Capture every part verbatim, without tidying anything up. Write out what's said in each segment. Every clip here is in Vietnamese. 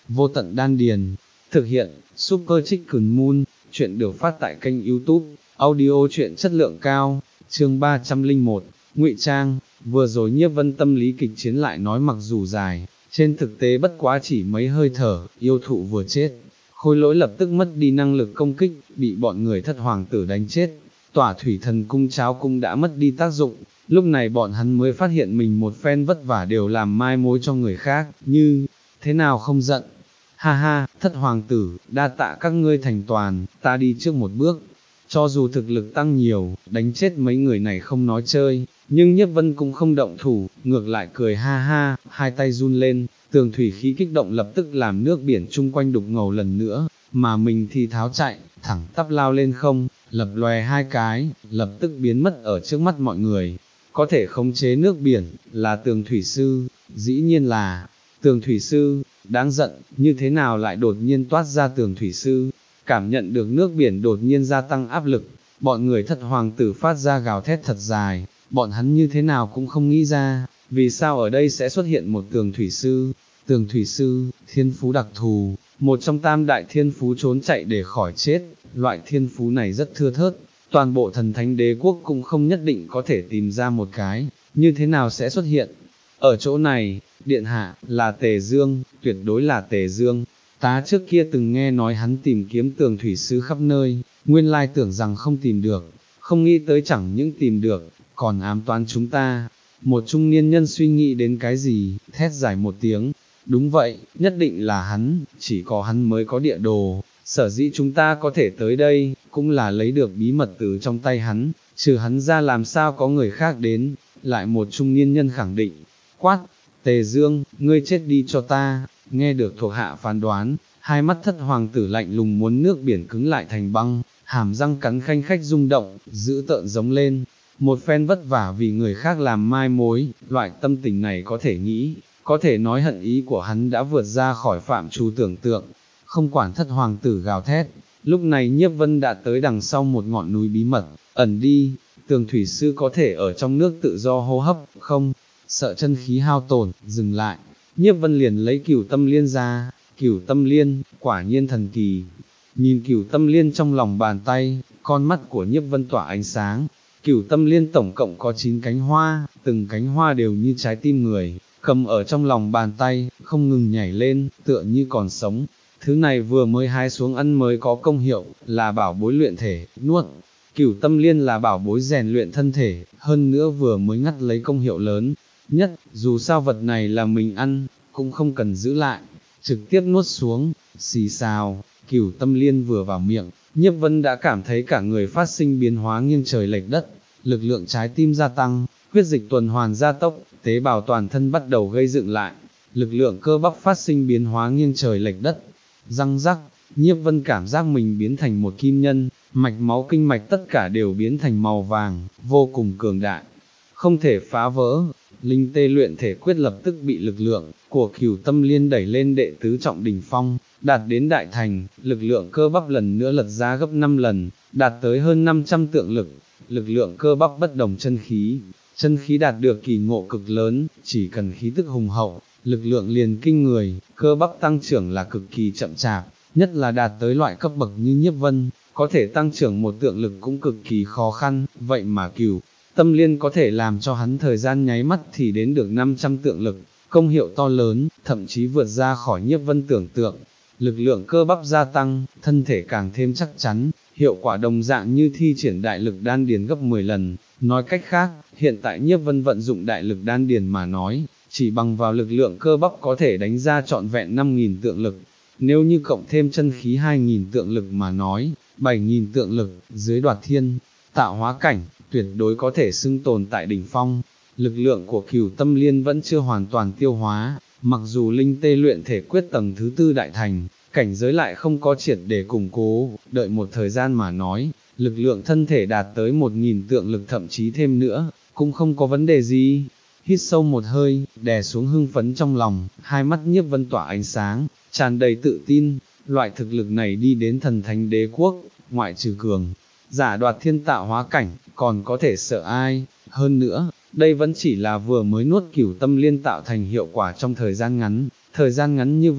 vô tận đan điền. Thực hiện, Super Chicken Moon, chuyện được phát tại kênh YouTube, audio truyện chất lượng cao, chương ba trăm lẻ một, Ngụy Trang. Vừa rồi Nhiếp Vân tâm lý kịch chiến lại nói mặc dù dài, trên thực tế bất quá chỉ mấy hơi thở, yêu thụ vừa chết. Khôi Lỗi lập tức mất đi năng lực công kích, bị bọn người thất hoàng tử đánh chết. Tỏa thủy thần cung cháo cũng đã mất đi tác dụng, lúc này bọn hắn mới phát hiện mình một phen vất vả đều làm mai mối cho người khác, như, thế nào không giận. Ha ha, thất hoàng tử, đa tạ các ngươi thành toàn, ta đi trước một bước. Cho dù thực lực tăng nhiều, đánh chết mấy người này không nói chơi, nhưng Nhiếp Vân cũng không động thủ, ngược lại cười ha ha, hai tay run lên, tường thủy khí kích động lập tức làm nước biển chung quanh đục ngầu lần nữa, mà mình thì tháo chạy, thẳng tắp lao lên không, lập lòe hai cái, lập tức biến mất ở trước mắt mọi người. Có thể khống chế nước biển, là tường thủy sư, dĩ nhiên là, tường thủy sư, đáng giận, như thế nào lại đột nhiên toát ra tường thủy sư, cảm nhận được nước biển đột nhiên gia tăng áp lực, bọn người thất hoàng tử phát ra gào thét thật dài, bọn hắn như thế nào cũng không nghĩ ra, vì sao ở đây sẽ xuất hiện một tường thủy sư, tường thủy sư, thiên phú đặc thù, một trong tam đại thiên phú trốn chạy để khỏi chết, loại thiên phú này rất thưa thớt, toàn bộ thần thánh đế quốc cũng không nhất định có thể tìm ra một cái, như thế nào sẽ xuất hiện. Ở chỗ này, điện hạ, là Tề Dương, tuyệt đối là Tề Dương. Tá trước kia từng nghe nói hắn tìm kiếm tường thủy sư khắp nơi, nguyên lai tưởng rằng không tìm được, không nghĩ tới chẳng những tìm được, còn ám toán chúng ta. Một trung niên nhân suy nghĩ đến cái gì, thét dài một tiếng, đúng vậy, nhất định là hắn, chỉ có hắn mới có địa đồ, sở dĩ chúng ta có thể tới đây, cũng là lấy được bí mật từ trong tay hắn, trừ hắn ra làm sao có người khác đến, lại một trung niên nhân khẳng định, quát, Tề Dương, ngươi chết đi cho ta. Nghe được thuộc hạ phán đoán, hai mắt thất hoàng tử lạnh lùng muốn nước biển cứng lại thành băng, hàm răng cắn khanh khách rung động, dữ tợn giống lên. Một phen vất vả vì người khác làm mai mối, loại tâm tình này có thể nghĩ, có thể nói hận ý của hắn đã vượt ra khỏi phạm trù tưởng tượng. Không quản thất hoàng tử gào thét, lúc này Nhiếp Vân đã tới đằng sau một ngọn núi bí mật, ẩn đi, tường thủy sư có thể ở trong nước tự do hô hấp, không, sợ chân khí hao tổn, dừng lại. Nhiếp Vân liền lấy cửu tâm liên ra, cửu tâm liên, quả nhiên thần kỳ. Nhìn cửu tâm liên trong lòng bàn tay, con mắt của Nhiếp Vân tỏa ánh sáng. Cửu tâm liên tổng cộng có chín cánh hoa, từng cánh hoa đều như trái tim người, cầm ở trong lòng bàn tay, không ngừng nhảy lên, tựa như còn sống. Thứ này vừa mới hái xuống ăn mới có công hiệu, là bảo bối luyện thể, nuốt. Cửu tâm liên là bảo bối rèn luyện thân thể, hơn nữa vừa mới ngắt lấy công hiệu lớn nhất, dù sao vật này là mình ăn, cũng không cần giữ lại, trực tiếp nuốt xuống, xì xào, cửu tâm liên vừa vào miệng, Nhiếp Vân đã cảm thấy cả người phát sinh biến hóa nghiêng trời lệch đất, lực lượng trái tim gia tăng, huyết dịch tuần hoàn gia tốc, tế bào toàn thân bắt đầu gây dựng lại, lực lượng cơ bắp phát sinh biến hóa nghiêng trời lệch đất, răng rắc, Nhiếp Vân cảm giác mình biến thành một kim nhân, mạch máu kinh mạch tất cả đều biến thành màu vàng, vô cùng cường đại, không thể phá vỡ. Linh tê luyện thể quyết lập tức bị lực lượng của cửu tâm liên đẩy lên đệ tứ trọng đỉnh phong, đạt đến đại thành, lực lượng cơ bắp lần nữa lật ra gấp năm lần, đạt tới hơn năm trăm tượng lực, lực lượng cơ bắp bất đồng chân khí, chân khí đạt được kỳ ngộ cực lớn, chỉ cần khí tức hùng hậu, lực lượng liền kinh người, cơ bắp tăng trưởng là cực kỳ chậm chạp, nhất là đạt tới loại cấp bậc như Nhiếp Vân, có thể tăng trưởng một tượng lực cũng cực kỳ khó khăn, vậy mà cửu tâm liên có thể làm cho hắn thời gian nháy mắt thì đến được năm trăm tượng lực, công hiệu to lớn, thậm chí vượt ra khỏi Nhiếp Vân tưởng tượng. Lực lượng cơ bắp gia tăng, thân thể càng thêm chắc chắn, hiệu quả đồng dạng như thi triển đại lực đan điền gấp mười lần. Nói cách khác, hiện tại Nhiếp Vân vận dụng đại lực đan điền mà nói, chỉ bằng vào lực lượng cơ bắp có thể đánh ra trọn vẹn năm nghìn tượng lực. Nếu như cộng thêm chân khí hai nghìn tượng lực mà nói, bảy nghìn tượng lực, dưới đoạt thiên, tạo hóa cảnh, tuyệt đối có thể xưng tồn tại đỉnh phong. Lực lượng của cửu tâm liên vẫn chưa hoàn toàn tiêu hóa, mặc dù linh tê luyện thể quyết tầng thứ tư đại thành, cảnh giới lại không có triệt để củng cố, đợi một thời gian mà nói, lực lượng thân thể đạt tới một nghìn tượng lực thậm chí thêm nữa, cũng không có vấn đề gì. Hít sâu một hơi, đè xuống hưng phấn trong lòng, hai mắt Nhiếp Vân tỏa ánh sáng, tràn đầy tự tin, loại thực lực này đi đến thần thánh đế quốc, ngoại trừ cường giả đoạt thiên tạo hóa cảnh, còn có thể sợ ai. Hơn nữa, đây vẫn chỉ là vừa mới nuốt cửu tâm liên tạo thành hiệu quả trong thời gian ngắn, thời gian ngắn như vậy,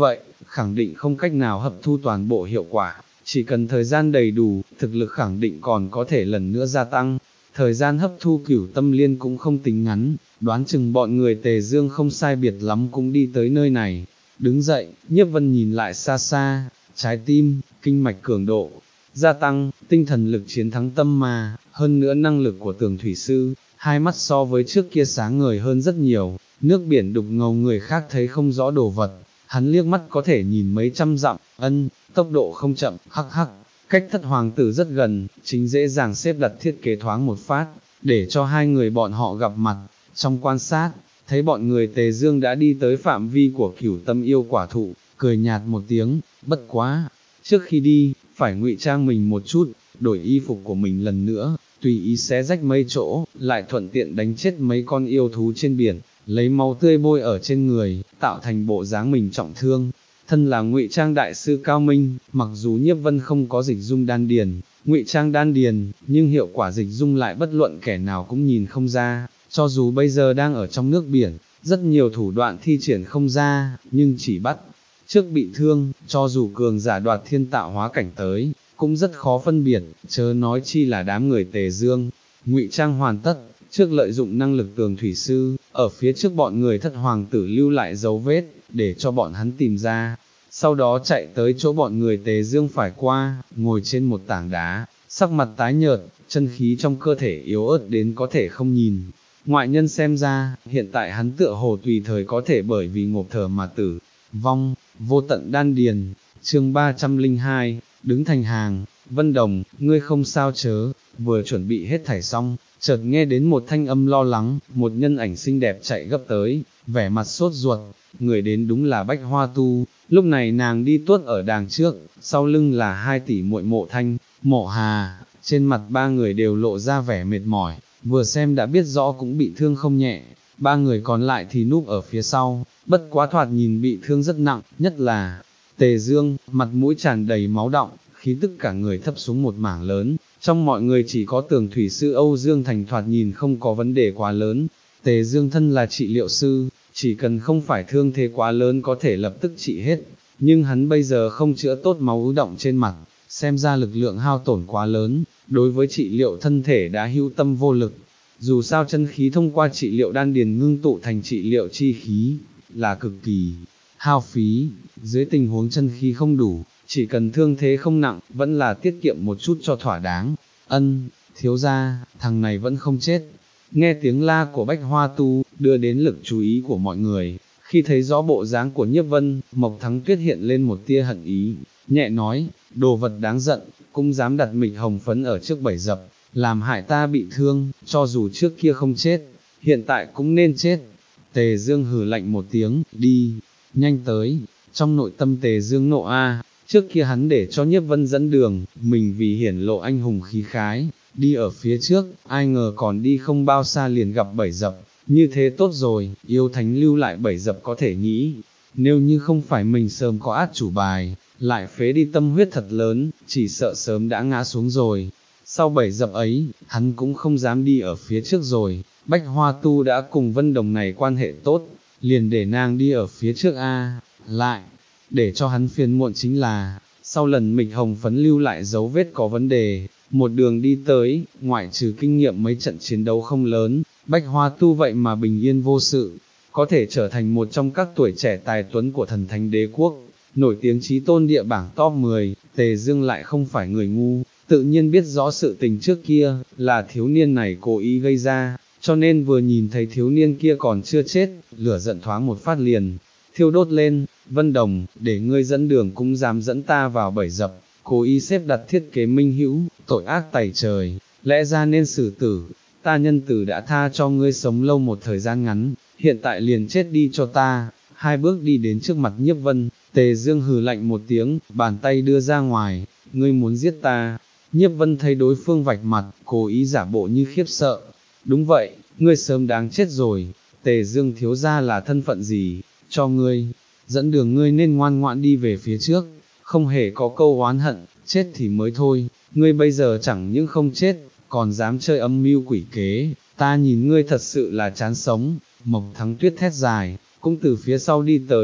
khẳng định không cách nào hấp thu toàn bộ hiệu quả, chỉ cần thời gian đầy đủ, thực lực khẳng định còn có thể lần nữa gia tăng. Thời gian hấp thu cửu tâm liên cũng không tính ngắn, đoán chừng bọn người Tề Dương không sai biệt lắm cũng đi tới nơi này. Đứng dậy, Nhiếp Vân nhìn lại xa xa, trái tim, kinh mạch cường độ, gia tăng, tinh thần lực chiến thắng tâm ma, hơn nữa năng lực của Tường Thủy Sư, hai mắt so với trước kia sáng ngời hơn rất nhiều, nước biển đục ngầu người khác thấy không rõ đồ vật, hắn liếc mắt có thể nhìn mấy trăm dặm, ân, tốc độ không chậm, hắc hắc. Cách thất hoàng tử rất gần, chính dễ dàng xếp đặt thiết kế thoáng một phát, để cho hai người bọn họ gặp mặt. Trong quan sát, thấy bọn người Tề Dương đã đi tới phạm vi của cửu tâm yêu quả thụ, cười nhạt một tiếng, bất quá. Trước khi đi, phải ngụy trang mình một chút, đổi y phục của mình lần nữa, tùy ý xé rách mấy chỗ, lại thuận tiện đánh chết mấy con yêu thú trên biển, lấy máu tươi bôi ở trên người, tạo thành bộ dáng mình trọng thương. Thân là ngụy trang đại sư cao minh, mặc dù Nhiếp Vân không có dịch dung đan điền, ngụy trang đan điền, nhưng hiệu quả dịch dung lại bất luận kẻ nào cũng nhìn không ra, cho dù bây giờ đang ở trong nước biển, rất nhiều thủ đoạn thi triển không ra, nhưng chỉ bắt trước bị thương, cho dù cường giả đoạt thiên tạo hóa cảnh tới, cũng rất khó phân biệt, chớ nói chi là đám người Tề Dương. Ngụy trang hoàn tất, trước lợi dụng năng lực Tường Thủy Sư, ở phía trước bọn người thất hoàng tử lưu lại dấu vết, để cho bọn hắn tìm ra, sau đó chạy tới chỗ bọn người Tề Dương phải qua, ngồi trên một tảng đá, sắc mặt tái nhợt, chân khí trong cơ thể yếu ớt đến có thể không nhìn. Ngoại nhân xem ra, hiện tại hắn tựa hồ tùy thời có thể bởi vì ngộp thở mà tử vong. Vô tận đan điền, chương ba trăm linh hai, đứng thành hàng. Vân Đồng, ngươi không sao chớ? Vừa chuẩn bị hết thảy xong, chợt nghe đến một thanh âm lo lắng, một nhân ảnh xinh đẹp chạy gấp tới, vẻ mặt sốt ruột, người đến đúng là Bách Hoa Tu. Lúc này nàng đi tuốt ở đàng trước, sau lưng là hai tỷ muội Mộ Thanh, Mộ Hà, trên mặt ba người đều lộ ra vẻ mệt mỏi, vừa xem đã biết rõ cũng bị thương không nhẹ, ba người còn lại thì núp ở phía sau, bất quá thoạt nhìn bị thương rất nặng, nhất là Tề Dương, mặt mũi tràn đầy máu đọng, khí tức cả người thấp xuống một mảng lớn, trong mọi người chỉ có Tường Thủy Sư Âu Dương Thành thoạt nhìn không có vấn đề quá lớn. Tề Dương thân là trị liệu sư, chỉ cần không phải thương thế quá lớn có thể lập tức trị hết, nhưng hắn bây giờ không chữa tốt máu ứ động trên mặt, xem ra lực lượng hao tổn quá lớn, đối với trị liệu thân thể đã hữu tâm vô lực. Dù sao chân khí thông qua trị liệu đan điền ngưng tụ thành trị liệu chi khí, là cực kỳ hao phí, dưới tình huống chân khí không đủ, chỉ cần thương thế không nặng, vẫn là tiết kiệm một chút cho thỏa đáng. Ân, thiếu gia, thằng này vẫn không chết. Nghe tiếng la của Bách Hoa Tu, đưa đến lực chú ý của mọi người, khi thấy rõ bộ dáng của Nhiếp Vân, Mộc Thắng Tuyết hiện lên một tia hận ý, nhẹ nói, đồ vật đáng giận, cũng dám đặt mịch hồng phấn ở trước bẫy dập, làm hại ta bị thương, cho dù trước kia không chết, hiện tại cũng nên chết. Tề Dương hừ lạnh một tiếng, đi, nhanh tới. Trong nội tâm Tề Dương nộ a, trước kia hắn để cho Nhiếp Vân dẫn đường, mình vì hiển lộ anh hùng khí khái, đi ở phía trước, ai ngờ còn đi không bao xa liền gặp bẫy dập, như thế tốt rồi, yêu thánh lưu lại bẫy dập có thể nghĩ, nếu như không phải mình sớm có át chủ bài, lại phế đi tâm huyết thật lớn, chỉ sợ sớm đã ngã xuống rồi. Sau bẫy dập ấy, hắn cũng không dám đi ở phía trước rồi, Bách Hoa Tu đã cùng Vân Đồng này quan hệ tốt, liền để nàng đi ở phía trước a. Lại, để cho hắn phiền muộn chính là, sau lần mịch hồng phấn lưu lại dấu vết có vấn đề, một đường đi tới, ngoại trừ kinh nghiệm mấy trận chiến đấu không lớn, Bách Hoa Tu vậy mà bình yên vô sự, có thể trở thành một trong các tuổi trẻ tài tuấn của thần thánh đế quốc, nổi tiếng chí tôn địa bảng top mười. Tề Dương lại không phải người ngu, tự nhiên biết rõ sự tình trước kia, là thiếu niên này cố ý gây ra, cho nên vừa nhìn thấy thiếu niên kia còn chưa chết, lửa giận thoáng một phát liền, thiêu đốt lên. Vân Đồng, để ngươi dẫn đường cũng dám dẫn ta vào bẫy dập, cố ý xếp đặt thiết kế minh hữu, tội ác tày trời, lẽ ra nên xử tử, ta nhân tử đã tha cho ngươi sống lâu một thời gian ngắn, hiện tại liền chết đi cho ta. Hai bước đi đến trước mặt Nhiếp Vân, Tề Dương hừ lạnh một tiếng, bàn tay đưa ra ngoài, ngươi muốn giết ta. Nhiếp Vân thấy đối phương vạch mặt, cố ý giả bộ như khiếp sợ, đúng vậy, ngươi sớm đáng chết rồi. Tề Dương thiếu gia là thân phận gì, cho ngươi dẫn đường, ngươi nên ngoan ngoãn đi về phía trước, không hề có câu oán hận, chết thì mới thôi, ngươi bây giờ chẳng những không chết, còn dám chơi âm mưu quỷ kế, ta nhìn ngươi thật sự là chán sống. Mộc Thắng Tuyết thét dài, cũng từ phía sau đi tới,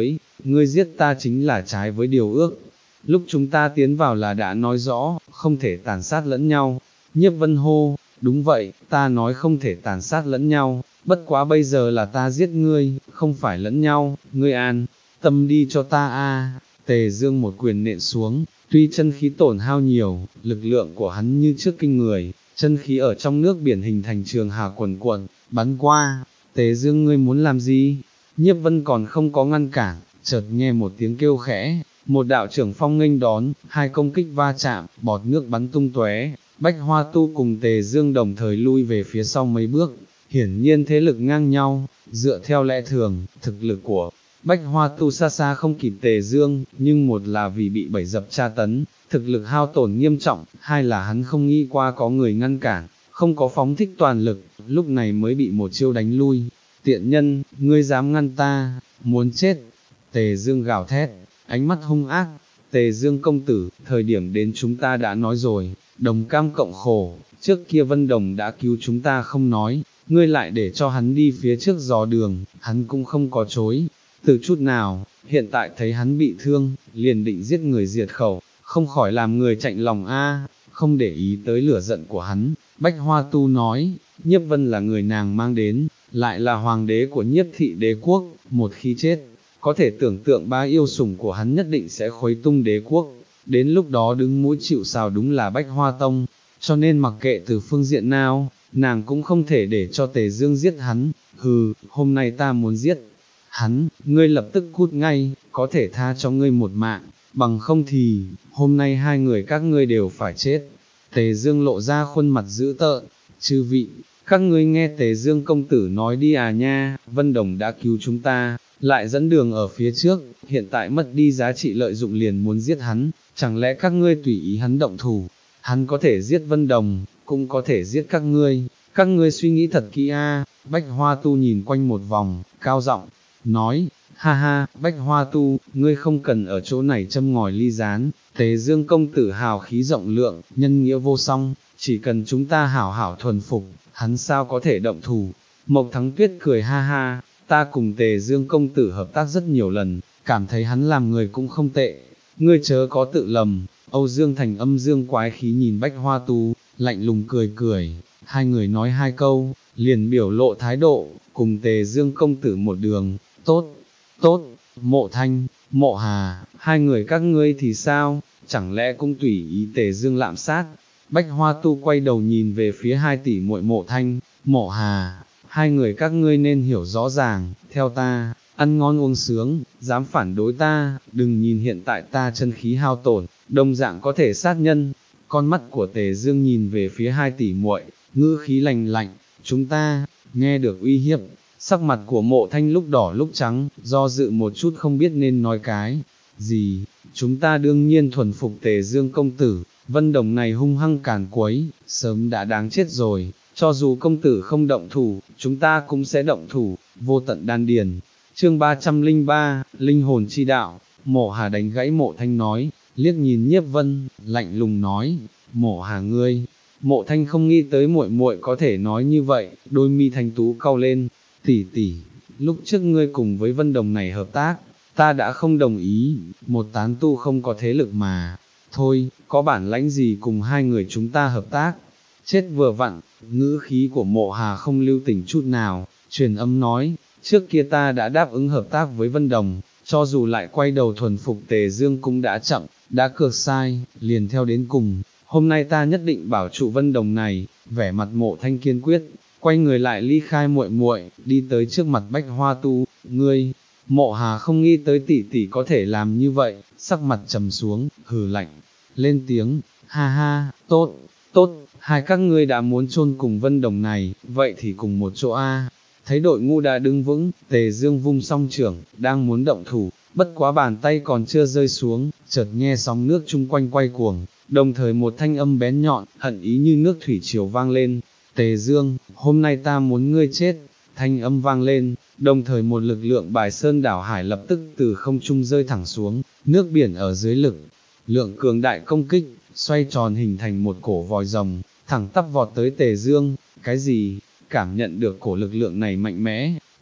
ngươi giết ta chính là trái với điều ước. Lúc chúng ta tiến vào là đã nói rõ, không thể tàn sát lẫn nhau. Nhiếp Vân hô, đúng vậy, ta nói không thể tàn sát lẫn nhau, bất quá bây giờ là ta giết ngươi, không phải lẫn nhau, ngươi an, tâm đi cho ta a. Tề Dương một quyền nện xuống, tuy chân khí tổn hao nhiều, lực lượng của hắn như trước kinh người, chân khí ở trong nước biển hình thành trường hà quần quần, bắn qua. Tề Dương ngươi muốn làm gì? Nhiếp Vân còn không có ngăn cản, chợt nghe một tiếng kêu khẽ, một đạo trưởng phong nghênh đón, hai công kích va chạm, bọt nước bắn tung tóe. Bách Hoa Tu cùng Tề Dương đồng thời lui về phía sau mấy bước, hiển nhiên thế lực ngang nhau, dựa theo lẽ thường, thực lực của Bách Hoa Tu xa xa không kịp Tề Dương, nhưng một là vì bị bẫy dập tra tấn, thực lực hao tổn nghiêm trọng, hai là hắn không nghĩ qua có người ngăn cản, không có phóng thích toàn lực, lúc này mới bị một chiêu đánh lui. Tiện nhân, ngươi dám ngăn ta, muốn chết. Tề Dương gào thét, ánh mắt hung ác. Tề Dương công tử, thời điểm đến chúng ta đã nói rồi, đồng cam cộng khổ, trước kia Vân Đồng đã cứu chúng ta không nói, ngươi lại để cho hắn đi phía trước dò đường, hắn cũng không có chối, từ chút nào, hiện tại thấy hắn bị thương, liền định giết người diệt khẩu, không khỏi làm người chạnh lòng a. Không để ý tới lửa giận của hắn, Bách Hoa Tu nói, Nhiếp Vân là người nàng mang đến, lại là hoàng đế của Nhiếp thị đế quốc, một khi chết, có thể tưởng tượng ba yêu sủng của hắn nhất định sẽ khuấy tung đế quốc, đến lúc đó đứng mũi chịu sào đúng là Bách Hoa Tông, cho nên mặc kệ từ phương diện nào, nàng cũng không thể để cho Tề Dương giết hắn. Hừ, hôm nay ta muốn giết hắn, ngươi lập tức cút ngay, có thể tha cho ngươi một mạng, bằng không thì, hôm nay hai người các ngươi đều phải chết. Tề Dương lộ ra khuôn mặt dữ tợn, chư vị, các ngươi nghe Tề Dương công tử nói đi à nha, Vân Đồng đã cứu chúng ta, lại dẫn đường ở phía trước, hiện tại mất đi giá trị lợi dụng liền muốn giết hắn, chẳng lẽ các ngươi tùy ý hắn động thủ, hắn có thể giết Vân Đồng, cũng có thể giết các ngươi, các ngươi suy nghĩ thật kỹ a. Bách Hoa Tu nhìn quanh một vòng, cao giọng nói, ha ha, Bách Hoa Tu, ngươi không cần ở chỗ này châm ngòi ly gián, Tề Dương công tử hào khí rộng lượng, nhân nghĩa vô song, chỉ cần chúng ta hảo hảo thuần phục, hắn sao có thể động thủ. Mộc Thắng Tuyết cười ha ha, ta cùng Tề Dương công tử hợp tác rất nhiều lần, cảm thấy hắn làm người cũng không tệ, ngươi chớ có tự lầm. Âu Dương Thành âm dương quái khí nhìn Bách Hoa Tu, lạnh lùng cười cười, hai người nói hai câu, liền biểu lộ thái độ, cùng Tề Dương công tử một đường. Tốt, tốt, Mộ Thanh, Mộ Hà, hai người các ngươi thì sao, chẳng lẽ cũng tùy ý Tề Dương lạm sát? Bách Hoa Tu quay đầu nhìn về phía hai tỷ muội Mộ Thanh, Mộ Hà, hai người các ngươi nên hiểu rõ ràng, theo ta, ăn ngon uống sướng, dám phản đối ta, đừng nhìn hiện tại ta chân khí hao tổn, đồng dạng có thể sát nhân. Con mắt của Tề Dương nhìn về phía hai tỷ muội, ngữ khí lạnh lạnh, chúng ta, nghe được uy hiếp. Sắc mặt của Mộ Thanh lúc đỏ lúc trắng, do dự một chút không biết nên nói cái gì. Chúng ta đương nhiên thuần phục Tề Dương công tử, Vân Đồng này hung hăng càn quấy, sớm đã đáng chết rồi, cho dù công tử không động thủ, chúng ta cũng sẽ động thủ. Vô tận đan điền. Chương ba trăm lẻ ba, Linh hồn chi đạo. Mộ Hà đánh gãy Mộ Thanh nói, liếc nhìn Nhiếp Vân, lạnh lùng nói, Mộ Hà ngươi. Mộ Thanh không nghĩ tới muội muội có thể nói như vậy, đôi mi thanh tú cau lên, tỷ tỷ, lúc trước ngươi cùng với Vân Đồng này hợp tác, ta đã không đồng ý, một tán tu không có thế lực mà, thôi, có bản lãnh gì cùng hai người chúng ta hợp tác, chết vừa vặn. Ngữ khí của Mộ Hà không lưu tình chút nào, truyền âm nói, trước kia ta đã đáp ứng hợp tác với Vân Đồng, cho dù lại quay đầu thuần phục Tề Dương cũng đã chậm, đã cược sai, liền theo đến cùng, hôm nay ta nhất định bảo trụ Vân Đồng này. Vẻ mặt Mộ Thanh kiên quyết, quay người lại ly khai muội muội, đi tới trước mặt Bách Hoa Tu, ngươi. Mộ Hà không nghĩ tới tỷ tỷ có thể làm như vậy, sắc mặt trầm xuống, hừ lạnh, lên tiếng, ha ha, tốt, tốt, hai các ngươi đã muốn chôn cùng Vân Đồng này, vậy thì cùng một chỗ a. Thấy đội ngũ đã đứng vững, Tề Dương vung song trưởng, đang muốn động thủ, bất quá bàn tay còn chưa rơi xuống, chợt nghe sóng nước chung quanh quay cuồng, đồng thời một thanh âm bén nhọn, hận ý như nước thủy triều vang lên, Tề Dương, hôm nay ta muốn ngươi chết. Thanh âm vang lên, đồng thời một lực lượng bài sơn đảo hải lập tức từ không trung rơi thẳng xuống, nước biển ở dưới lực lượng cường đại công kích, xoay tròn hình thành một cổ vòi rồng, thẳng tắp vọt tới Tề Dương. Cái gì? Cảm nhận được cổ lực lượng này mạnh mẽ,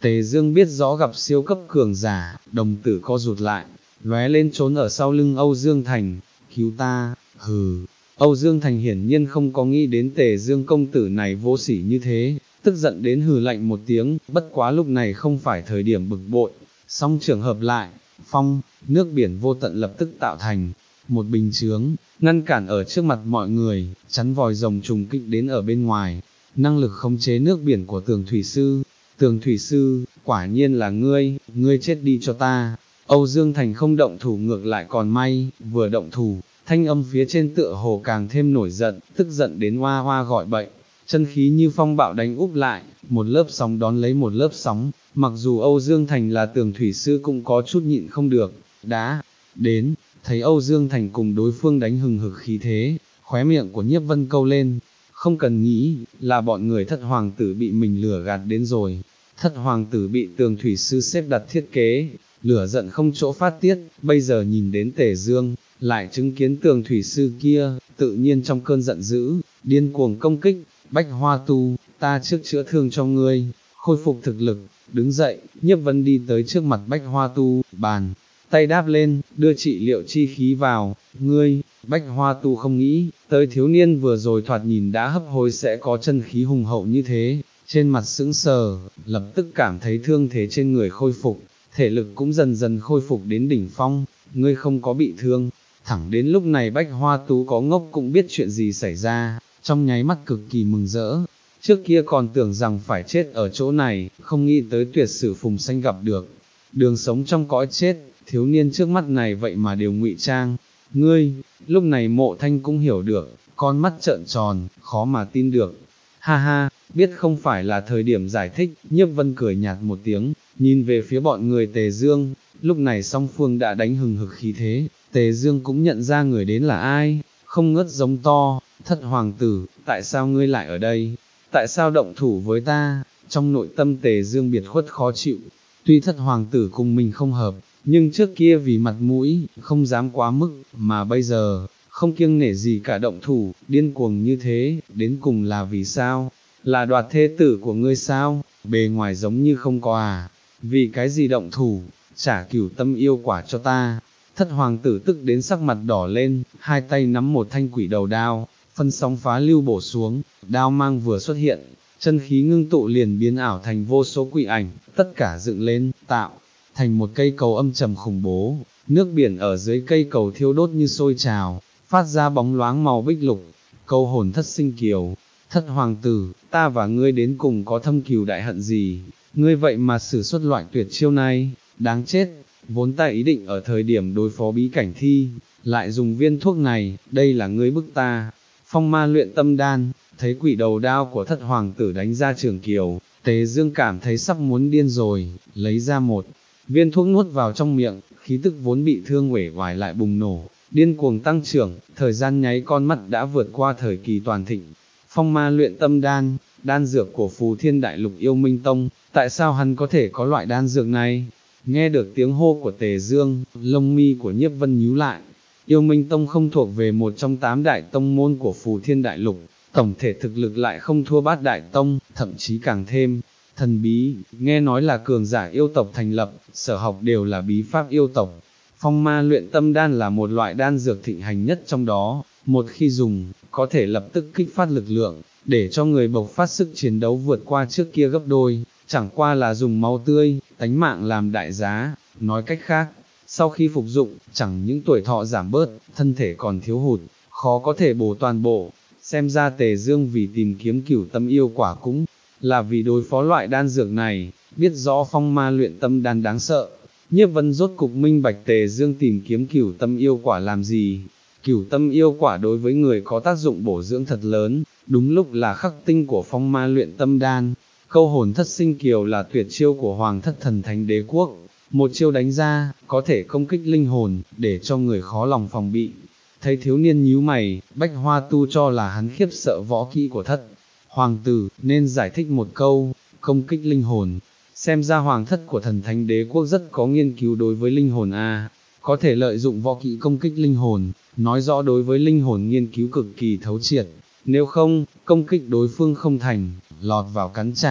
Tề Dương biết rõ gặp siêu cấp cường giả, đồng tử co rụt lại, lóe lên trốn ở sau lưng Âu Dương Thành, cứu ta, hừ. Âu Dương Thành hiển nhiên không có nghĩ đến Tề Dương công tử này vô sỉ như thế, tức giận đến hừ lạnh một tiếng, bất quá lúc này không phải thời điểm bực bội, song trường hợp lại, phong, nước biển vô tận lập tức tạo thành một bình chướng, ngăn cản ở trước mặt mọi người, chắn vòi rồng trùng kích đến ở bên ngoài, năng lực khống chế nước biển của Tường Thủy Sư. Tường Thủy Sư, quả nhiên là ngươi, ngươi chết đi cho ta. Âu Dương Thành không động thủ ngược lại còn may, vừa động thủ, thanh âm phía trên tựa hồ càng thêm nổi giận, tức giận đến hoa hoa gọi bậy, chân khí như phong bạo đánh úp lại, một lớp sóng đón lấy một lớp sóng, mặc dù Âu Dương Thành là Tường Thủy Sư cũng có chút nhịn không được, đã, đến, thấy Âu Dương Thành cùng đối phương đánh hừng hực khí thế, khóe miệng của Nhiếp Vân câu lên, không cần nghĩ, là bọn người Thất Hoàng tử bị mình lừa gạt đến rồi. Thất Hoàng tử bị Tường Thủy Sư xếp đặt thiết kế, lửa giận không chỗ phát tiết, bây giờ nhìn đến Tề Dương, lại chứng kiến Tường Thủy Sư kia, tự nhiên trong cơn giận dữ, điên cuồng công kích, Bách Hoa Tu, ta trước chữa thương cho ngươi, khôi phục thực lực, đứng dậy, Nhiếp Vân đi tới trước mặt Bách Hoa Tu, bàn, tay đáp lên, đưa trị liệu chi khí vào, ngươi, Bách Hoa Tu không nghĩ, tới thiếu niên vừa rồi thoạt nhìn đã hấp hối sẽ có chân khí hùng hậu như thế, trên mặt sững sờ, lập tức cảm thấy thương thế trên người khôi phục, thể lực cũng dần dần khôi phục đến đỉnh phong, ngươi không có bị thương, thẳng đến lúc này Bách Hoa Tú có ngốc cũng biết chuyện gì xảy ra, trong nháy mắt cực kỳ mừng rỡ, trước kia còn tưởng rằng phải chết ở chỗ này, không nghĩ tới tuyệt sử Phùng Xanh gặp được, đường sống trong cõi chết, thiếu niên trước mắt này vậy mà đều ngụy trang, ngươi, lúc này Mộ Thanh cũng hiểu được, con mắt trợn tròn, khó mà tin được, ha ha, biết không phải là thời điểm giải thích, Nhiếp Vân cười nhạt một tiếng, nhìn về phía bọn người Tề Dương, lúc này song phương đã đánh hừng hực khí thế, Tề Dương cũng nhận ra người đến là ai, không ngớt giống to, Thất Hoàng tử, tại sao ngươi lại ở đây, tại sao động thủ với ta, trong nội tâm Tề Dương biệt khuất khó chịu, tuy Thất Hoàng tử cùng mình không hợp, nhưng trước kia vì mặt mũi, không dám quá mức, mà bây giờ, không kiêng nể gì cả động thủ, điên cuồng như thế, đến cùng là vì sao, là đoạt thê tử của ngươi sao, bề ngoài giống như không có à, vì cái gì động thủ, trả cửu tâm yêu quả cho ta. Thất Hoàng tử tức đến sắc mặt đỏ lên, hai tay nắm một thanh quỷ đầu đao, phân sóng phá lưu bổ xuống, đao mang vừa xuất hiện, chân khí ngưng tụ liền biến ảo thành vô số quỷ ảnh, tất cả dựng lên, tạo thành một cây cầu âm trầm khủng bố, nước biển ở dưới cây cầu thiêu đốt như sôi trào, phát ra bóng loáng màu bích lục, câu hồn thất sinh kiều. Thất Hoàng tử, ta và ngươi đến cùng có thâm cừu đại hận gì, ngươi vậy mà sử xuất loại tuyệt chiêu này, đáng chết, vốn ta ý định ở thời điểm đối phó bí cảnh thi, lại dùng viên thuốc này, đây là ngươi bức ta. Phong ma luyện tâm đan, thấy quỷ đầu đao của Thất Hoàng tử đánh ra trường kiều, Tề Dương cảm thấy sắp muốn điên rồi, lấy ra một viên thuốc nuốt vào trong miệng, khí tức vốn bị thương uể oải lại bùng nổ, điên cuồng tăng trưởng, thời gian nháy con mắt đã vượt qua thời kỳ toàn thịnh. Phong ma luyện tâm đan, đan dược của Phù Thiên Đại Lục Yêu Minh Tông, tại sao hắn có thể có loại đan dược này? Nghe được tiếng hô của Tề Dương, lông mi của Nhiếp Vân nhíu lại. Yêu Minh Tông không thuộc về một trong tám đại tông môn của Phù Thiên Đại Lục, tổng thể thực lực lại không thua Bát Đại Tông, thậm chí càng thêm thần bí, nghe nói là cường giả yêu tộc thành lập, sở học đều là bí pháp yêu tộc. Phong ma luyện tâm đan là một loại đan dược thịnh hành nhất trong đó, một khi dùng, có thể lập tức kích phát lực lượng, để cho người bộc phát sức chiến đấu vượt qua trước kia gấp đôi, chẳng qua là dùng máu tươi, tánh mạng làm đại giá, nói cách khác, sau khi phục dụng, chẳng những tuổi thọ giảm bớt, thân thể còn thiếu hụt, khó có thể bổ toàn bộ, xem ra Tề Dương vì tìm kiếm cửu tâm yêu quả cũng là vì đối phó loại đan dược này, biết rõ phong ma luyện tâm đan đáng sợ. Nhiếp Vân rốt cục minh bạch Tề Dương tìm kiếm cửu tâm yêu quả làm gì. Cửu tâm yêu quả đối với người có tác dụng bổ dưỡng thật lớn, đúng lúc là khắc tinh của phong ma luyện tâm đan. Câu hồn thất sinh kiều là tuyệt chiêu của Hoàng Thất Thần Thánh Đế Quốc, một chiêu đánh ra, có thể công kích linh hồn, để cho người khó lòng phòng bị. Thấy thiếu niên nhíu mày, Bách Hoa Tu cho là hắn khiếp sợ võ kỹ của Thất Hoàng tử, nên giải thích một câu, công kích linh hồn. Xem ra Hoàng Thất của Thần Thánh Đế Quốc rất có nghiên cứu đối với linh hồn a, có thể lợi dụng võ kỹ công kích linh hồn, nói rõ đối với linh hồn nghiên cứu cực kỳ thấu triệt, nếu không, công kích đối phương không thành, lọt vào cắn trả,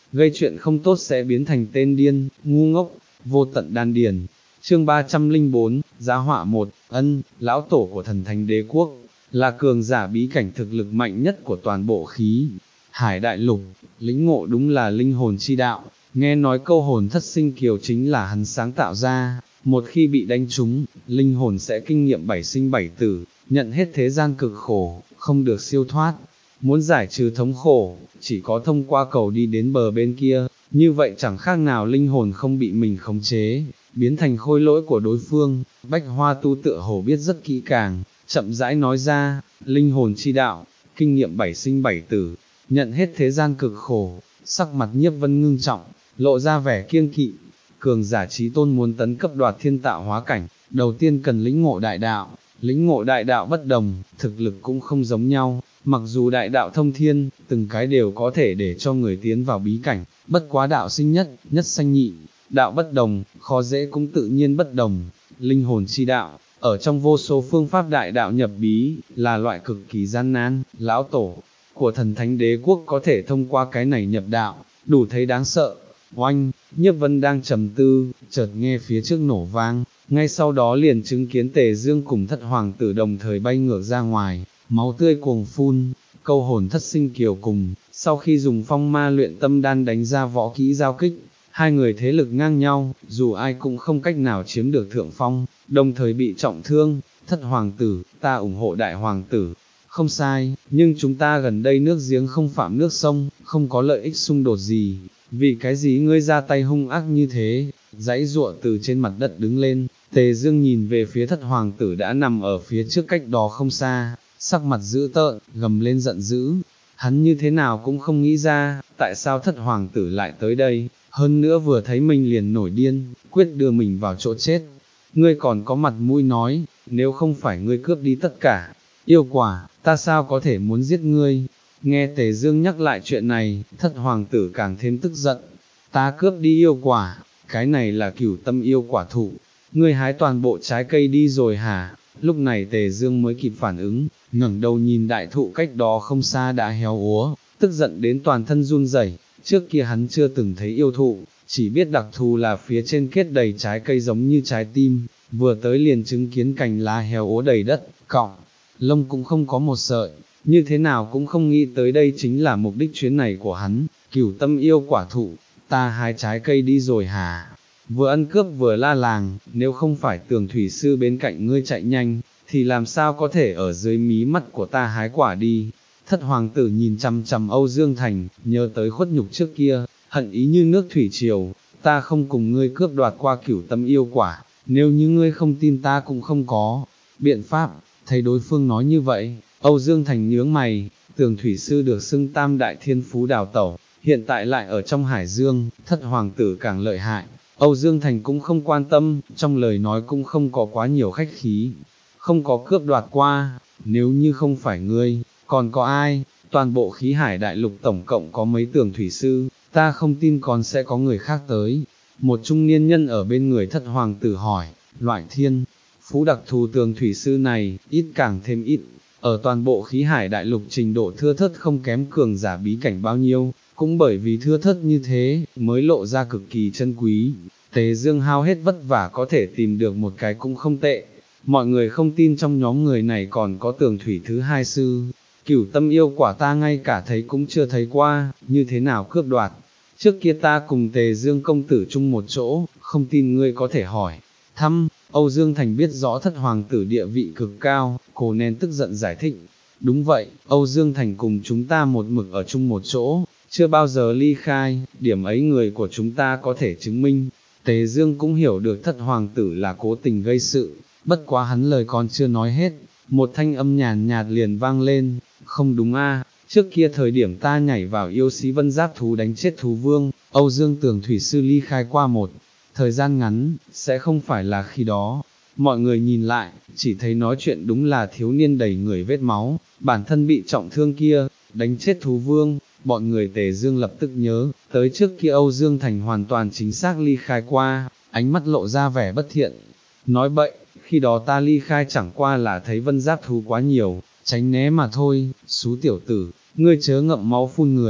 gây chuyện không tốt sẽ biến thành tên điên, ngu ngốc, vô tận đan điền. Chương ba trăm linh bốn, Giá họa một, ân, lão tổ của thần thánh đế quốc, là cường giả bí cảnh thực lực mạnh nhất của toàn bộ khí hải đại lục, lĩnh ngộ đúng là linh hồn chi đạo, nghe nói câu hồn thất sinh kiều chính là hắn sáng tạo ra, một khi bị đánh trúng, linh hồn sẽ kinh nghiệm bảy sinh bảy tử, nhận hết thế gian cực khổ, không được siêu thoát. Muốn giải trừ thống khổ, chỉ có thông qua cầu đi đến bờ bên kia, như vậy chẳng khác nào linh hồn không bị mình khống chế, biến thành khôi lỗi của đối phương. Bách Hoa Tu tựa hồ biết rất kỹ càng, chậm rãi nói ra, linh hồn chi đạo, kinh nghiệm bảy sinh bảy tử, nhận hết thế gian cực khổ, sắc mặt Nhiếp Vân ngưng trọng, lộ ra vẻ kiêng kỵ. Cường giả chí tôn muốn tấn cấp đoạt thiên tạo hóa cảnh, đầu tiên cần lĩnh ngộ đại đạo, lĩnh ngộ đại đạo bất đồng, thực lực cũng không giống nhau, mặc dù đại đạo thông thiên, từng cái đều có thể để cho người tiến vào bí cảnh, bất quá đạo sinh nhất, nhất sanh nhị, đạo bất đồng, khó dễ cũng tự nhiên bất đồng. Linh hồn chi đạo, ở trong vô số phương pháp đại đạo nhập bí, là loại cực kỳ gian nan, lão tổ của thần thánh đế quốc có thể thông qua cái này nhập đạo, đủ thấy đáng sợ. Oanh, Nhiếp Vân đang trầm tư, chợt nghe phía trước nổ vang, ngay sau đó liền chứng kiến Tề Dương cùng thất hoàng tử đồng thời bay ngược ra ngoài, máu tươi cuồng phun, câu hồn thất sinh kiều cùng, sau khi dùng phong ma luyện tâm đan đánh ra võ kỹ giao kích, hai người thế lực ngang nhau, dù ai cũng không cách nào chiếm được thượng phong, đồng thời bị trọng thương. Thất hoàng tử, ta ủng hộ đại hoàng tử. Không sai, nhưng chúng ta gần đây nước giếng không phạm nước sông, không có lợi ích xung đột gì, vì cái gì ngươi ra tay hung ác như thế? Dãy giụa từ trên mặt đất đứng lên, Tề Dương nhìn về phía thất hoàng tử đã nằm ở phía trước cách đó không xa, sắc mặt dữ tợn, gầm lên giận dữ. Hắn như thế nào cũng không nghĩ ra, tại sao thất hoàng tử lại tới đây, hơn nữa vừa thấy mình liền nổi điên, quyết đưa mình vào chỗ chết. Ngươi còn có mặt mũi nói, nếu không phải ngươi cướp đi tất cả yêu quả, ta sao có thể muốn giết ngươi? Nghe Tề Dương nhắc lại chuyện này, thất hoàng tử càng thêm tức giận. Ta cướp đi yêu quả, cái này là cửu tâm yêu quả thụ, ngươi hái toàn bộ trái cây đi rồi hả? Lúc này Tề Dương mới kịp phản ứng, ngẩng đầu nhìn đại thụ cách đó không xa đã héo úa, tức giận đến toàn thân run rẩy. Trước kia hắn chưa từng thấy yêu thụ, chỉ biết đặc thù là phía trên kết đầy trái cây giống như trái tim, vừa tới liền chứng kiến cành lá héo úa đầy đất, cọng lông cũng không có một sợi, như thế nào cũng không nghĩ tới đây chính là mục đích chuyến này của hắn. Cửu tâm yêu quả thụ, ta hái trái cây đi rồi hả? Vừa ăn cướp vừa la làng, nếu không phải Tường thủy sư bên cạnh ngươi chạy nhanh, thì làm sao có thể ở dưới mí mắt của ta hái quả đi? Thất hoàng tử nhìn chằm chằm Âu Dương Thành, nhớ tới khuất nhục trước kia, hận ý như nước thủy triều. Ta không cùng ngươi cướp đoạt qua cửu tâm yêu quả, nếu như ngươi không tin ta cũng không có biện pháp. Thấy đối phương nói như vậy, Âu Dương Thành nhướng mày. Tường thủy sư được xưng tam đại thiên phú đào tẩu, hiện tại lại ở trong hải dương, thất hoàng tử càng lợi hại. Âu Dương Thành cũng không quan tâm, trong lời nói cũng không có quá nhiều khách khí. Không có cướp đoạt qua, nếu như không phải ngươi, còn có ai? Toàn bộ khí hải đại lục tổng cộng có mấy tường thủy sư, ta không tin còn sẽ có người khác tới. Một trung niên nhân ở bên người thất hoàng tử hỏi, loại thiên phú đặc thù tường thủy sư này, ít càng thêm ít, ở toàn bộ khí hải đại lục trình độ thưa thớt không kém cường giả bí cảnh bao nhiêu, cũng bởi vì thưa thớt như thế, mới lộ ra cực kỳ chân quý. Tề Dương hao hết vất vả có thể tìm được một cái cũng không tệ, mọi người không tin trong nhóm người này còn có tường thủy thứ hai sư. Cửu tâm yêu quả ta ngay cả thấy cũng chưa thấy qua, như thế nào cướp đoạt? Trước kia ta cùng Tề Dương công tử chung một chỗ, không tin ngươi có thể hỏi thăm. Âu Dương Thành biết rõ thất hoàng tử địa vị cực cao, cố nén tức giận giải thích. Đúng vậy, Âu Dương Thành cùng chúng ta một mực ở chung một chỗ, chưa bao giờ ly khai, điểm ấy người của chúng ta có thể chứng minh. Tề Dương cũng hiểu được thất hoàng tử là cố tình gây sự, bất quá hắn lời còn chưa nói hết, một thanh âm nhàn nhạt liền vang lên. Không đúng a, trước kia thời điểm ta nhảy vào yêu sĩ vân giáp thú đánh chết thú vương, Âu Dương Tường thủy sư ly khai qua một thời gian ngắn, sẽ không phải là khi đó. Mọi người nhìn lại, chỉ thấy nói chuyện đúng là thiếu niên đầy người vết máu, bản thân bị trọng thương kia, đánh chết thú vương. Bọn người Tề Dương lập tức nhớ, tới trước kia Âu Dương Thành hoàn toàn chính xác ly khai qua, ánh mắt lộ ra vẻ bất thiện. Nói bậy, khi đó ta ly khai chẳng qua là thấy vân giáp thú quá nhiều, tránh né mà thôi. Xú tiểu tử, ngươi chớ ngậm máu phun người.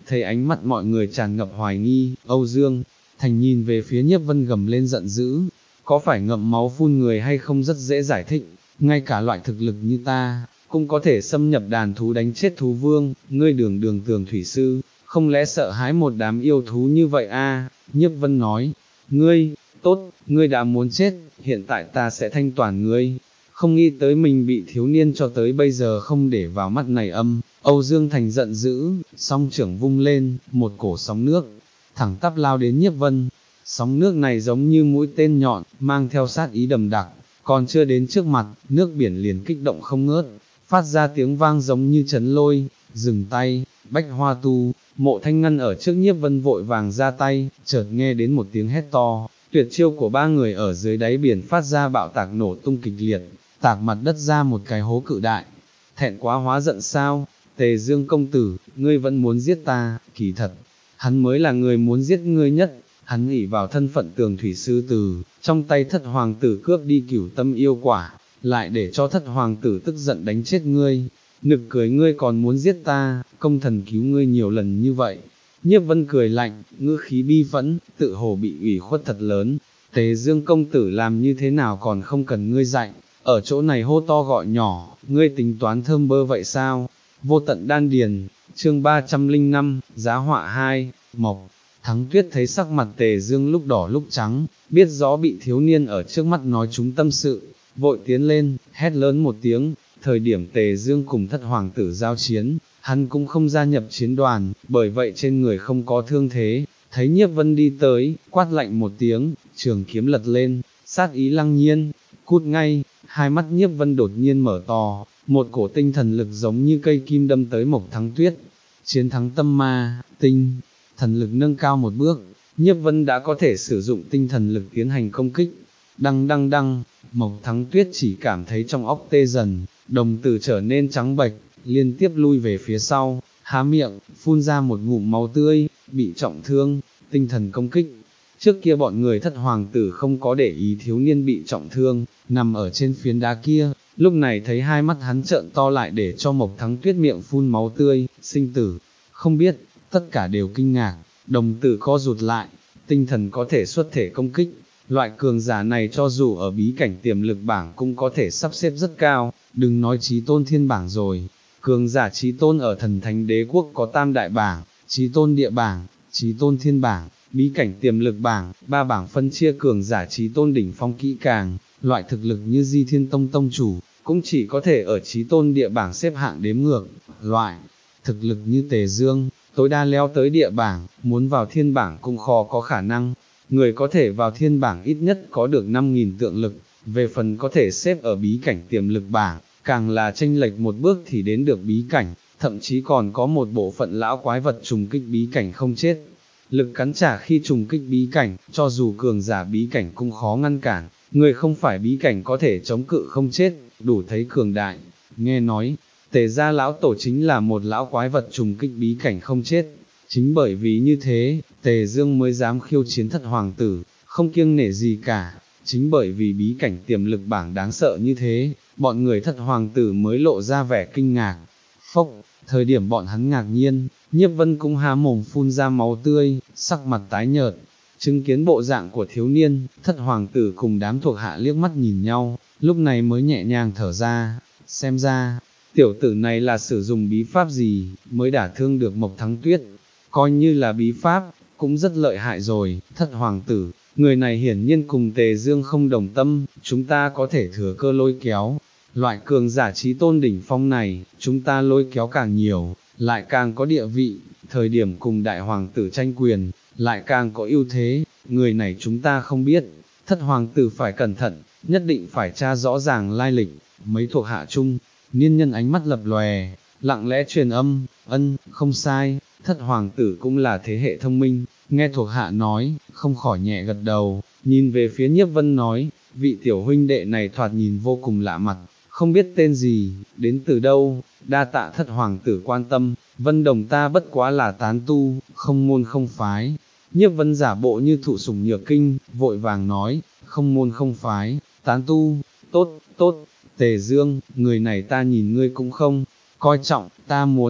thấy ánh mắt mọi người tràn ngập hoài nghi, Âu Dương Thành nhìn về phía Nhiếp Vân gầm lên giận dữ, có phải ngậm máu phun người hay không rất dễ giải thích, ngay cả loại thực lực như ta, cũng có thể xâm nhập đàn thú đánh chết thú vương, ngươi đường đường tường thủy sư, không lẽ sợ hãi một đám yêu thú như vậy a? À? Nhiếp Vân nói, ngươi, tốt, ngươi đã muốn chết, hiện tại ta sẽ thanh toàn ngươi. Không nghĩ tới mình bị thiếu niên cho tới bây giờ không để vào mắt này âm, Âu Dương Thành giận dữ, song trưởng vung lên, một cổ sóng nước, thẳng tắp lao đến Nhiếp Vân. Sóng nước này giống như mũi tên nhọn, mang theo sát ý đầm đặc, còn chưa đến trước mặt, nước biển liền kích động không ngớt, phát ra tiếng vang giống như chấn lôi. Dừng tay, Bách Hoa Tu, Mộ Thanh Ngân ở trước Nhiếp Vân vội vàng ra tay, chợt nghe đến một tiếng hét to, tuyệt chiêu của ba người ở dưới đáy biển phát ra bạo tạc nổ tung kịch liệt, tạc mặt đất ra một cái hố cự đại. Thẹn quá hóa giận sao? Tề Dương công tử, ngươi vẫn muốn giết ta? Kỳ thật, hắn mới là người muốn giết ngươi nhất. Hắn ỷ vào thân phận tường thủy sư từ, trong tay thất hoàng tử cướp đi cửu tâm yêu quả, lại để cho thất hoàng tử tức giận đánh chết ngươi. Nực cười, ngươi còn muốn giết ta, công thần cứu ngươi nhiều lần như vậy. Nhiếp Vân cười lạnh, ngữ khí bi phẫn, tự hồ bị ủy khuất thật lớn. Tề Dương công tử làm như thế nào còn không cần ngươi dạy, ở chỗ này hô to gọi nhỏ, ngươi tính toán thơm bơ vậy sao? Vô tận đan điền, chương ba trăm linh năm, giá họa hai, Mộc Thắng Tuyết thấy sắc mặt Tề Dương lúc đỏ lúc trắng, biết rõ bị thiếu niên ở trước mắt nói trúng tâm sự, vội tiến lên, hét lớn một tiếng. Thời điểm Tề Dương cùng thất hoàng tử giao chiến, hắn cũng không gia nhập chiến đoàn, bởi vậy trên người không có thương thế. Thấy Nhiếp Vân đi tới, quát lạnh một tiếng, trường kiếm lật lên, sát ý lăng nhiên, cút ngay. Hai mắt Nhiếp Vân đột nhiên mở to, một cổ tinh thần lực giống như cây kim đâm tới Mộc Thắng Tuyết. Chiến thắng tâm ma, tinh thần lực nâng cao một bước, Nhiếp Vân đã có thể sử dụng tinh thần lực tiến hành công kích. Đăng đăng đăng, Mộc Thắng Tuyết chỉ cảm thấy trong óc tê dần, đồng tử trở nên trắng bệch, liên tiếp lui về phía sau, há miệng, phun ra một ngụm máu tươi, bị trọng thương, tinh thần công kích. Trước kia bọn người thất hoàng tử không có để ý thiếu niên bị trọng thương, nằm ở trên phiến đá kia, lúc này thấy hai mắt hắn trợn to lại để cho Mộc Thắng Tuyết miệng phun máu tươi, sinh tử, không biết, tất cả đều kinh ngạc, đồng tử co rụt lại, tinh thần có thể xuất thể công kích, loại cường giả này cho dù ở bí cảnh tiềm lực bảng cũng có thể sắp xếp rất cao, đừng nói chí tôn thiên bảng rồi, cường giả chí tôn ở thần thánh đế quốc có tam đại bảng, chí tôn địa bảng, chí tôn thiên bảng, bí cảnh tiềm lực bảng, ba bảng phân chia cường giả chí tôn đỉnh phong kỹ càng, loại thực lực như Di Thiên Tông tông chủ, cũng chỉ có thể ở chí tôn địa bảng xếp hạng đếm ngược, loại thực lực như Tề Dương, tối đa leo tới địa bảng, muốn vào thiên bảng cũng khó có khả năng, người có thể vào thiên bảng ít nhất có được năm nghìn tượng lực, về phần có thể xếp ở bí cảnh tiềm lực bảng, càng là chênh lệch một bước thì đến được bí cảnh, thậm chí còn có một bộ phận lão quái vật trùng kích bí cảnh không chết. Lực cắn trả khi trùng kích bí cảnh, cho dù cường giả bí cảnh cũng khó ngăn cản, người không phải bí cảnh có thể chống cự không chết, đủ thấy cường đại. Nghe nói, Tề gia lão tổ chính là một lão quái vật trùng kích bí cảnh không chết, chính bởi vì như thế, Tề Dương mới dám khiêu chiến thất hoàng tử, không kiêng nể gì cả, chính bởi vì bí cảnh tiềm lực bảng đáng sợ như thế, bọn người thất hoàng tử mới lộ ra vẻ kinh ngạc. Phốc, thời điểm bọn hắn ngạc nhiên, Nhiếp Vân cũng há mồm phun ra máu tươi, sắc mặt tái nhợt, chứng kiến bộ dạng của thiếu niên, thất hoàng tử cùng đám thuộc hạ liếc mắt nhìn nhau, lúc này mới nhẹ nhàng thở ra, xem ra, tiểu tử này là sử dụng bí pháp gì, mới đả thương được Mộc Thắng Tuyết, coi như là bí pháp, cũng rất lợi hại rồi. Thất hoàng tử, người này hiển nhiên cùng Tề Dương không đồng tâm, chúng ta có thể thừa cơ lôi kéo, loại cường giả chí tôn đỉnh phong này, chúng ta lôi kéo càng nhiều, lại càng có địa vị, thời điểm cùng đại hoàng tử tranh quyền, lại càng có ưu thế, người này chúng ta không biết, thất hoàng tử phải cẩn thận, nhất định phải tra rõ ràng lai lịch. Mấy thuộc hạ chung, niên nhân ánh mắt lập lòe, lặng lẽ truyền âm, ân, không sai, thất hoàng tử cũng là thế hệ thông minh, nghe thuộc hạ nói, không khỏi nhẹ gật đầu, nhìn về phía Nhiếp Vân nói, vị tiểu huynh đệ này thoạt nhìn vô cùng lạ mặt, không biết tên gì, đến từ đâu, đa tạ thất hoàng tử quan tâm, Vân Đồng ta bất quá là tán tu, không môn không phái. Nhiếp Vân giả bộ như thụ sủng nhược kinh, vội vàng nói, không môn không phái, tán tu, tốt, tốt, Tề Dương, người này ta nhìn ngươi cũng không coi trọng, ta muốn, thất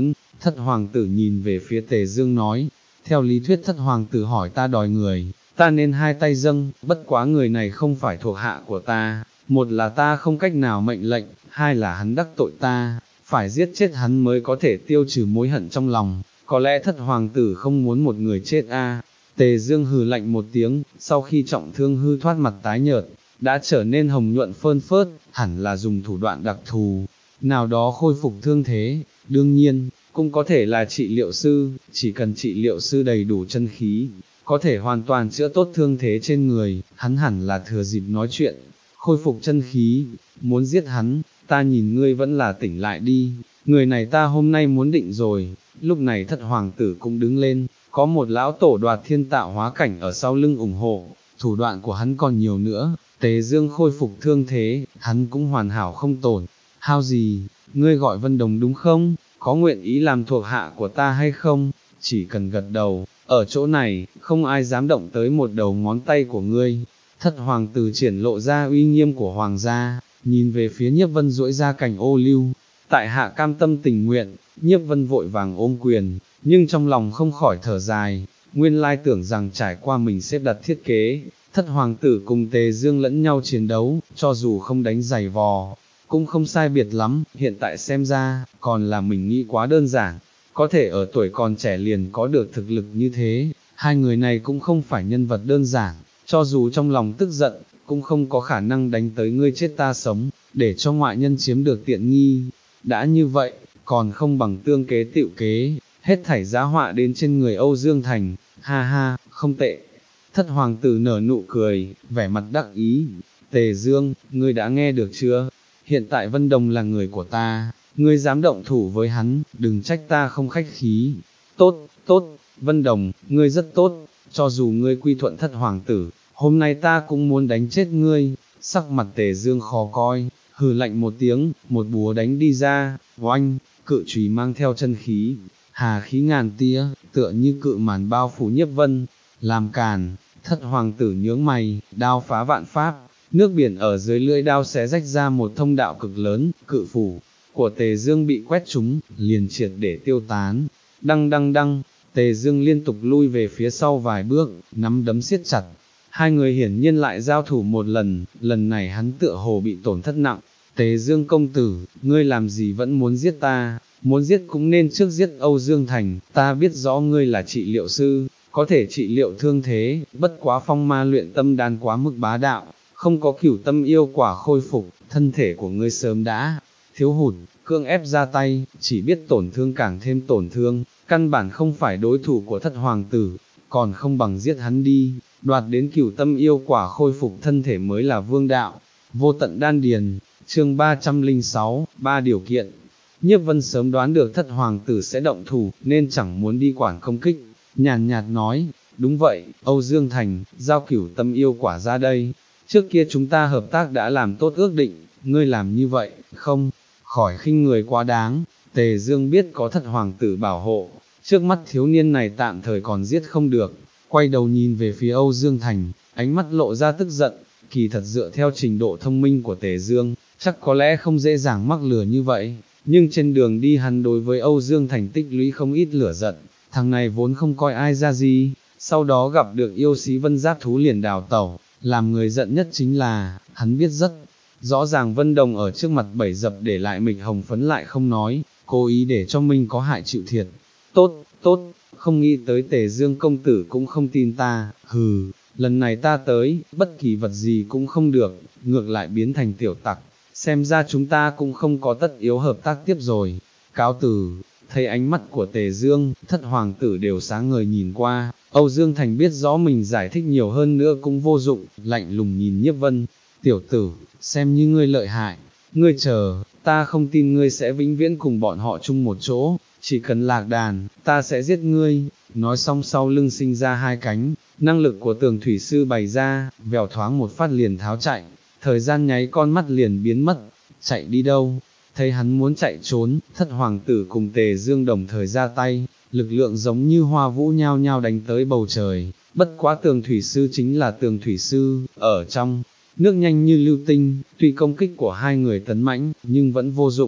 Thất hoàng tử nhìn về phía Tề Dương nói, theo lý thuyết thất hoàng tử hỏi ta đòi người, ta nên hai tay dâng, bất quá người này không phải thuộc hạ của ta, một là ta không cách nào mệnh lệnh, hai là hắn đắc tội ta, phải giết chết hắn mới có thể tiêu trừ mối hận trong lòng, có lẽ thất hoàng tử không muốn một người chết a. Tề Dương hừ lạnh một tiếng, sau khi trọng thương hư thoát mặt tái nhợt, đã trở nên hồng nhuận phơn phớt, hẳn là dùng thủ đoạn đặc thù, nào đó khôi phục thương thế, đương nhiên, cũng có thể là trị liệu sư, chỉ cần trị liệu sư đầy đủ chân khí, có thể hoàn toàn chữa tốt thương thế trên người, hắn hẳn là thừa dịp nói chuyện, khôi phục chân khí, muốn giết hắn, ta nhìn ngươi vẫn là tỉnh lại đi, người này ta hôm nay muốn định rồi. Lúc này thất hoàng tử cũng đứng lên, có một lão tổ đoạt thiên tạo hóa cảnh ở sau lưng ủng hộ, thủ đoạn của hắn còn nhiều nữa, Tề Dương khôi phục thương thế, hắn cũng hoàn hảo không tổn, hao gì, ngươi gọi Vân Đồng đúng không, có nguyện ý làm thuộc hạ của ta hay không, chỉ cần gật đầu, ở chỗ này, không ai dám động tới một đầu ngón tay của ngươi. Thất hoàng tử triển lộ ra uy nghiêm của hoàng gia, nhìn về phía Nhiếp Vân duỗi ra cành ô lưu, tại hạ cam tâm tình nguyện. Nhiếp Vân vội vàng ôm quyền, nhưng trong lòng không khỏi thở dài, nguyên lai tưởng rằng trải qua mình xếp đặt thiết kế, thất hoàng tử cùng Tề Dương lẫn nhau chiến đấu, cho dù không đánh giày vò, cũng không sai biệt lắm, hiện tại xem ra, còn là mình nghĩ quá đơn giản, có thể ở tuổi còn trẻ liền có được thực lực như thế, hai người này cũng không phải nhân vật đơn giản, cho dù trong lòng tức giận, cũng không có khả năng đánh tới ngươi chết ta sống, để cho ngoại nhân chiếm được tiện nghi, đã như vậy, còn không bằng tương kế tựu kế, hết thảy giá họa đến trên người Âu Dương Thành, ha ha, không tệ. Thất hoàng tử nở nụ cười, vẻ mặt đắc ý, Tề Dương, ngươi đã nghe được chưa? Hiện tại Vân Đồng là người của ta, ngươi dám động thủ với hắn, đừng trách ta không khách khí. Tốt, tốt, Vân Đồng, ngươi rất tốt, cho dù ngươi quy thuận thất hoàng tử, hôm nay ta cũng muốn đánh chết ngươi. Sắc mặt Tề Dương khó coi, hừ lạnh một tiếng, một búa đánh đi ra, oanh, cự chùy mang theo chân khí, hà khí ngàn tia, tựa như cự màn bao phủ Nhiếp Vân, làm càn. Thất hoàng tử nhướng mày, đao phá vạn pháp, nước biển ở dưới lưỡi đao xé rách ra một thông đạo cực lớn, cự phủ của Tề Dương bị quét trúng, liền triệt để tiêu tán. Đăng đăng đăng, Tề Dương liên tục lui về phía sau vài bước, nắm đấm siết chặt. Hai người hiển nhiên lại giao thủ một lần, lần này hắn tựa hồ bị tổn thất nặng. Tề Dương công tử, ngươi làm gì vẫn muốn giết ta, muốn giết cũng nên trước giết Âu Dương Thành, ta biết rõ ngươi là trị liệu sư, có thể trị liệu thương thế, bất quá phong ma luyện tâm đan quá mức bá đạo, không có cửu tâm yêu quả khôi phục, thân thể của ngươi sớm đã thiếu hụt, cương ép ra tay, chỉ biết tổn thương càng thêm tổn thương, căn bản không phải đối thủ của thất hoàng tử, còn không bằng giết hắn đi, đoạt đến cửu tâm yêu quả khôi phục thân thể mới là vương đạo. Vô tận đan điền, chương ba trăm lẻ sáu, ba điều kiện. Nhiếp Vân sớm đoán được thất hoàng tử sẽ động thủ, nên chẳng muốn đi quản công kích, nhàn nhạt nói, đúng vậy, Âu Dương Thành, giao cửu tâm yêu quả ra đây, trước kia chúng ta hợp tác đã làm tốt ước định, ngươi làm như vậy, không, khỏi khinh người quá đáng. Tề Dương biết có thất hoàng tử bảo hộ, trước mắt thiếu niên này tạm thời còn giết không được, quay đầu nhìn về phía Âu Dương Thành, ánh mắt lộ ra tức giận, kỳ thật dựa theo trình độ thông minh của Tề Dương, chắc có lẽ không dễ dàng mắc lừa như vậy, nhưng trên đường đi hắn đối với Âu Dương Thành tích lũy không ít lửa giận, thằng này vốn không coi ai ra gì, sau đó gặp được yêu sĩ Vân Giác thú liền đào tẩu, làm người giận nhất chính là, hắn biết rất rõ ràng Vân Đồng ở trước mặt bảy dập để lại mịch hồng phấn lại không nói, cố ý để cho mình có hại chịu thiệt. Tốt, tốt, không nghĩ tới Tề Dương công tử cũng không tin ta, hừ, lần này ta tới, bất kỳ vật gì cũng không được, ngược lại biến thành tiểu tặc, xem ra chúng ta cũng không có tất yếu hợp tác tiếp rồi. Cáo từ, thấy ánh mắt của Tề Dương, thất hoàng tử đều sáng ngời nhìn qua, Âu Dương Thành biết rõ mình giải thích nhiều hơn nữa cũng vô dụng, lạnh lùng nhìn Nhiếp Vân, tiểu tử, xem như ngươi lợi hại, ngươi chờ, ta không tin ngươi sẽ vĩnh viễn cùng bọn họ chung một chỗ, chỉ cần lạc đàn, ta sẽ giết ngươi. Nói xong sau lưng sinh ra hai cánh, năng lực của tường thủy sư bày ra, vèo thoáng một phát liền tháo chạy, thời gian nháy con mắt liền biến mất, chạy đi đâu? Thấy hắn muốn chạy trốn, thất hoàng tử cùng Tề Dương đồng thời ra tay, lực lượng giống như hoa vũ nhao nhao đánh tới bầu trời, bất quá tường thủy sư chính là tường thủy sư, ở trong nước nhanh như lưu tinh, tuy công kích của hai người tấn mãnh, nhưng vẫn vô dụng.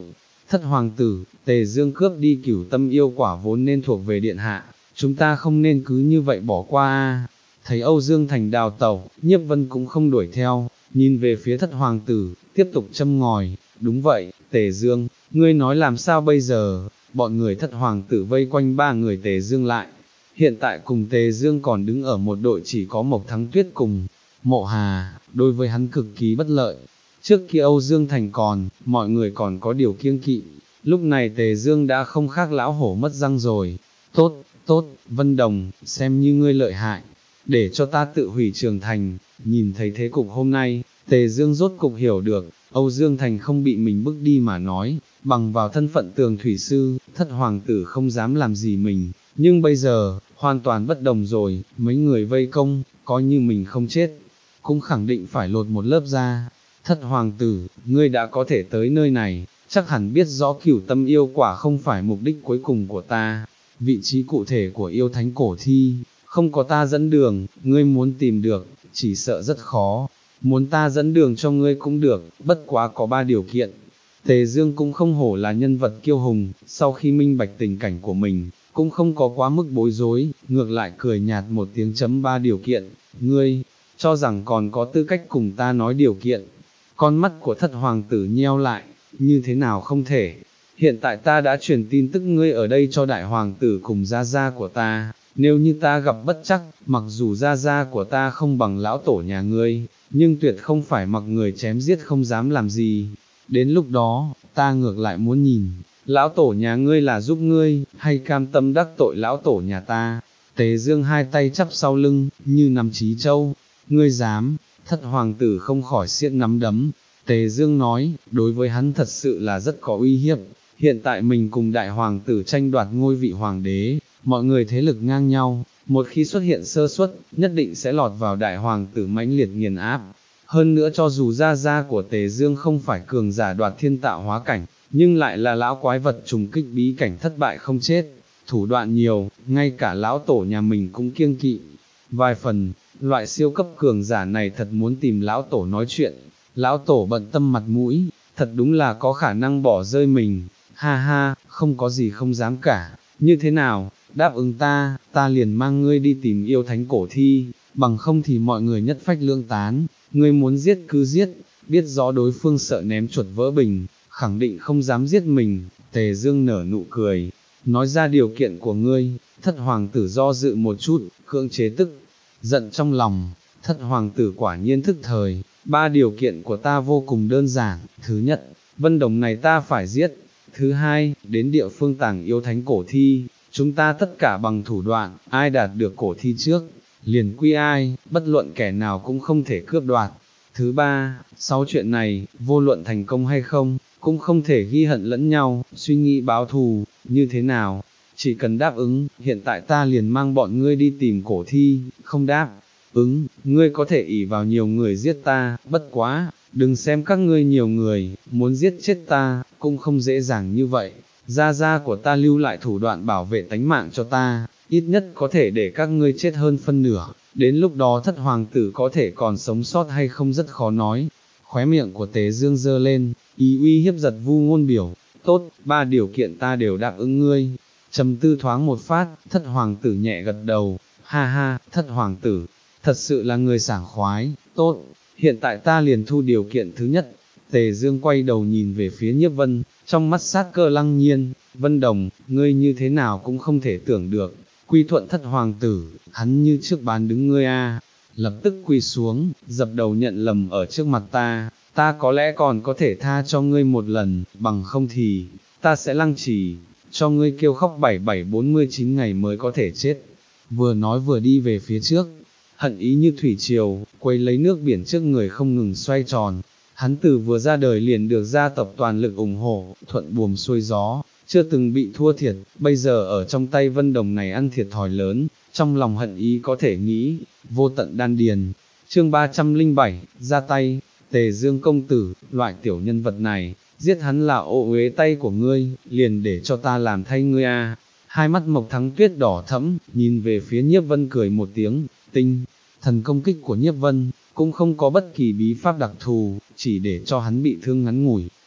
thất hoàng tử, Tề Dương cướp đi cửu tâm yêu quả vốn nên thuộc về điện hạ, chúng ta không nên cứ như vậy bỏ qua a. Thấy Âu Dương Thành đào tẩu, Nhiếp Vân cũng không đuổi theo, nhìn về phía thất hoàng tử, tiếp tục châm ngòi, đúng vậy, Tề Dương, ngươi nói làm sao bây giờ, bọn người thất hoàng tử vây quanh ba người Tề Dương lại, hiện tại cùng Tề Dương còn đứng ở một đội chỉ có Mộc Thắng Tuyết cùng Mộ Hà, đối với hắn cực kỳ bất lợi. Trước kia Âu Dương Thành còn, mọi người còn có điều kiêng kỵ, lúc này Tề Dương đã không khác lão hổ mất răng rồi. Tốt, tốt, Vân Đồng, xem như ngươi lợi hại, để cho ta tự hủy Trường Thành. Nhìn thấy thế cục hôm nay, Tề Dương rốt cục hiểu được, Âu Dương Thành không bị mình bức đi mà nói, bằng vào thân phận tường thủy sư, thất hoàng tử không dám làm gì mình, nhưng bây giờ, hoàn toàn bất đồng rồi, mấy người vây công, coi như mình không chết, cũng khẳng định phải lột một lớp da. Thất hoàng tử, ngươi đã có thể tới nơi này, chắc hẳn biết rõ cửu tâm yêu quả không phải mục đích cuối cùng của ta, vị trí cụ thể của yêu thánh cổ thi, không có ta dẫn đường, ngươi muốn tìm được, chỉ sợ rất khó, muốn ta dẫn đường cho ngươi cũng được, bất quá có ba điều kiện. Tề Dương cũng không hổ là nhân vật kiêu hùng, sau khi minh bạch tình cảnh của mình, cũng không có quá mức bối rối, ngược lại cười nhạt một tiếng chấm ba điều kiện, ngươi, cho rằng còn có tư cách cùng ta nói điều kiện. Con mắt của thất hoàng tử nheo lại, như thế nào không thể, hiện tại ta đã truyền tin tức ngươi ở đây cho đại hoàng tử cùng gia gia của ta, nếu như ta gặp bất trắc, mặc dù gia gia của ta không bằng lão tổ nhà ngươi, nhưng tuyệt không phải mặc người chém giết không dám làm gì, đến lúc đó, ta ngược lại muốn nhìn, lão tổ nhà ngươi là giúp ngươi, hay cam tâm đắc tội lão tổ nhà ta. Tề Dương hai tay chắp sau lưng, như nắm chí châu, ngươi dám, thất hoàng tử không khỏi siết nắm đấm. Tề Dương nói, đối với hắn thật sự là rất có uy hiếp, hiện tại mình cùng đại hoàng tử tranh đoạt ngôi vị hoàng đế, mọi người thế lực ngang nhau, một khi xuất hiện sơ suất, nhất định sẽ lọt vào đại hoàng tử mãnh liệt nghiền áp. Hơn nữa cho dù gia gia của Tề Dương không phải cường giả đoạt thiên tạo hóa cảnh, nhưng lại là lão quái vật trùng kích bí cảnh thất bại không chết, thủ đoạn nhiều, ngay cả lão tổ nhà mình cũng kiêng kỵ. Vài phần, loại siêu cấp cường giả này thật muốn tìm lão tổ nói chuyện, lão tổ bận tâm mặt mũi, thật đúng là có khả năng bỏ rơi mình, ha ha, không có gì không dám cả, như thế nào, đáp ứng ta, ta liền mang ngươi đi tìm yêu thánh cổ thi, bằng không thì mọi người nhất phách lương tán, ngươi muốn giết cứ giết, biết rõ đối phương sợ ném chuột vỡ bình, khẳng định không dám giết mình. Tề Dương nở nụ cười, nói ra điều kiện của ngươi. Thất hoàng tử do dự một chút, cưỡng chế tức giận trong lòng. Thất hoàng tử quả nhiên thức thời, ba điều kiện của ta vô cùng đơn giản. Thứ nhất, Vân Đồng này ta phải giết. Thứ hai, đến địa phương tàng yêu thánh cổ thi, chúng ta tất cả bằng thủ đoạn, ai đạt được cổ thi trước, liền quy ai, bất luận kẻ nào cũng không thể cướp đoạt. Thứ ba, sau chuyện này, vô luận thành công hay không, cũng không thể ghi hận lẫn nhau, suy nghĩ báo thù, như thế nào, chỉ cần đáp ứng, hiện tại ta liền mang bọn ngươi đi tìm cổ thi, không đáp ứng, ngươi có thể ỷ vào nhiều người giết ta, bất quá, đừng xem các ngươi nhiều người, muốn giết chết ta, cũng không dễ dàng như vậy, gia gia của ta lưu lại thủ đoạn bảo vệ tánh mạng cho ta, ít nhất có thể để các ngươi chết hơn phân nửa, đến lúc đó thất hoàng tử có thể còn sống sót hay không rất khó nói. Khóe miệng của Tề Dương giơ lên, ý uy hiếp giật vu ngôn biểu, tốt, ba điều kiện ta đều đáp ứng ngươi. Trầm tư thoáng một phát, thất hoàng tử nhẹ gật đầu, ha ha, thất hoàng tử, thật sự là người sảng khoái, tốt, hiện tại ta liền thu điều kiện thứ nhất. Tề Dương quay đầu nhìn về phía Nhiếp Vân, trong mắt sát cơ lăng nhiên, Vân Đồng, ngươi như thế nào cũng không thể tưởng được, quy thuận thất hoàng tử, hắn như trước bán đứng ngươi a, lập tức quỳ xuống, dập đầu nhận lầm ở trước mặt ta, ta có lẽ còn có thể tha cho ngươi một lần, bằng không thì, ta sẽ lăng trì, cho ngươi kêu khóc bảy bảy bốn mươi chín ngày mới có thể chết. Vừa nói vừa đi về phía trước, hận ý như thủy triều, quấy lấy nước biển trước người không ngừng xoay tròn. Hắn từ vừa ra đời liền được gia tộc toàn lực ủng hộ, thuận buồm xuôi gió, chưa từng bị thua thiệt, bây giờ ở trong tay Vân Đồng này ăn thiệt thòi lớn, trong lòng hận ý có thể nghĩ, vô tận đan điền. Chương ba trăm linh bảy, ra tay, Tề Dương công tử, loại tiểu nhân vật này, giết hắn là ô uế tay của ngươi, liền để cho ta làm thay ngươi a. Hai mắt Mộc Thắng Tuyết đỏ thẫm, nhìn về phía Nhiếp Vân cười một tiếng, tinh thần công kích của Nhiếp Vân cũng không có bất kỳ bí pháp đặc thù, chỉ để cho hắn bị thương ngắn ngủi,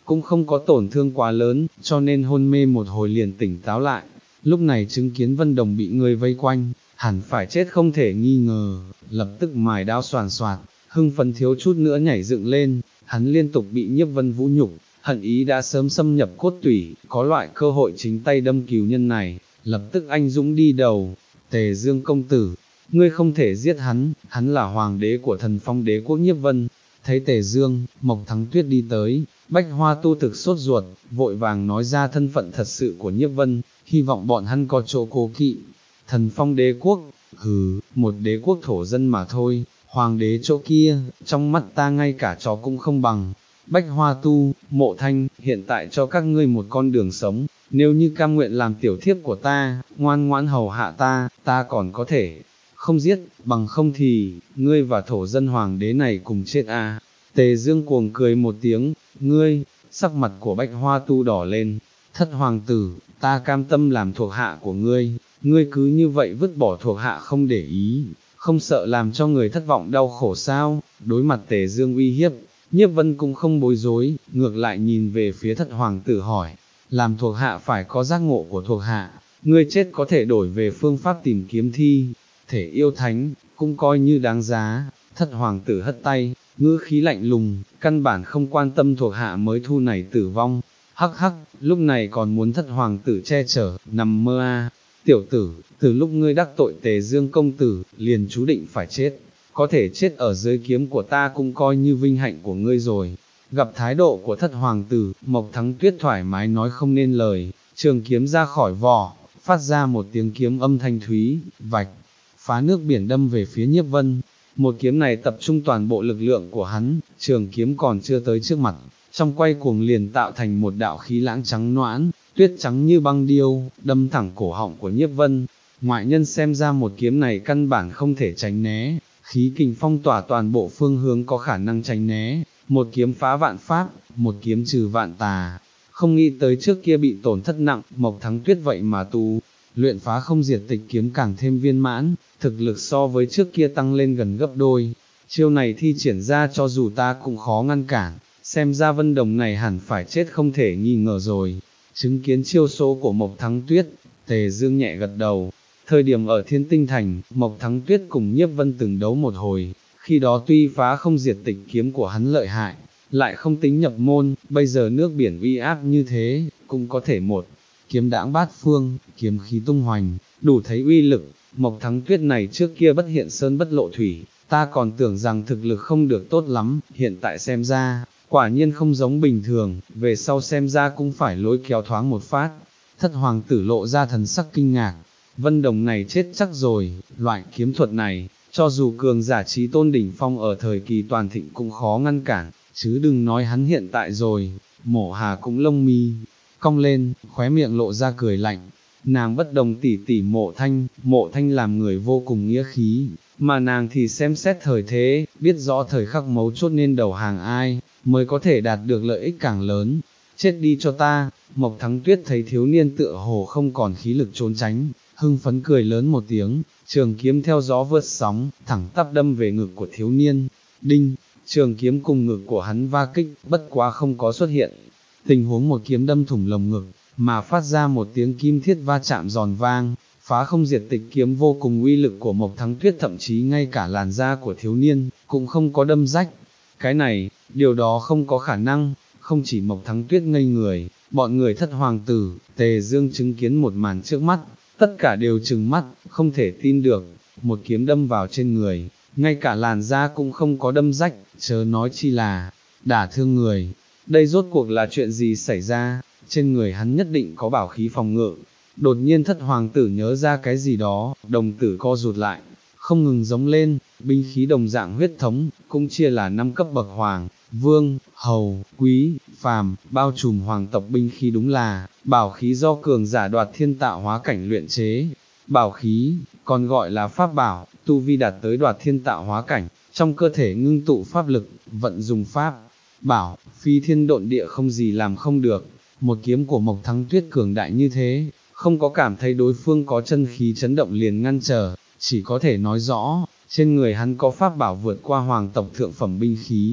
cũng không có tổn thương quá lớn, cho nên hôn mê một hồi liền tỉnh táo lại. Lúc này chứng kiến Vân Đồng bị người vây quanh, hẳn phải chết không thể nghi ngờ, lập tức mài đao xoàn xoạt, hưng phấn thiếu chút nữa nhảy dựng lên, hắn liên tục bị Nhiếp Vân vũ nhục, hận ý đã sớm xâm nhập cốt tủy, có loại cơ hội chính tay đâm cừu nhân này, lập tức anh dũng đi đầu. Tề Dương công tử, ngươi không thể giết hắn, hắn là hoàng đế của Thần Phong đế quốc Nhiếp Vân. Thấy Tề Dương, Mộc Thắng Tuyết đi tới, Bách Hoa tu thực sốt ruột, vội vàng nói ra thân phận thật sự của Nhiếp Vân, hy vọng bọn hắn có chỗ cố kỵ. Thần Phong đế quốc, hừ, một đế quốc thổ dân mà thôi, hoàng đế chỗ kia, trong mắt ta ngay cả chó cũng không bằng. Bách Hoa tu, Mộ Thanh, hiện tại cho các ngươi một con đường sống, nếu như cam nguyện làm tiểu thiếp của ta, ngoan ngoãn hầu hạ ta, ta còn có thể không giết, bằng không thì, ngươi và thổ dân hoàng đế này cùng chết à. Tề Dương cuồng cười một tiếng, ngươi, sắc mặt của Bách Hoa tu đỏ lên, thất hoàng tử, ta cam tâm làm thuộc hạ của ngươi, ngươi cứ như vậy vứt bỏ thuộc hạ không để ý, không sợ làm cho người thất vọng đau khổ sao. Đối mặt Tề Dương uy hiếp, Nhiếp Vân cũng không bối rối, ngược lại nhìn về phía thất hoàng tử hỏi, làm thuộc hạ phải có giác ngộ của thuộc hạ, ngươi chết có thể đổi về phương pháp tìm kiếm thi thể yêu thánh, cũng coi như đáng giá. Thất hoàng tử hất tay, ngữ khí lạnh lùng, căn bản không quan tâm thuộc hạ mới thu này tử vong. Hắc hắc, lúc này còn muốn thất hoàng tử che chở, nằm mơ a. Tiểu tử, từ lúc ngươi đắc tội Tề Dương công tử, liền chú định phải chết, có thể chết ở dưới kiếm của ta cũng coi như vinh hạnh của ngươi rồi. Gặp thái độ của thất hoàng tử, Mộc Thắng Tuyết thoải mái nói không nên lời, trường kiếm ra khỏi vỏ, phát ra một tiếng kiếm âm thanh thúy, vạch, phá nước biển đâm về phía Nhiếp Vân. Một kiếm này tập trung toàn bộ lực lượng của hắn, trường kiếm còn chưa tới trước mặt, trong quay cuồng liền tạo thành một đạo khí lãng trắng noãn, tuyết trắng như băng điêu, đâm thẳng cổ họng của Nhiếp Vân. Ngoại nhân xem ra một kiếm này căn bản không thể tránh né, khí kình phong tỏa toàn bộ phương hướng có khả năng tránh né, một kiếm phá vạn pháp, một kiếm trừ vạn tà. Không nghĩ tới trước kia bị tổn thất nặng, Mộc Thắng Tuyết vậy mà tu luyện phá không diệt tịch kiếm càng thêm viên mãn, thực lực so với trước kia tăng lên gần gấp đôi. Chiêu này thi triển ra cho dù ta cũng khó ngăn cản, xem ra Vân Đồng này hẳn phải chết không thể nghi ngờ rồi. Chứng kiến chiêu số của Mộc Thắng Tuyết, Tề Dương nhẹ gật đầu. Thời điểm ở Thiên Tinh Thành, Mộc Thắng Tuyết cùng Nhiếp Vân từng đấu một hồi, khi đó tuy phá không diệt tịch kiếm của hắn lợi hại, lại không tính nhập môn, bây giờ nước biển uy áp như thế, cũng có thể một kiếm đãng bát phương, kiếm khí tung hoành, đủ thấy uy lực. Mộc Thắng Tuyết này trước kia bất hiện sơn bất lộ thủy, ta còn tưởng rằng thực lực không được tốt lắm, hiện tại xem ra, quả nhiên không giống bình thường, về sau xem ra cũng phải lối kéo thoáng một phát. Thất hoàng tử lộ ra thần sắc kinh ngạc, Vân Đồng này chết chắc rồi, loại kiếm thuật này, cho dù cường giả trí tôn đỉnh phong ở thời kỳ toàn thịnh cũng khó ngăn cản, chứ đừng nói hắn hiện tại rồi. Mộ Hà cũng lông mi cong lên, khóe miệng lộ ra cười lạnh. Nàng bất đồng tỷ tỷ Mộ Thanh, Mộ Thanh làm người vô cùng nghĩa khí, mà nàng thì xem xét thời thế, biết rõ thời khắc mấu chốt nên đầu hàng ai, mới có thể đạt được lợi ích càng lớn. Chết đi cho ta. Mộc Thắng Tuyết thấy thiếu niên tựa hồ không còn khí lực trốn tránh, hưng phấn cười lớn một tiếng, trường kiếm theo gió vượt sóng, thẳng tắp đâm về ngực của thiếu niên. Đinh, trường kiếm cùng ngực của hắn va kích, bất quá không có xuất hiện tình huống một kiếm đâm thủng lồng ngực, mà phát ra một tiếng kim thiết va chạm giòn vang. Phá không diệt tịch kiếm vô cùng uy lực của Mộc Thắng Tuyết, thậm chí ngay cả làn da của thiếu niên cũng không có đâm rách. Cái này, điều đó không có khả năng. Không chỉ Mộc Thắng Tuyết ngây người, bọn người thất hoàng tử, Tề Dương chứng kiến một màn trước mắt, tất cả đều trừng mắt, không thể tin được. Một kiếm đâm vào trên người, ngay cả làn da cũng không có đâm rách, chớ nói chi là đả thương người. Đây rốt cuộc là chuyện gì xảy ra? Trên người hắn nhất định có bảo khí phòng ngự. Đột nhiên thất hoàng tử nhớ ra cái gì đó, đồng tử co rụt lại, không ngừng giống lên. Binh khí đồng dạng huyết thống, cũng chia là năm cấp bậc: hoàng, vương, hầu, quý, phàm, bao trùm hoàng tộc binh khí đúng là bảo khí do cường giả đoạt thiên tạo hóa cảnh luyện chế. Bảo khí, còn gọi là pháp bảo, tu vi đạt tới đoạt thiên tạo hóa cảnh, trong cơ thể ngưng tụ pháp lực, vận dùng pháp bảo, phi thiên độn địa không gì làm không được. Một kiếm của Mộc Thắng Tuyết cường đại như thế, không có cảm thấy đối phương có chân khí chấn động liền ngăn trở, chỉ có thể nói rõ, trên người hắn có pháp bảo vượt qua hoàng tộc thượng phẩm binh khí.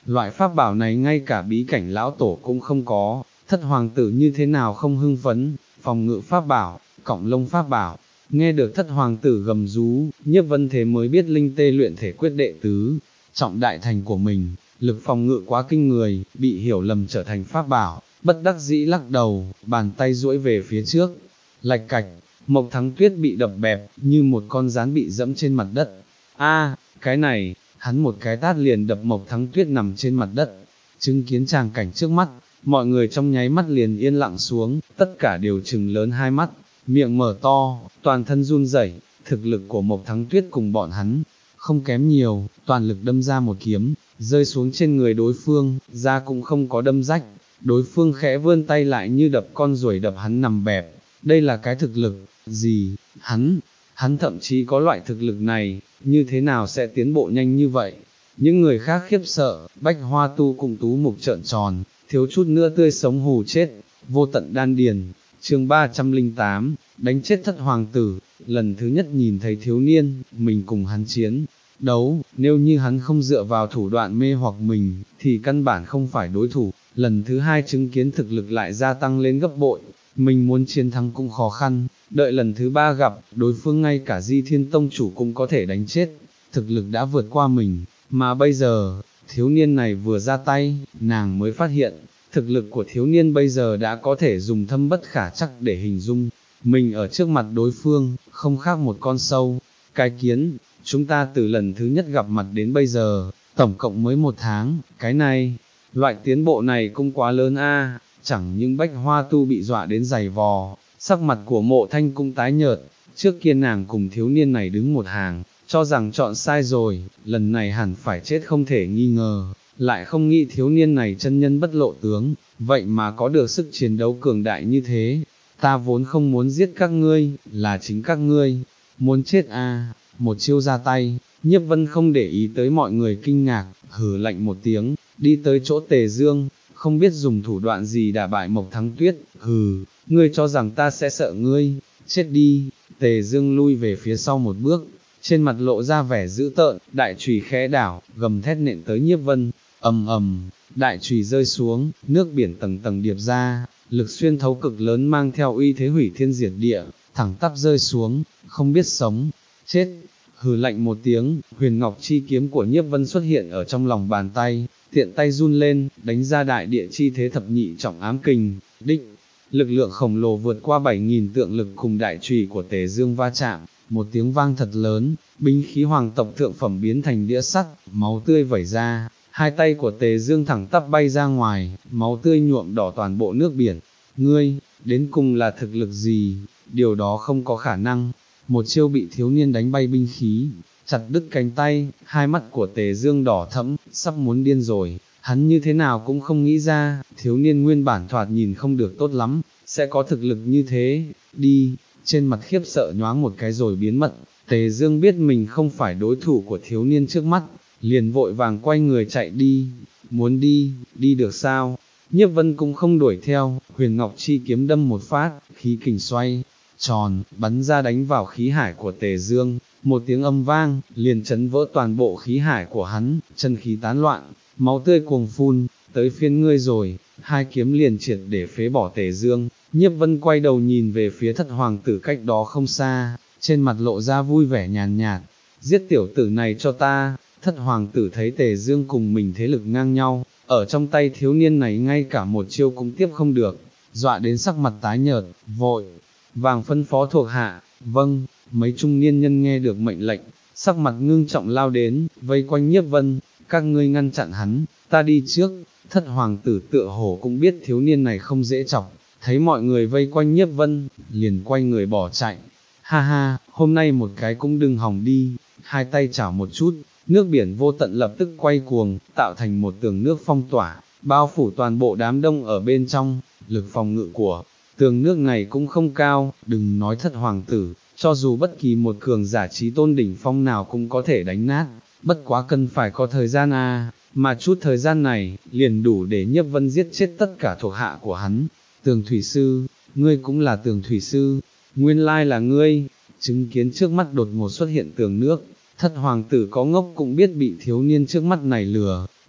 loại pháp bảo này ngay cả bí cảnh lão tổ cũng không có, thất hoàng tử như thế nào không hưng phấn, phòng ngự pháp bảo, cọng lông pháp bảo. Nghe được thất hoàng tử gầm rú, Nhiếp Vân thế mới biết linh tê luyện thể quyết đệ tứ, trọng đại thành của mình, lực phòng ngự quá kinh người, bị hiểu lầm trở thành pháp bảo, bất đắc dĩ lắc đầu, bàn tay duỗi về phía trước, lạch cạch, Mộc Thắng Tuyết bị đập bẹp, như một con rán bị dẫm trên mặt đất. A, cái này, hắn một cái tát liền đập Mộc Thắng Tuyết nằm trên mặt đất, chứng kiến tràng cảnh trước mắt, mọi người trong nháy mắt liền yên lặng xuống, tất cả đều trừng lớn hai mắt, miệng mở to, toàn thân run rẩy. Thực lực của Mộc Thắng Tuyết cùng bọn hắn, không kém nhiều, toàn lực đâm ra một kiếm, rơi xuống trên người đối phương, da cũng không có đâm rách, đối phương khẽ vươn tay lại như đập con ruồi đập hắn nằm bẹp, đây là cái thực lực, gì, hắn, hắn thậm chí có loại thực lực này, như thế nào sẽ tiến bộ nhanh như vậy, những người khác khiếp sợ, Bách Hoa Tu cùng Tú Mục trợn tròn, thiếu chút nữa tươi sống hù chết, vô tận đan điền. Chương ba trăm lẻ tám, đánh chết thất hoàng tử, lần thứ nhất nhìn thấy thiếu niên, mình cùng hắn chiến, đấu, nếu như hắn không dựa vào thủ đoạn mê hoặc mình, thì căn bản không phải đối thủ, lần thứ hai chứng kiến thực lực lại gia tăng lên gấp bội, mình muốn chiến thắng cũng khó khăn, đợi lần thứ ba gặp, đối phương ngay cả Di Thiên Tông chủ cũng có thể đánh chết, thực lực đã vượt qua mình, mà bây giờ, thiếu niên này vừa ra tay, nàng mới phát hiện, thực lực của thiếu niên bây giờ đã có thể dùng thâm bất khả chắc để hình dung, mình ở trước mặt đối phương, không khác một con sâu, cái kiến, chúng ta từ lần thứ nhất gặp mặt đến bây giờ, tổng cộng mới một tháng, cái này, loại tiến bộ này cũng quá lớn a. Chẳng những Bách Hoa Tu bị dọa đến giày vò, sắc mặt của Mộ Thanh cũng tái nhợt, trước kia nàng cùng thiếu niên này đứng một hàng, cho rằng chọn sai rồi, lần này hẳn phải chết không thể nghi ngờ, lại không nghĩ thiếu niên này chân nhân bất lộ tướng, vậy mà có được sức chiến đấu cường đại như thế, ta vốn không muốn giết các ngươi, là chính các ngươi, muốn chết a. Một chiêu ra tay, Nhiếp Vân không để ý tới mọi người kinh ngạc, hừ lạnh một tiếng, đi tới chỗ Tề Dương, không biết dùng thủ đoạn gì đả bại Mộc Thắng Tuyết, hừ, ngươi cho rằng ta sẽ sợ ngươi, chết đi. Tề Dương lui về phía sau một bước, trên mặt lộ ra vẻ dữ tợn, đại chùy khẽ đảo, gầm thét nện tới Nhiếp Vân, ầm ầm, đại chùy rơi xuống, nước biển tầng tầng điệp ra, lực xuyên thấu cực lớn mang theo uy thế hủy thiên diệt địa, thẳng tắp rơi xuống, không biết sống, chết. Hừ lạnh một tiếng, huyền ngọc chi kiếm của Nhiếp Vân xuất hiện ở trong lòng bàn tay, tiện tay run lên, đánh ra đại địa chi thế thập nhị trọng ám kình, định, lực lượng khổng lồ vượt qua bảy nghìn tượng lực cùng đại chùy của Tề Dương va chạm, một tiếng vang thật lớn, binh khí hoàng tộc thượng phẩm biến thành đĩa sắt, máu tươi vẩy ra, hai tay của Tề Dương thẳng tắp bay ra ngoài, máu tươi nhuộm đỏ toàn bộ nước biển, ngươi, đến cùng là thực lực gì, điều đó không có khả năng. Một chiêu bị thiếu niên đánh bay binh khí, chặt đứt cánh tay, hai mắt của Tề Dương đỏ thẫm, sắp muốn điên rồi, hắn như thế nào cũng không nghĩ ra, thiếu niên nguyên bản thoạt nhìn không được tốt lắm, sẽ có thực lực như thế, đi, trên mặt khiếp sợ nhoáng một cái rồi biến mất, Tề Dương biết mình không phải đối thủ của thiếu niên trước mắt, liền vội vàng quay người chạy đi, muốn đi, đi được sao, Nhiếp Vân cũng không đuổi theo, huyền ngọc chi kiếm đâm một phát, khí kình xoay tròn, bắn ra đánh vào khí hải của Tề Dương, một tiếng âm vang, liền chấn vỡ toàn bộ khí hải của hắn, chân khí tán loạn, máu tươi cuồng phun, tới phiên ngươi rồi, hai kiếm liền triệt để phế bỏ Tề Dương, Nhiếp Vân quay đầu nhìn về phía thất hoàng tử cách đó không xa, trên mặt lộ ra vui vẻ nhàn nhạt, giết tiểu tử này cho ta, thất hoàng tử thấy Tề Dương cùng mình thế lực ngang nhau, ở trong tay thiếu niên này ngay cả một chiêu cũng tiếp không được, dọa đến sắc mặt tái nhợt, vội vàng phân phó thuộc hạ, vâng, mấy trung niên nhân nghe được mệnh lệnh, sắc mặt ngưng trọng lao đến, vây quanh Nhiếp Vân, các ngươi ngăn chặn hắn, ta đi trước, thất hoàng tử tựa hồ cũng biết thiếu niên này không dễ chọc, thấy mọi người vây quanh Nhiếp Vân, liền quay người bỏ chạy, ha ha, hôm nay một cái cũng đừng hòng đi, hai tay chảo một chút, nước biển vô tận lập tức quay cuồng, tạo thành một tường nước phong tỏa, bao phủ toàn bộ đám đông ở bên trong, lực phòng ngự của tường nước này cũng không cao, đừng nói thất hoàng tử, cho dù bất kỳ một cường giả trí tôn đỉnh phong nào cũng có thể đánh nát, bất quá cần phải có thời gian à, mà chút thời gian này, liền đủ để Nhiếp Vân giết chết tất cả thuộc hạ của hắn. Tường thủy sư, ngươi cũng là tường thủy sư, nguyên lai là ngươi, chứng kiến trước mắt đột ngột xuất hiện tường nước, thất hoàng tử có ngốc cũng biết bị thiếu niên trước mắt này lừa,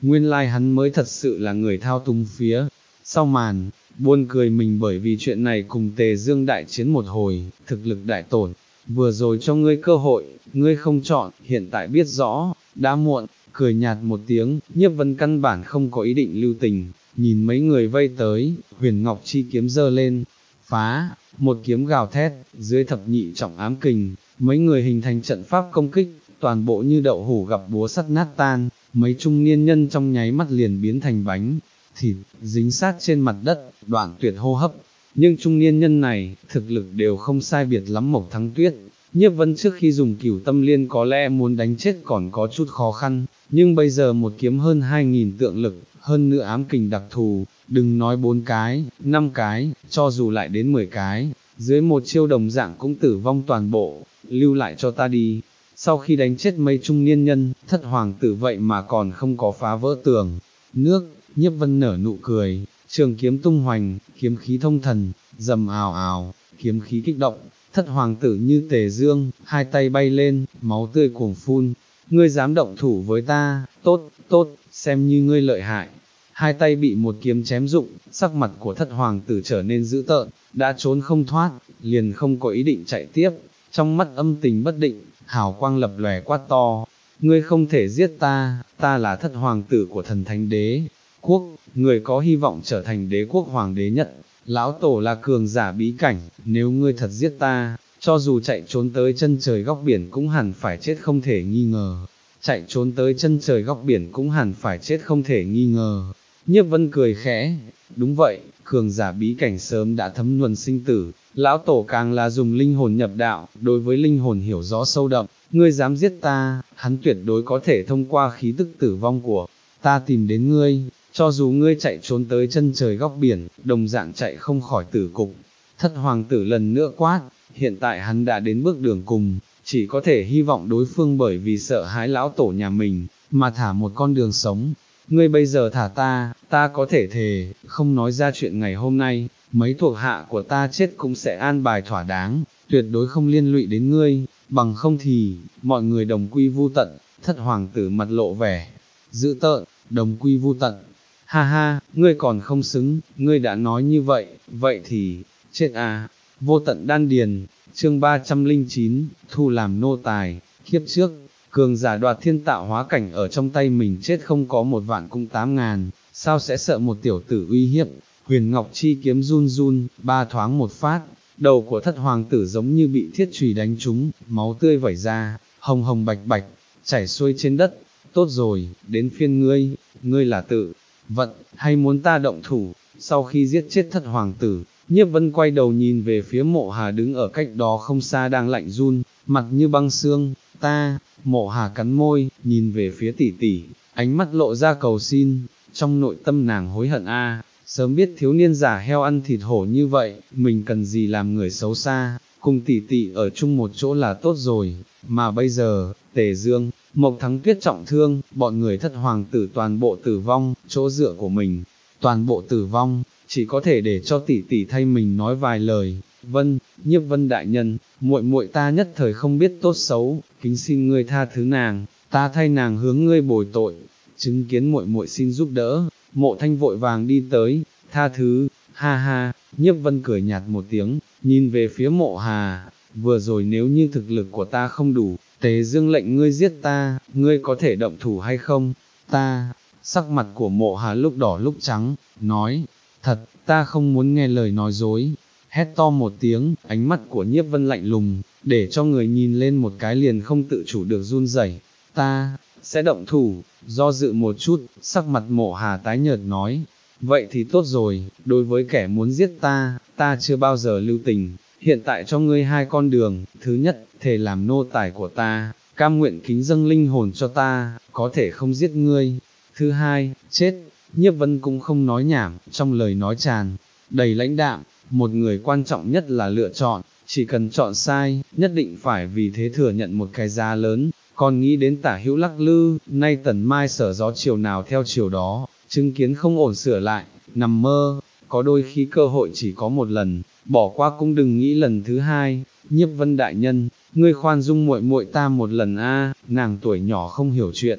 nguyên lai like hắn mới thật sự là người thao túng phía sau màn, buồn cười mình bởi vì chuyện này cùng Tề Dương đại chiến một hồi, thực lực đại tổn, vừa rồi cho ngươi cơ hội, ngươi không chọn, hiện tại biết rõ, đã muộn, cười nhạt một tiếng, Nhiếp Vân căn bản không có ý định lưu tình, nhìn mấy người vây tới, Huyền Ngọc chi kiếm giơ lên, phá, một kiếm gào thét, dưới thập nhị trọng ám kình, mấy người hình thành trận pháp công kích, toàn bộ như đậu hũ gặp búa sắt nát tan, mấy trung niên nhân trong nháy mắt liền biến thành bánh thịt, dính sát trên mặt đất, đoạn tuyệt hô hấp. Nhưng trung niên nhân này, thực lực đều không sai biệt lắm Mộc Thắng Tuyết. Nhiếp Vân trước khi dùng Cửu Tâm Liên có lẽ muốn đánh chết còn có chút khó khăn, nhưng bây giờ một kiếm hơn hai nghìn tượng lực, hơn nữa ám kình đặc thù, đừng nói bốn cái, năm cái, cho dù lại đến mười cái, dưới một chiêu đồng dạng cũng tử vong toàn bộ, lưu lại cho ta đi. Sau khi đánh chết mấy trung niên nhân, thất hoàng tử vậy mà còn không có phá vỡ tường nước, Nhiếp Vân nở nụ cười, trường kiếm tung hoành, kiếm khí thông thần, rầm ào ào, kiếm khí kích động, thất hoàng tử như Tề Dương, hai tay bay lên, máu tươi cuồng phun, ngươi dám động thủ với ta, tốt, tốt, xem như ngươi lợi hại. Hai tay bị một kiếm chém rụng, sắc mặt của thất hoàng tử trở nên dữ tợn, đã trốn không thoát, liền không có ý định chạy tiếp, trong mắt âm tình bất định, hào quang lập lòe quát to, ngươi không thể giết ta, ta là thất hoàng tử của thần thánh đế quốc, người có hy vọng trở thành đế quốc hoàng đế nhận, lão tổ là cường giả bí cảnh, nếu ngươi thật giết ta, cho dù chạy trốn tới chân trời góc biển cũng hẳn phải chết không thể nghi ngờ, chạy trốn tới chân trời góc biển cũng hẳn phải chết không thể nghi ngờ. Nhiếp Vân cười khẽ, đúng vậy, cường giả bí cảnh sớm đã thấm nhuần sinh tử, lão tổ càng là dùng linh hồn nhập đạo, đối với linh hồn hiểu rõ sâu đậm, ngươi dám giết ta, hắn tuyệt đối có thể thông qua khí tức tử vong của ta tìm đến ngươi, cho dù ngươi chạy trốn tới chân trời góc biển, đồng dạng chạy không khỏi tử cục. Thất hoàng tử lần nữa quát, hiện tại hắn đã đến bước đường cùng, chỉ có thể hy vọng đối phương bởi vì sợ hãi lão tổ nhà mình, mà thả một con đường sống. Ngươi bây giờ thả ta, ta có thể thề, không nói ra chuyện ngày hôm nay, mấy thuộc hạ của ta chết cũng sẽ an bài thỏa đáng, tuyệt đối không liên lụy đến ngươi, bằng không thì, mọi người đồng quy vu tận. Thất hoàng tử mặt lộ vẻ dữ tợn, đồng quy vu tận. Ha ha, ngươi còn không xứng, ngươi đã nói như vậy, vậy thì, chết à, vô tận đan điền, chương ba trăm linh chín, thu làm nô tài, kiếp trước, cường giả đoạt thiên tạo hóa cảnh ở trong tay mình chết không có một vạn cũng tám ngàn, sao sẽ sợ một tiểu tử uy hiếp, Huyền Ngọc chi kiếm run run, ba thoáng một phát, đầu của thất hoàng tử giống như bị thiết chùy đánh trúng, máu tươi vẩy ra, hồng hồng bạch bạch, chảy xuôi trên đất, tốt rồi, đến phiên ngươi, ngươi là tự vận, hay muốn ta động thủ, sau khi giết chết thất hoàng tử, Nhiếp Vân quay đầu nhìn về phía Mộ Hà đứng ở cách đó không xa đang lạnh run, mặt như băng xương, ta, Mộ Hà cắn môi, nhìn về phía tỷ tỷ, ánh mắt lộ ra cầu xin, trong nội tâm nàng hối hận a, sớm biết thiếu niên giả heo ăn thịt hổ như vậy, mình cần gì làm người xấu xa, cùng tỷ tỷ ở chung một chỗ là tốt rồi, mà bây giờ, Tề Dương, Mộc Thắng Tuyết trọng thương, bọn người thất hoàng tử toàn bộ tử vong, chỗ dựa của mình, toàn bộ tử vong, chỉ có thể để cho tỷ tỷ thay mình nói vài lời. Vân, Nhiếp Vân đại nhân, muội muội ta nhất thời không biết tốt xấu, kính xin ngươi tha thứ nàng, ta thay nàng hướng ngươi bồi tội. Chứng kiến muội muội xin giúp đỡ, Mộ Thanh vội vàng đi tới, tha thứ, ha ha. Nhiếp Vân cười nhạt một tiếng, nhìn về phía Mộ Hà, vừa rồi nếu như thực lực của ta không đủ, Tề Dương lệnh ngươi giết ta, ngươi có thể động thủ hay không? Ta, sắc mặt của Mộ Hà lúc đỏ lúc trắng, nói, thật, ta không muốn nghe lời nói dối. Hét to một tiếng, ánh mắt của Nhiếp Vân lạnh lùng, để cho người nhìn lên một cái liền không tự chủ được run rẩy. Ta, sẽ động thủ, do dự một chút, sắc mặt Mộ Hà tái nhợt nói, vậy thì tốt rồi, đối với kẻ muốn giết ta, ta chưa bao giờ lưu tình, hiện tại cho ngươi hai con đường, thứ nhất, thề làm nô tài của ta, cam nguyện kính dâng linh hồn cho ta, có thể không giết ngươi, thứ hai, chết. Nhiếp Vân cũng không nói nhảm, trong lời nói tràn đầy lãnh đạm, một người quan trọng nhất là lựa chọn, chỉ cần chọn sai, nhất định phải vì thế thừa nhận một cái giá lớn, còn nghĩ đến tả hữu lắc lư, nay tần mai sở gió chiều nào theo chiều đó, chứng kiến không ổn sửa lại, nằm mơ, có đôi khi cơ hội chỉ có một lần, bỏ qua cũng đừng nghĩ lần thứ hai. Nhiếp Vân đại nhân, ngươi khoan dung muội muội ta một lần a, nàng tuổi nhỏ không hiểu chuyện,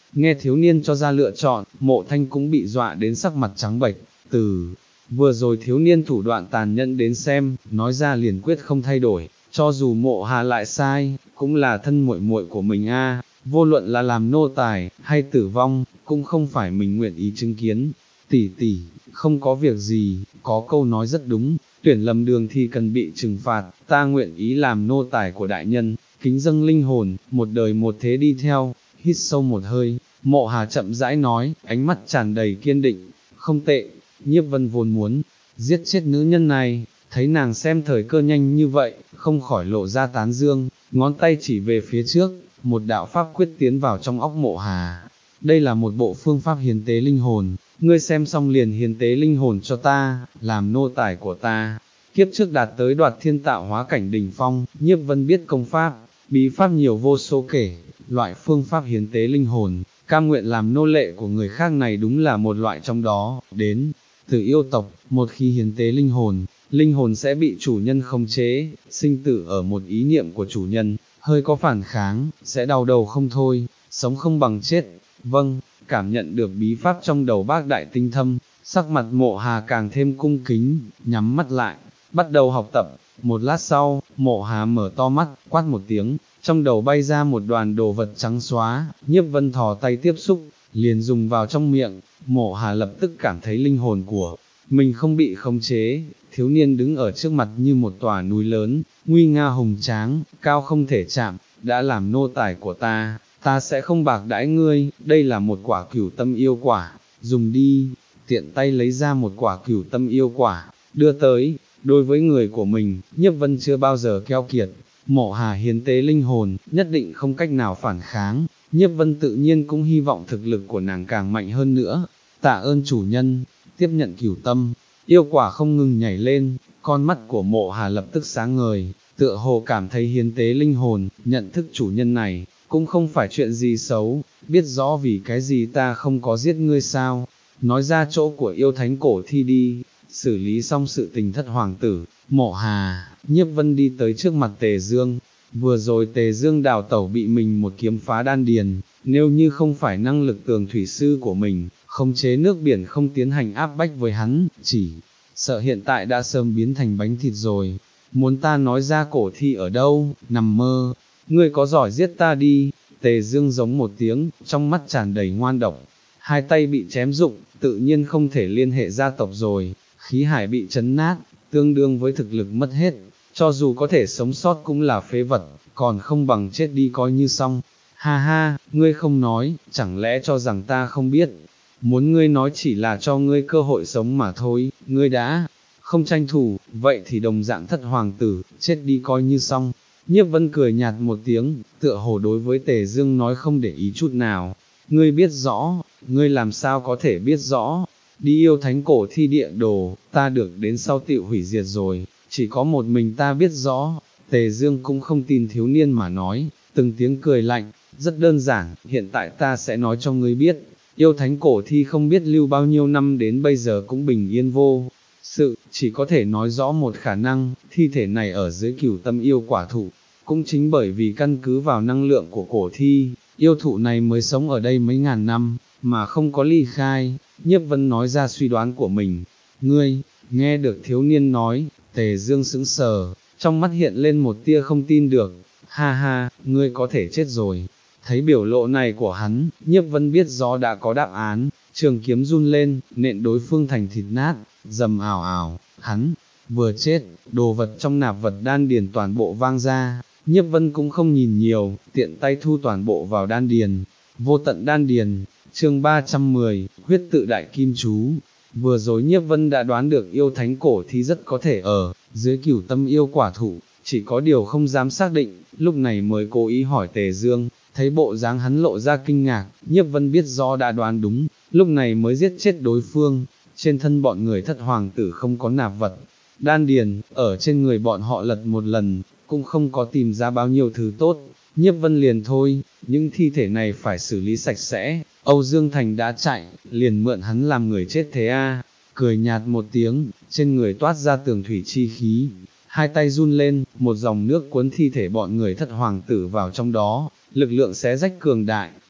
Nghe thiếu niên cho ra lựa chọn, Mộ Thanh cũng bị dọa đến sắc mặt trắng bệch, từ vừa rồi thiếu niên thủ đoạn tàn nhẫn đến xem, nói ra liền quyết không thay đổi, cho dù Mộ Hà lại sai, cũng là thân muội muội của mình a, vô luận là làm nô tài, hay tử vong, cũng không phải mình nguyện ý chứng kiến. Tỷ tỷ, không có việc gì, có câu nói rất đúng, tuyển lầm đường thì cần bị trừng phạt, ta nguyện ý làm nô tài của đại nhân, kính dâng linh hồn, một đời một thế đi theo. Hít sâu một hơi, Mộ Hà chậm rãi nói, ánh mắt tràn đầy kiên định, không tệ. Nhiếp Vân vốn muốn giết chết nữ nhân này, thấy nàng xem thời cơ nhanh như vậy, không khỏi lộ ra tán dương, ngón tay chỉ về phía trước, một đạo pháp quyết tiến vào trong óc Mộ Hà. Đây là một bộ phương pháp hiến tế linh hồn, ngươi xem xong liền hiến tế linh hồn cho ta, làm nô tài của ta. Kiếp trước đạt tới đoạt thiên tạo hóa cảnh đỉnh phong, Nhiếp Vân biết công pháp, bí pháp nhiều vô số kể, loại phương pháp hiến tế linh hồn, cam nguyện làm nô lệ của người khác này đúng là một loại trong đó. Đến từ yêu tộc, một khi hiến tế linh hồn, linh hồn sẽ bị chủ nhân khống chế, sinh tử ở một ý niệm của chủ nhân, hơi có phản kháng, sẽ đau đầu không thôi, sống không bằng chết. Vâng, cảm nhận được bí pháp trong đầu bác đại tinh thâm, sắc mặt Mộ Hà càng thêm cung kính, nhắm mắt lại, bắt đầu học tập. Một lát sau, Mộ Hà mở to mắt, quát một tiếng, trong đầu bay ra một đoàn đồ vật trắng xóa, Nhiếp Vân thò tay tiếp xúc, liền dùng vào trong miệng. Mộ Hà lập tức cảm thấy linh hồn của mình không bị khống chế, thiếu niên đứng ở trước mặt như một tòa núi lớn, nguy nga hùng tráng, cao không thể chạm, đã làm nô tài của ta, ta sẽ không bạc đãi ngươi, đây là một quả cửu tâm yêu quả, dùng đi. Tiện tay lấy ra một quả cửu tâm yêu quả, đưa tới. Đối với người của mình, Nhiếp Vân chưa bao giờ keo kiệt, Mộ Hà hiến tế linh hồn, nhất định không cách nào phản kháng, Nhiếp Vân tự nhiên cũng hy vọng thực lực của nàng càng mạnh hơn nữa. Tạ ơn chủ nhân. Tiếp nhận cửu tâm yêu quả không ngừng nhảy lên, con mắt của Mộ Hà lập tức sáng ngời, tựa hồ cảm thấy hiến tế linh hồn, nhận thức chủ nhân này, cũng không phải chuyện gì xấu, biết rõ vì cái gì ta không có giết ngươi sao, nói ra chỗ của yêu thánh cổ thi đi. Xử lý xong sự tình thất hoàng tử, Mộ Hà, Nhiếp Vân đi tới trước mặt Tề Dương. Vừa rồi Tề Dương đào tẩu bị mình một kiếm phá đan điền, nếu như không phải năng lực tường thủy sư của mình, khống chế nước biển không tiến hành áp bách với hắn, chỉ sợ hiện tại đã sớm biến thành bánh thịt rồi. Muốn ta nói ra cổ thi ở đâu, nằm mơ, ngươi có giỏi giết ta đi. Tề Dương giống một tiếng, trong mắt tràn đầy ngoan độc, hai tay bị chém rụng, tự nhiên không thể liên hệ gia tộc rồi, khí hải bị chấn nát, tương đương với thực lực mất hết, cho dù có thể sống sót cũng là phế vật, còn không bằng chết đi coi như xong. Ha ha, ngươi không nói, chẳng lẽ cho rằng ta không biết, muốn ngươi nói chỉ là cho ngươi cơ hội sống mà thôi, ngươi đã không tranh thủ, vậy thì đồng dạng thất hoàng tử, chết đi coi như xong. Nhiếp Vân cười nhạt một tiếng, tựa hồ đối với Tề Dương nói không để ý chút nào. Ngươi biết rõ, ngươi làm sao có thể biết rõ, đi yêu thánh cổ thi địa đồ, ta được đến sau tiểu hủy diệt rồi, chỉ có một mình ta biết rõ. Tề Dương cũng không tin thiếu niên mà nói, từng tiếng cười lạnh, rất đơn giản, hiện tại ta sẽ nói cho ngươi biết, yêu thánh cổ thi không biết lưu bao nhiêu năm đến bây giờ cũng bình yên vô sự, chỉ có thể nói rõ một khả năng, thi thể này ở dưới cửu tâm yêu quả thụ, cũng chính bởi vì căn cứ vào năng lượng của cổ thi, yêu thụ này mới sống ở đây mấy ngàn năm, mà không có ly khai. Nhiếp Vân nói ra suy đoán của mình. Ngươi, nghe được thiếu niên nói, Tề Dương sững sờ, trong mắt hiện lên một tia không tin được. Ha ha, ngươi có thể chết rồi. Thấy biểu lộ này của hắn, Nhiếp Vân biết rõ đã có đáp án, trường kiếm run lên, nện đối phương thành thịt nát, dầm ảo ảo. Hắn vừa chết, đồ vật trong nạp vật đan điền toàn bộ vang ra. Nhiếp Vân cũng không nhìn nhiều, tiện tay thu toàn bộ vào đan điền. Vô tận đan điền. Chương ba trăm mười, huyết tự đại kim chú. Vừa rồi Nhiếp Vân đã đoán được yêu thánh cổ thi rất có thể ở dưới cửu tâm yêu quả thụ, chỉ có điều không dám xác định, lúc này mới cố ý hỏi Tề Dương. Thấy bộ dáng hắn lộ ra kinh ngạc, Nhiếp Vân biết rõ đã đoán đúng, lúc này mới giết chết đối phương. Trên thân bọn người thất hoàng tử không có nạp vật đan điền, ở trên người bọn họ lật một lần, cũng không có tìm ra bao nhiêu thứ tốt. Nhiếp Vân liền thôi, những thi thể này phải xử lý sạch sẽ. Âu Dương Thành đã chạy, liền mượn hắn làm người chết thế a. Cười nhạt một tiếng, trên người toát ra tường thủy chi khí, hai tay run lên, một dòng nước cuốn thi thể bọn người thất hoàng tử vào trong đó, lực lượng xé rách cường đại,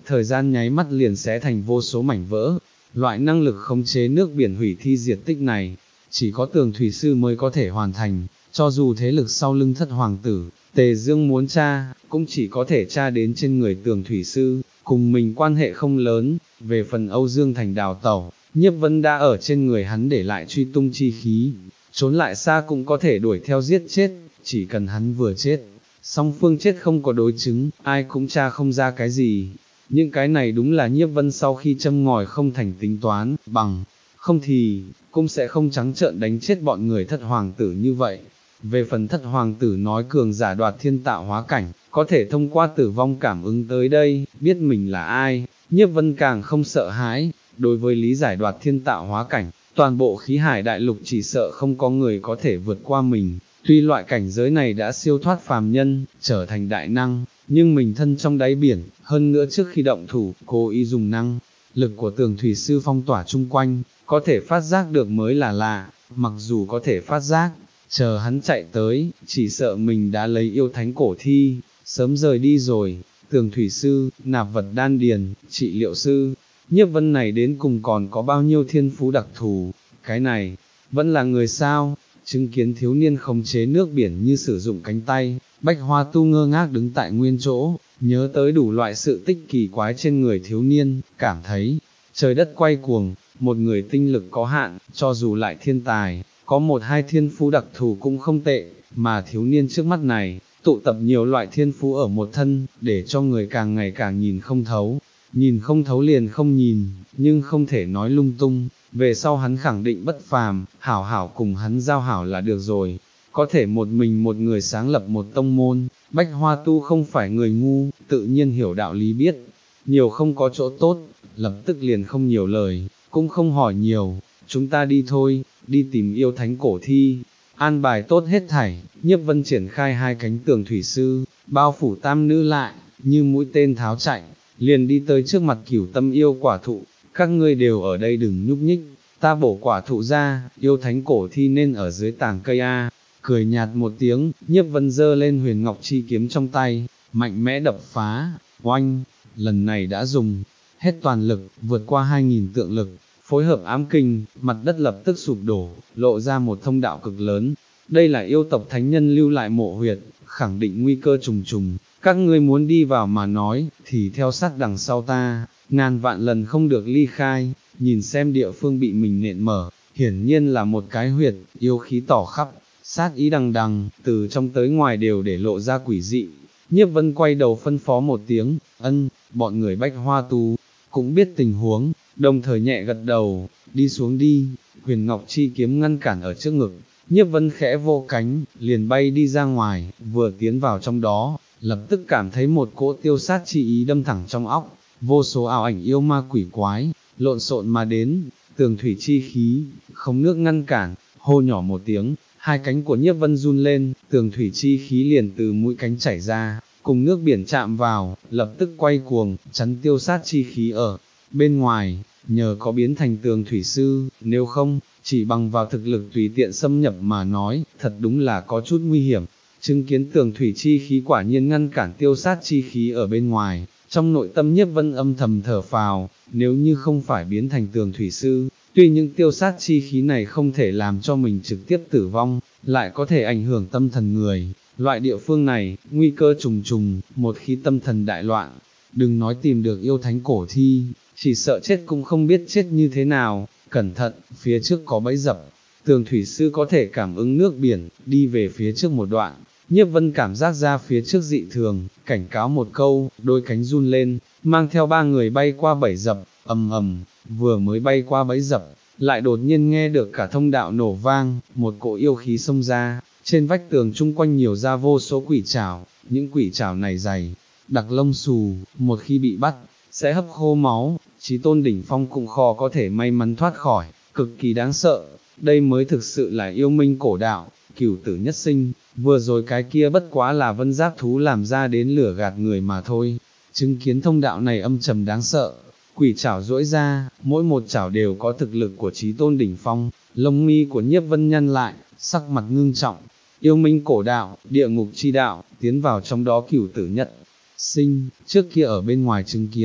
thời gian nháy mắt liền xé thành vô số mảnh vỡ. Loại năng lực khống chế nước biển hủy thi diệt tích này, chỉ có Tường Thủy Sư mới có thể hoàn thành, cho dù thế lực sau lưng Thất Hoàng tử, Tề Dương muốn tra, cũng chỉ có thể tra đến trên người Tường Thủy Sư, cùng mình quan hệ không lớn. Về phần Âu Dương Thành đào tẩu, Nhiếp Vân đã ở trên người hắn để lại truy tung chi khí, trốn lại xa cũng có thể đuổi theo giết chết, chỉ cần hắn vừa chết, song phương chết không có đối chứng, ai cũng tra không ra cái gì. Những cái này đúng là Nhiếp Vân sau khi châm ngòi không thành tính toán, bằng không thì, cũng sẽ không trắng trợn đánh chết bọn người Thất Hoàng tử như vậy. Về phần Thất Hoàng tử nói cường giả đoạt thiên tạo hóa cảnh, có thể thông qua tử vong cảm ứng tới đây, biết mình là ai, Nhiếp Vân càng không sợ hãi. Đối với lý giải đoạt thiên tạo hóa cảnh, toàn bộ khí hải đại lục chỉ sợ không có người có thể vượt qua mình. Tuy loại cảnh giới này đã siêu thoát phàm nhân, trở thành đại năng, nhưng mình thân trong đáy biển, hơn nữa trước khi động thủ, cố ý dùng năng lực của Tường Thủy Sư phong tỏa chung quanh, có thể phát giác được mới là lạ. Mặc dù có thể phát giác, chờ hắn chạy tới, chỉ sợ mình đã lấy yêu thánh cổ thi, sớm rời đi rồi. Tường Thủy Sư, nạp vật đan điền, trị liệu sư, Nhiếp Vân này đến cùng còn có bao nhiêu thiên phú đặc thù, cái này, vẫn là người sao? Chứng kiến thiếu niên khống chế nước biển như sử dụng cánh tay, Bách Hoa Tu ngơ ngác đứng tại nguyên chỗ, nhớ tới đủ loại sự tích kỳ quái trên người thiếu niên, cảm thấy, trời đất quay cuồng, một người tinh lực có hạn, cho dù lại thiên tài, có một hai thiên phú đặc thù cũng không tệ, mà thiếu niên trước mắt này, tụ tập nhiều loại thiên phú ở một thân, để cho người càng ngày càng nhìn không thấu. Nhìn không thấu liền không nhìn, nhưng không thể nói lung tung, về sau hắn khẳng định bất phàm, hảo hảo cùng hắn giao hảo là được rồi. Có thể một mình một người sáng lập một tông môn, Bách Hoa Tu không phải người ngu, tự nhiên hiểu đạo lý biết, nhiều không có chỗ tốt, lập tức liền không nhiều lời, cũng không hỏi nhiều, chúng ta đi thôi, đi tìm yêu thánh cổ thi. An bài tốt hết thảy, Nhiếp Vân triển khai hai cánh Tường Thủy Sư, bao phủ tam nữ lại, như mũi tên tháo chạy, liền đi tới trước mặt Cửu Tâm yêu quả thụ. Các ngươi đều ở đây đừng nhúc nhích, ta bổ quả thụ ra, yêu thánh cổ thi nên ở dưới tàng cây a. Cười nhạt một tiếng, Nhiếp Vân giơ lên huyền ngọc chi kiếm trong tay, mạnh mẽ đập phá, oanh, lần này đã dùng hết toàn lực, vượt qua hai nghìn tượng lực, phối hợp ám kinh, mặt đất lập tức sụp đổ, lộ ra một thông đạo cực lớn. Đây là yêu tộc thánh nhân lưu lại mộ huyệt, khẳng định nguy cơ trùng trùng, các ngươi muốn đi vào mà nói, thì theo sát đằng sau ta, ngàn vạn lần không được ly khai. Nhìn xem địa phương bị mình nện mở, hiển nhiên là một cái huyệt, yêu khí tỏ khắp, sát ý đằng đằng, từ trong tới ngoài đều để lộ ra quỷ dị. Nhiếp Vân quay đầu phân phó một tiếng, ân, bọn người Bách Hoa Tu cũng biết tình huống, đồng thời nhẹ gật đầu, đi xuống đi. Huyền Ngọc chi kiếm ngăn cản ở trước ngực, Nhiếp Vân khẽ vô cánh, liền bay đi ra ngoài, vừa tiến vào trong đó, lập tức cảm thấy một cỗ tiêu sát chi ý đâm thẳng trong óc, vô số ảo ảnh yêu ma quỷ quái, lộn xộn mà đến. Tường thủy chi khí, không nước ngăn cản, hô nhỏ một tiếng, hai cánh của Nhiếp Vân run lên, tường thủy chi khí liền từ mũi cánh chảy ra, cùng nước biển chạm vào, lập tức quay cuồng, chắn tiêu sát chi khí ở bên ngoài. Nhờ có biến thành Tường Thủy Sư, nếu không, chỉ bằng vào thực lực tùy tiện xâm nhập mà nói, thật đúng là có chút nguy hiểm. Chứng kiến Tường Thủy chi khí quả nhiên ngăn cản tiêu sát chi khí ở bên ngoài, trong nội tâm Nhiếp Vân âm thầm thở phào. Nếu như không phải biến thành Tường Thủy Sư, tuy những tiêu sát chi khí này không thể làm cho mình trực tiếp tử vong, lại có thể ảnh hưởng tâm thần người. Loại địa phương này, nguy cơ trùng trùng, một khi tâm thần đại loạn, đừng nói tìm được yêu thánh cổ thi, chỉ sợ chết cũng không biết chết như thế nào. Cẩn thận, phía trước có bẫy dập. Tường Thủy Sư có thể cảm ứng nước biển, đi về phía trước một đoạn. Nhiếp Vân cảm giác ra phía trước dị thường, cảnh cáo một câu, đôi cánh run lên, mang theo ba người bay qua bẫy dập. Ầm ầm, vừa mới bay qua bẫy dập, lại đột nhiên nghe được cả thông đạo nổ vang, một cỗ yêu khí xông ra, trên vách tường chung quanh nhiều ra vô số quỷ trảo. Những quỷ trảo này dày đặc lông xù, một khi bị bắt, sẽ hấp khô máu, Chí Tôn đỉnh phong cũng khó có thể may mắn thoát khỏi, cực kỳ đáng sợ. Đây mới thực sự là yêu minh cổ đạo, cửu tử nhất sinh, vừa rồi cái kia bất quá là vân giáp thú làm ra đến lửa gạt người mà thôi. Chứng kiến thông đạo này âm trầm đáng sợ, quỷ trảo duỗi ra, mỗi một trảo đều có thực lực của Chí Tôn đỉnh phong. Lông mi của Nhiếp Vân nhăn lại, sắc mặt ngưng trọng. Yêu minh cổ đạo, địa ngục chi đạo, tiến vào trong đó cửu tử nhất sinh, trước kia ở bên ngoài chứng kiến,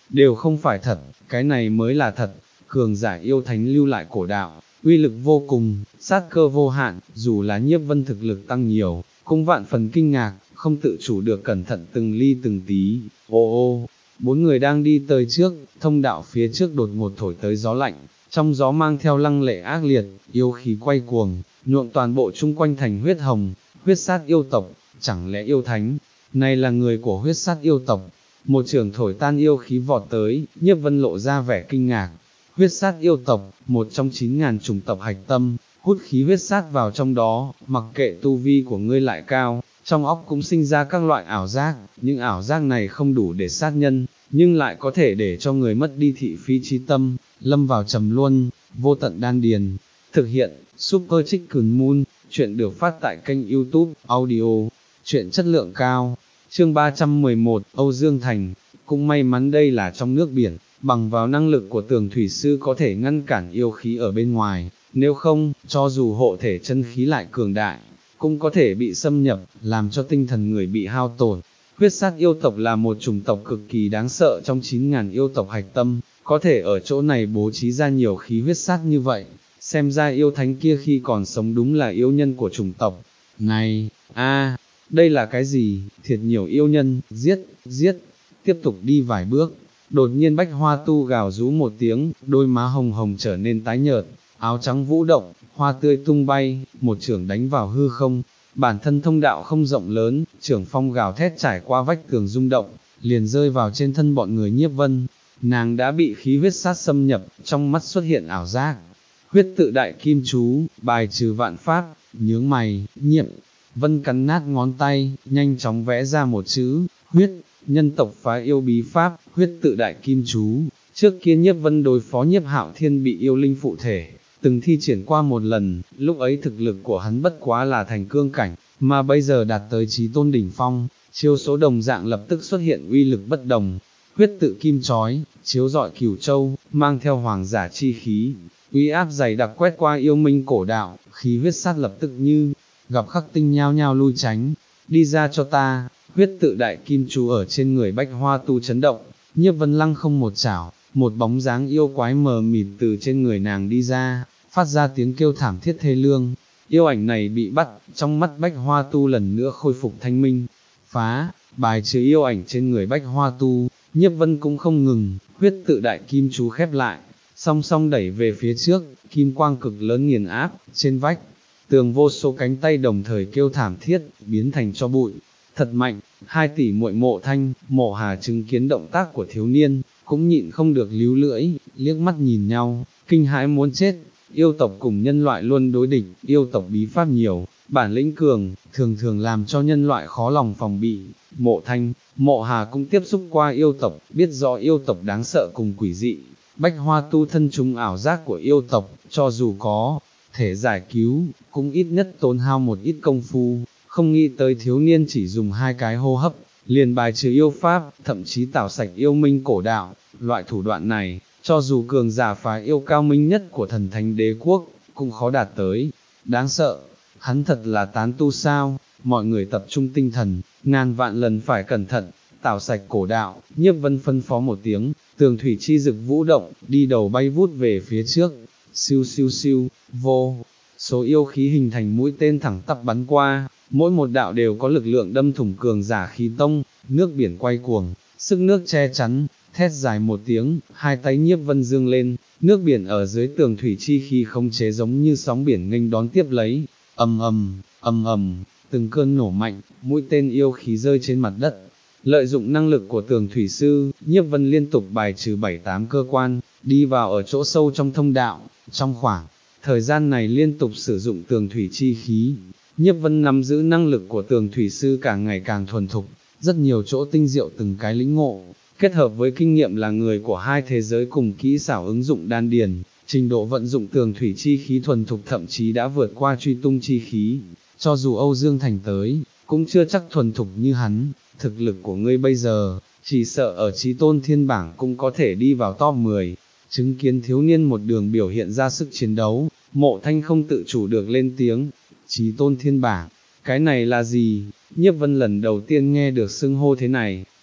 đều không phải thật, cái này mới là thật, cường giả yêu thánh lưu lại cổ đạo, uy lực vô cùng, sát cơ vô hạn, dù là Nhiếp Vân thực lực tăng nhiều, cũng vạn phần kinh ngạc, không tự chủ được cẩn thận từng ly từng tí, ô ô, bốn người đang đi tới trước, thông đạo phía trước đột ngột thổi tới gió lạnh, trong gió mang theo lăng lệ ác liệt, yêu khí quay cuồng, nhuộm toàn bộ chung quanh thành huyết hồng, huyết sát yêu tộc, chẳng lẽ yêu thánh, này là người của huyết sát yêu tộc, một trường thổi tan yêu khí vọt tới, Nhiếp Vân lộ ra vẻ kinh ngạc, huyết sát yêu tộc, một trong chín ngàn chủng tộc hạch tâm, hút khí huyết sát vào trong đó, mặc kệ tu vi của ngươi lại cao, trong óc cũng sinh ra các loại ảo giác, những ảo giác này không đủ để sát nhân, nhưng lại có thể để cho người mất đi thị phi trí tâm, lâm vào trầm luân, vô tận đan điền. Thực hiện, Super Chicken Moon, chuyện được phát tại kênh YouTube, audio, chuyện chất lượng cao. Chương ba trăm mười một, Âu Dương Thành, cũng may mắn đây là trong nước biển, bằng vào năng lực của tường thủy sư có thể ngăn cản yêu khí ở bên ngoài, nếu không, cho dù hộ thể chân khí lại cường đại, cũng có thể bị xâm nhập, làm cho tinh thần người bị hao tổn. Huyết sát yêu tộc là một chủng tộc cực kỳ đáng sợ trong chín ngàn yêu tộc hạch tâm, có thể ở chỗ này bố trí ra nhiều khí huyết sát như vậy, xem ra yêu thánh kia khi còn sống đúng là yêu nhân của chủng tộc. Này, a, đây là cái gì, thiệt nhiều yêu nhân, giết, giết, tiếp tục đi vài bước, đột nhiên Bách Hoa Tu gào rú một tiếng, đôi má hồng hồng trở nên tái nhợt, áo trắng vũ động, hoa tươi tung bay, một chưởng đánh vào hư không, bản thân thông đạo không rộng lớn, chưởng phong gào thét trải qua vách tường rung động, liền rơi vào trên thân bọn người Nhiếp Vân, nàng đã bị khí huyết sát xâm nhập, trong mắt xuất hiện ảo giác, huyết tự đại kim chú, bài trừ vạn pháp, nhướng mày, nhiệm, Vân cắn nát ngón tay, nhanh chóng vẽ ra một chữ, huyết, nhân tộc phá yêu bí pháp, huyết tự đại kim chú. Trước kia Nhiếp Vân đối phó Nhiếp Hạo Thiên bị yêu linh phụ thể, từng thi triển qua một lần, lúc ấy thực lực của hắn bất quá là thành cương cảnh, mà bây giờ đạt tới chí tôn đỉnh phong, chiêu số đồng dạng lập tức xuất hiện uy lực bất đồng. Huyết tự kim chói, chiếu rọi cửu châu, mang theo hoàng giả chi khí, uy áp dày đặc quét qua yêu minh cổ đạo, khí huyết sát lập tức như gặp khắc tinh nhao nhao lui tránh, đi ra cho ta. Huyết tự đại kim chú ở trên người Bách Hoa Tu chấn động, Nhiếp Vân lăng không một chảo, một bóng dáng yêu quái mờ mịt từ trên người nàng đi ra, phát ra tiếng kêu thảm thiết thê lương. Yêu ảnh này bị bắt, trong mắt Bách Hoa Tu lần nữa khôi phục thanh minh, phá, bài trừ yêu ảnh trên người Bách Hoa Tu. Nhiếp Vân cũng không ngừng, huyết tự đại kim chú khép lại, song song đẩy về phía trước, kim quang cực lớn nghiền áp, trên vách tường vô số cánh tay đồng thời kêu thảm thiết, biến thành cho bụi. Thật mạnh, hai tỷ muội Mộ Thanh, Mộ Hà chứng kiến động tác của thiếu niên, cũng nhịn không được líu lưỡi, liếc mắt nhìn nhau, kinh hãi muốn chết. Yêu tộc cùng nhân loại luôn đối địch, yêu tộc bí pháp nhiều, bản lĩnh cường, thường thường làm cho nhân loại khó lòng phòng bị. Mộ Thanh, Mộ Hà cũng tiếp xúc qua yêu tộc, biết rõ yêu tộc đáng sợ cùng quỷ dị. Bách Hoa Tu thân chúng ảo giác của yêu tộc, cho dù có thể giải cứu, cũng ít nhất tốn hao một ít công phu. Không nghĩ tới thiếu niên chỉ dùng hai cái hô hấp, liền bài trừ yêu pháp, thậm chí tảo sạch yêu minh cổ đạo. Loại thủ đoạn này, cho dù cường giả phá yêu cao minh nhất của thần thánh đế quốc, cũng khó đạt tới. Đáng sợ, hắn thật là tán tu sao? Mọi người tập trung tinh thần, ngàn vạn lần phải cẩn thận, tảo sạch cổ đạo. Nhiếp Vân phân phó một tiếng, tường thủy chi dực vũ động, đi đầu bay vút về phía trước, siêu siêu siêu, vô số yêu khí hình thành mũi tên thẳng tắp bắn qua, mỗi một đạo đều có lực lượng đâm thủng cường giả khí tông. Nước biển quay cuồng, sức nước che chắn, thét dài một tiếng, hai tay Nhiếp Vân dương lên, nước biển ở dưới tường thủy chi khí không chế giống như sóng biển nghênh đón tiếp lấy, ầm ầm, ầm ầm, từng cơn nổ mạnh, mũi tên yêu khí rơi trên mặt đất. Lợi dụng năng lực của tường thủy sư, Nhiếp Vân liên tục bài trừ bảy tám cơ quan, đi vào ở chỗ sâu trong thông đạo. Trong khoảng thời gian này liên tục sử dụng tường thủy chi khí, Nhiếp Vân nắm giữ năng lực của tường thủy sư càng ngày càng thuần thục, rất nhiều chỗ tinh diệu từng cái lĩnh ngộ, kết hợp với kinh nghiệm là người của hai thế giới cùng kỹ xảo ứng dụng đan điền, trình độ vận dụng tường thủy chi khí thuần thục thậm chí đã vượt qua truy tung chi khí. Cho dù Âu Dương Thành tới, cũng chưa chắc thuần thục như hắn. Thực lực của ngươi bây giờ, chỉ sợ ở chí tôn thiên bảng cũng có thể đi vào top mười. Chứng kiến thiếu niên một đường biểu hiện ra sức chiến đấu, Mộ Thanh không tự chủ được lên tiếng. Chí tôn thiên bảng, cái này là gì? Nhiếp Vân lần đầu tiên nghe được xưng hô thế này,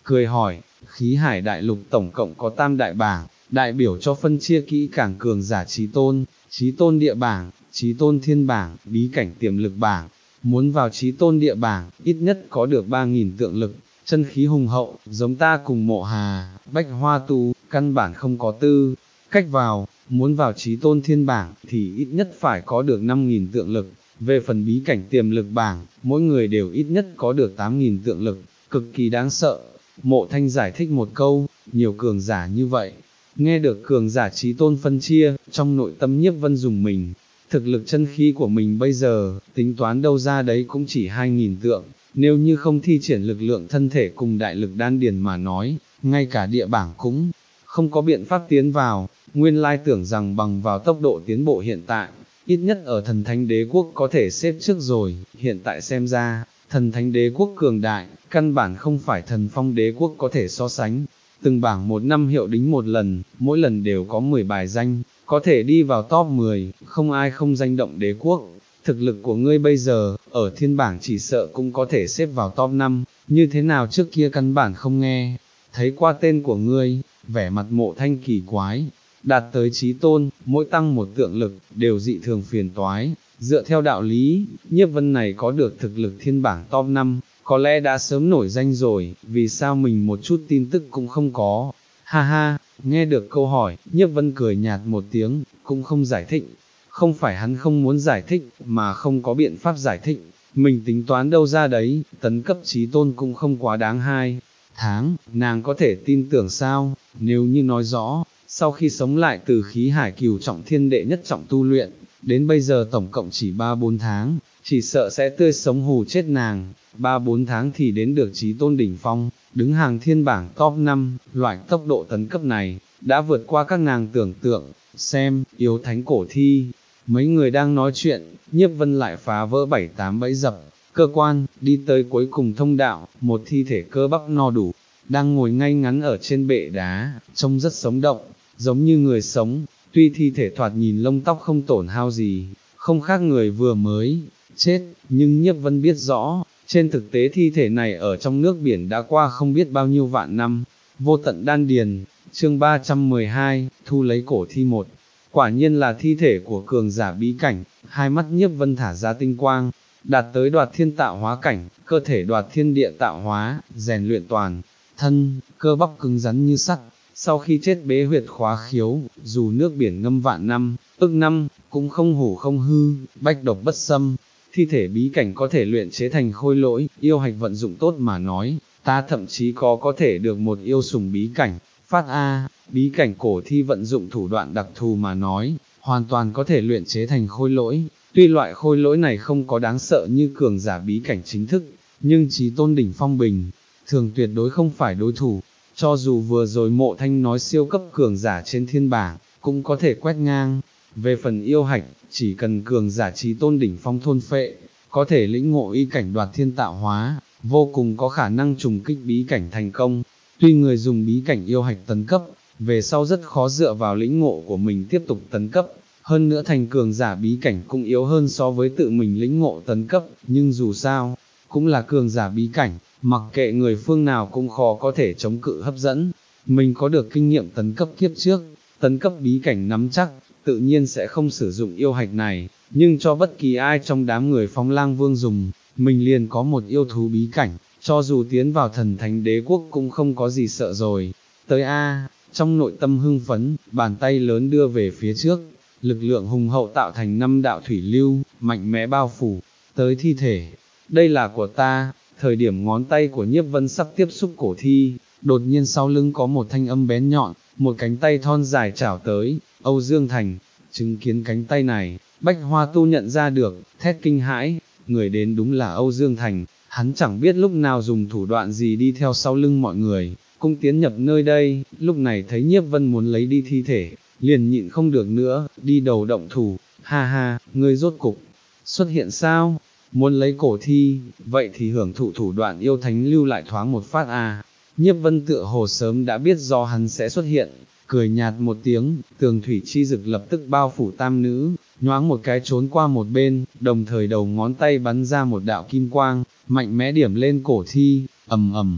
cười hỏi, khí hải đại lục tổng cộng có tam đại bảng, đại biểu cho phân chia kỹ càng cường giả chí tôn, chí tôn địa bảng, chí tôn thiên bảng, bí cảnh tiềm lực bảng. Muốn vào chí tôn địa bảng, ít nhất có được ba nghìn tượng lực, chân khí hùng hậu, giống ta cùng Mộ Hà, Bách Hoa Tu, căn bản không có tư cách vào. Muốn vào chí tôn thiên bảng thì ít nhất phải có được năm nghìn tượng lực. Về phần bí cảnh tiềm lực bảng, mỗi người đều ít nhất có được tám nghìn tượng lực, cực kỳ đáng sợ. Mộ Thanh giải thích một câu, nhiều cường giả như vậy. Nghe được cường giả chí tôn phân chia, trong nội tâm Nhiếp Vân dùng mình. Thực lực chân khí của mình bây giờ, tính toán đâu ra đấy cũng chỉ hai nghìn tượng, nếu như không thi triển lực lượng thân thể cùng đại lực đan điền mà nói, ngay cả địa bảng cũng không có biện pháp tiến vào. Nguyên lai tưởng rằng bằng vào tốc độ tiến bộ hiện tại, ít nhất ở thần thánh đế quốc có thể xếp trước rồi, hiện tại xem ra, thần thánh đế quốc cường đại, căn bản không phải thần phong đế quốc có thể so sánh. Từng bảng một năm hiệu đính một lần, mỗi lần đều có mười bài danh, có thể đi vào top mười, không ai không danh động đế quốc. Thực lực của ngươi bây giờ, ở thiên bảng chỉ sợ cũng có thể xếp vào top năm, như thế nào trước kia căn bản không nghe, thấy qua tên của ngươi, vẻ mặt Mộ Thanh kỳ quái. Đạt tới chí tôn, mỗi tăng một tượng lực, đều dị thường phiền toái. Dựa theo đạo lý, Nhiếp Vân này có được thực lực thiên bảng top năm, có lẽ đã sớm nổi danh rồi, vì sao mình một chút tin tức cũng không có. Ha ha, nghe được câu hỏi, Nhiếp Vân cười nhạt một tiếng, cũng không giải thích. Không phải hắn không muốn giải thích, mà không có biện pháp giải thích. Mình tính toán đâu ra đấy, tấn cấp chí tôn cũng không quá đáng hai tháng, nàng có thể tin tưởng sao, nếu như nói rõ. Sau khi sống lại từ khí hải cửu trọng thiên đệ nhất trọng tu luyện, đến bây giờ tổng cộng chỉ ba bốn tháng, chỉ sợ sẽ tươi sống hù chết nàng. ba bốn tháng thì đến được chí tôn đỉnh phong, đứng hàng thiên bảng top năm, loại tốc độ tấn cấp này, đã vượt qua các nàng tưởng tượng. Xem, yếu thánh cổ thi, mấy người đang nói chuyện, Nhiếp Vân lại phá vỡ bảy tám bẫy dập, cơ quan, đi tới cuối cùng thông đạo, một thi thể cơ bắp no đủ, đang ngồi ngay ngắn ở trên bệ đá, trông rất sống động, giống như người sống. Tuy thi thể thoạt nhìn lông tóc không tổn hao gì, không khác người vừa mới chết, nhưng Nhiếp Vân biết rõ, trên thực tế thi thể này ở trong nước biển đã qua không biết bao nhiêu vạn năm. Vô tận đan điền, chương ba trăm mười hai, thu lấy cổ thi một. Quả nhiên là thi thể của cường giả bí cảnh, hai mắt Nhiếp Vân thả ra tinh quang, đạt tới đoạt thiên tạo hóa cảnh, cơ thể đoạt thiên địa tạo hóa, rèn luyện toàn thân, cơ bắp cứng rắn như sắt. Sau khi chết bế huyệt khóa khiếu, dù nước biển ngâm vạn năm, ức năm, cũng không hủ không hư, bách độc bất xâm. Thi thể bí cảnh có thể luyện chế thành khôi lỗi, yêu hạch vận dụng tốt mà nói, ta thậm chí có có thể được một yêu sủng bí cảnh. Phát A, bí cảnh cổ thi vận dụng thủ đoạn đặc thù mà nói, hoàn toàn có thể luyện chế thành khôi lỗi. Tuy loại khôi lỗi này không có đáng sợ như cường giả bí cảnh chính thức, nhưng chí tôn đỉnh phong bình, thường tuyệt đối không phải đối thủ. Cho dù vừa rồi Mộ Thanh nói siêu cấp cường giả trên thiên bảng, cũng có thể quét ngang. Về phần yêu hạch, chỉ cần cường giả chí tôn đỉnh phong thôn phệ, có thể lĩnh ngộ y cảnh đoạt thiên tạo hóa, vô cùng có khả năng trùng kích bí cảnh thành công. Tuy người dùng bí cảnh yêu hạch tấn cấp, về sau rất khó dựa vào lĩnh ngộ của mình tiếp tục tấn cấp, hơn nữa thành cường giả bí cảnh cũng yếu hơn so với tự mình lĩnh ngộ tấn cấp, nhưng dù sao, cũng là cường giả bí cảnh, mặc kệ người phương nào cũng khó có thể chống cự hấp dẫn. Mình có được kinh nghiệm tấn cấp kiếp trước, tấn cấp bí cảnh nắm chắc, tự nhiên sẽ không sử dụng yêu hạch này, nhưng cho bất kỳ ai trong đám người Phong Lang Vương dùng, mình liền có một yêu thú bí cảnh, cho dù tiến vào thần thánh đế quốc cũng không có gì sợ rồi. Tới A, trong nội tâm hưng phấn, bàn tay lớn đưa về phía trước, lực lượng hùng hậu tạo thành năm đạo thủy lưu, mạnh mẽ bao phủ, tới thi thể. Đây là của ta. Thời điểm ngón tay của Nhiếp Vân sắp tiếp xúc cổ thi, đột nhiên sau lưng có một thanh âm bén nhọn, một cánh tay thon dài chảo tới. Âu Dương Thành, chứng kiến cánh tay này, Bách Hoa Tu nhận ra được, thét kinh hãi, người đến đúng là Âu Dương Thành. Hắn chẳng biết lúc nào dùng thủ đoạn gì đi theo sau lưng mọi người, cũng tiến nhập nơi đây. Lúc này thấy Nhiếp Vân muốn lấy đi thi thể, liền nhịn không được nữa, đi đầu động thủ. Ha ha, ngươi rốt cục xuất hiện sao? Muốn lấy cổ thi, vậy thì hưởng thụ thủ đoạn yêu thánh lưu lại thoáng một phát à. Nhiếp Vân tựa hồ sớm đã biết do hắn sẽ xuất hiện, cười nhạt một tiếng, tường thủy chi dực lập tức bao phủ tam nữ, nhoáng một cái trốn qua một bên, đồng thời đầu ngón tay bắn ra một đạo kim quang, mạnh mẽ điểm lên cổ thi, ầm ầm,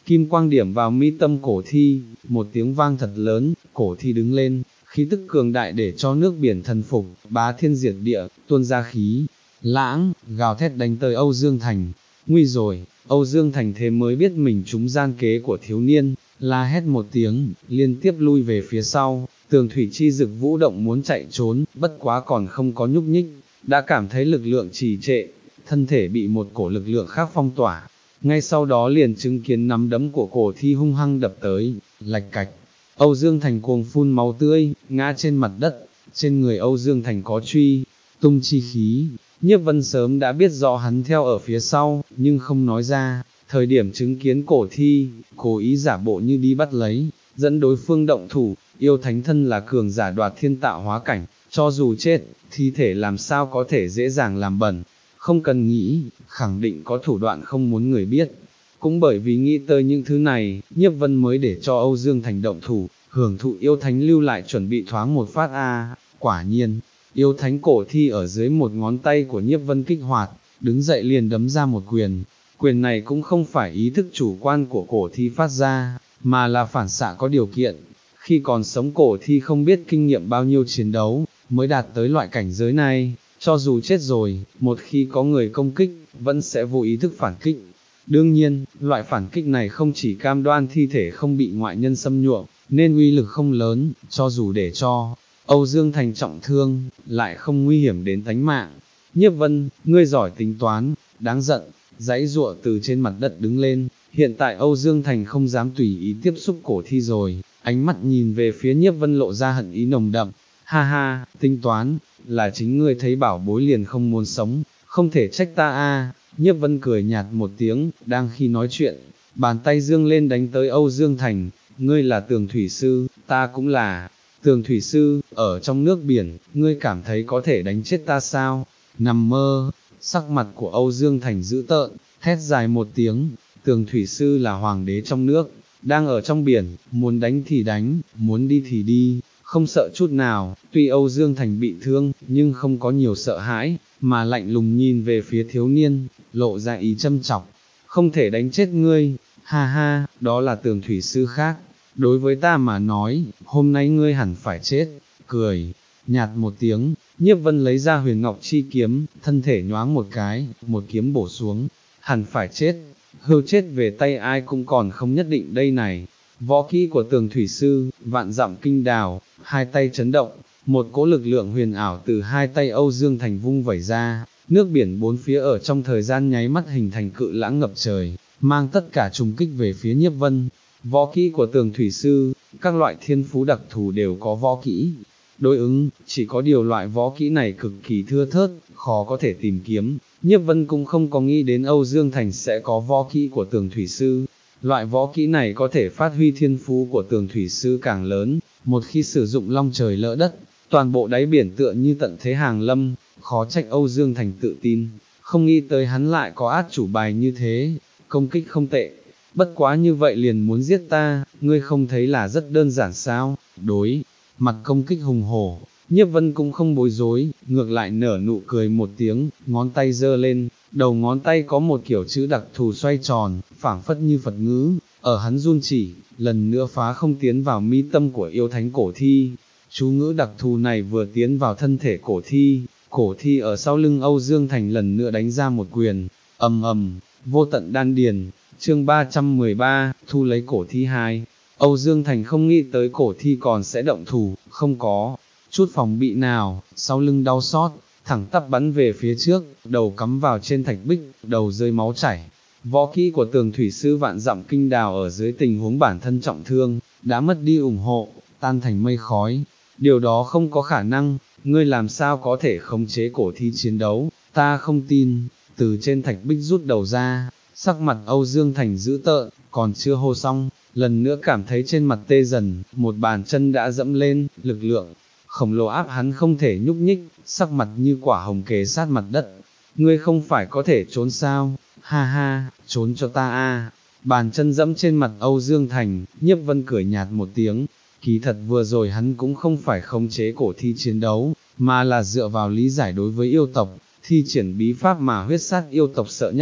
kim quang điểm vào mi tâm cổ thi, một tiếng vang thật lớn, cổ thi đứng lên, khí tức cường đại để cho nước biển thần phục, bá thiên diệt địa, tuôn ra khí, lãng, gào thét đánh tới Âu Dương Thành. Nguy rồi, Âu Dương Thành thế mới biết mình trúng gian kế của thiếu niên, la hét một tiếng, liên tiếp lui về phía sau, tường thủy chi dực vũ động muốn chạy trốn, bất quá còn không có nhúc nhích, đã cảm thấy lực lượng trì trệ, thân thể bị một cổ lực lượng khác phong tỏa, ngay sau đó liền chứng kiến nắm đấm của cổ thi hung hăng đập tới, lạch cạch. Âu Dương Thành cuồng phun máu tươi, ngã trên mặt đất, trên người Âu Dương Thành có truy, tung chi khí. Nhiếp Vân sớm đã biết rõ hắn theo ở phía sau, nhưng không nói ra, thời điểm chứng kiến cổ thi, cố ý giả bộ như đi bắt lấy, dẫn đối phương động thủ, yêu thánh thân là cường giả đoạt thiên tạo hóa cảnh, cho dù chết, thi thể làm sao có thể dễ dàng làm bẩn, không cần nghĩ, khẳng định có thủ đoạn không muốn người biết. Cũng bởi vì nghĩ tới những thứ này, Nhiếp Vân mới để cho Âu Dương Thành động thủ, hưởng thụ yêu thánh lưu lại chuẩn bị thoáng một phát a. Quả nhiên, yêu thánh cổ thi ở dưới một ngón tay của Nhiếp Vân kích hoạt, đứng dậy liền đấm ra một quyền, quyền này cũng không phải ý thức chủ quan của cổ thi phát ra, mà là phản xạ có điều kiện, khi còn sống cổ thi không biết kinh nghiệm bao nhiêu chiến đấu, mới đạt tới loại cảnh giới này, cho dù chết rồi, một khi có người công kích, vẫn sẽ vô ý thức phản kích. Đương nhiên, loại phản kích này không chỉ cam đoan thi thể không bị ngoại nhân xâm nhuộm, nên uy lực không lớn, cho dù để cho Âu Dương Thành trọng thương, lại không nguy hiểm đến tánh mạng. Nhiếp Vân, ngươi giỏi tính toán, đáng giận, giãy giụa từ trên mặt đất đứng lên, hiện tại Âu Dương Thành không dám tùy ý tiếp xúc cổ thi rồi, ánh mắt nhìn về phía Nhiếp Vân lộ ra hận ý nồng đậm, ha ha, tính toán, là chính ngươi thấy bảo bối liền không muốn sống, không thể trách ta a. Nhiếp Vân cười nhạt một tiếng, đang khi nói chuyện, bàn tay dương lên đánh tới Âu Dương Thành, ngươi là tường thủy sư, ta cũng là tường thủy sư, ở trong nước biển, ngươi cảm thấy có thể đánh chết ta sao? Nằm mơ, sắc mặt của Âu Dương Thành dữ tợn, thét dài một tiếng, tường thủy sư là hoàng đế trong nước, đang ở trong biển, muốn đánh thì đánh, muốn đi thì đi, không sợ chút nào. Tuy Âu Dương Thành bị thương, nhưng không có nhiều sợ hãi, mà lạnh lùng nhìn về phía thiếu niên, lộ ra ý châm chọc, không thể đánh chết ngươi, ha ha, đó là tường thủy sư khác, đối với ta mà nói, hôm nay ngươi hẳn phải chết, cười, nhạt một tiếng, Nhiếp Vân lấy ra huyền ngọc chi kiếm, thân thể nhoáng một cái, một kiếm bổ xuống, hẳn phải chết, hưu chết về tay ai cũng còn không nhất định đây này. Võ kỹ của tường thủy sư, vạn dặm kinh đào, hai tay chấn động, một cỗ lực lượng huyền ảo từ hai tay Âu Dương Thành vung vẩy ra, nước biển bốn phía ở trong thời gian nháy mắt hình thành cự lãng ngập trời, mang tất cả trùng kích về phía Nhiếp Vân. Võ kỹ của tường thủy sư, các loại thiên phú đặc thù đều có võ kỹ đối ứng, chỉ có điều loại võ kỹ này cực kỳ thưa thớt, khó có thể tìm kiếm. Nhiếp Vân cũng không có nghĩ đến Âu Dương Thành sẽ có võ kỹ của tường thủy sư. Loại võ kỹ này có thể phát huy thiên phú của tường thủy sư càng lớn, một khi sử dụng long trời lỡ đất, toàn bộ đáy biển tựa như tận thế hàng lâm, khó trách Âu Dương Thành tự tin, không nghĩ tới hắn lại có át chủ bài như thế, công kích không tệ, bất quá như vậy liền muốn giết ta, ngươi không thấy là rất đơn giản sao? Đối mặt công kích hùng hổ, Nhiếp Vân cũng không bối rối, ngược lại nở nụ cười một tiếng, ngón tay giơ lên, đầu ngón tay có một kiểu chữ đặc thù xoay tròn, phảng phất như Phật ngữ, ở hắn run chỉ, lần nữa phá không tiến vào mi tâm của yêu thánh cổ thi. Chú ngữ đặc thù này vừa tiến vào thân thể cổ thi, cổ thi ở sau lưng Âu Dương Thành lần nữa đánh ra một quyền, ầm ầm, vô tận đan điền. Chương ba trăm mười ba, thu lấy cổ thi hai. Âu Dương Thành không nghĩ tới cổ thi còn sẽ động thủ, không có chút phòng bị nào, sau lưng đau xót, thẳng tắp bắn về phía trước, đầu cắm vào trên thạch bích, đầu rơi máu chảy. Võ kỹ của tường thủy sư vạn dặm kinh đào ở dưới tình huống bản thân trọng thương, đã mất đi ủng hộ, tan thành mây khói. Điều đó không có khả năng, ngươi làm sao có thể khống chế cổ thi chiến đấu, ta không tin. Từ trên thạch bích rút đầu ra, sắc mặt Âu Dương Thành dữ tợn, còn chưa hô xong, lần nữa cảm thấy trên mặt tê dần, một bàn chân đã dẫm lên, lực lượng khổng lồ áp hắn không thể nhúc nhích, sắc mặt như quả hồng kề sát mặt đất. Ngươi không phải có thể trốn sao? Ha ha, trốn cho ta a. Bàn chân dẫm trên mặt Âu Dương Thành, Nhiếp Vân cười nhạt một tiếng. Kỳ thật vừa rồi hắn cũng không phải khống chế cổ thi chiến đấu, mà là dựa vào lý giải đối với yêu tộc, thi triển bí pháp mà huyết sát yêu tộc sợ nhất,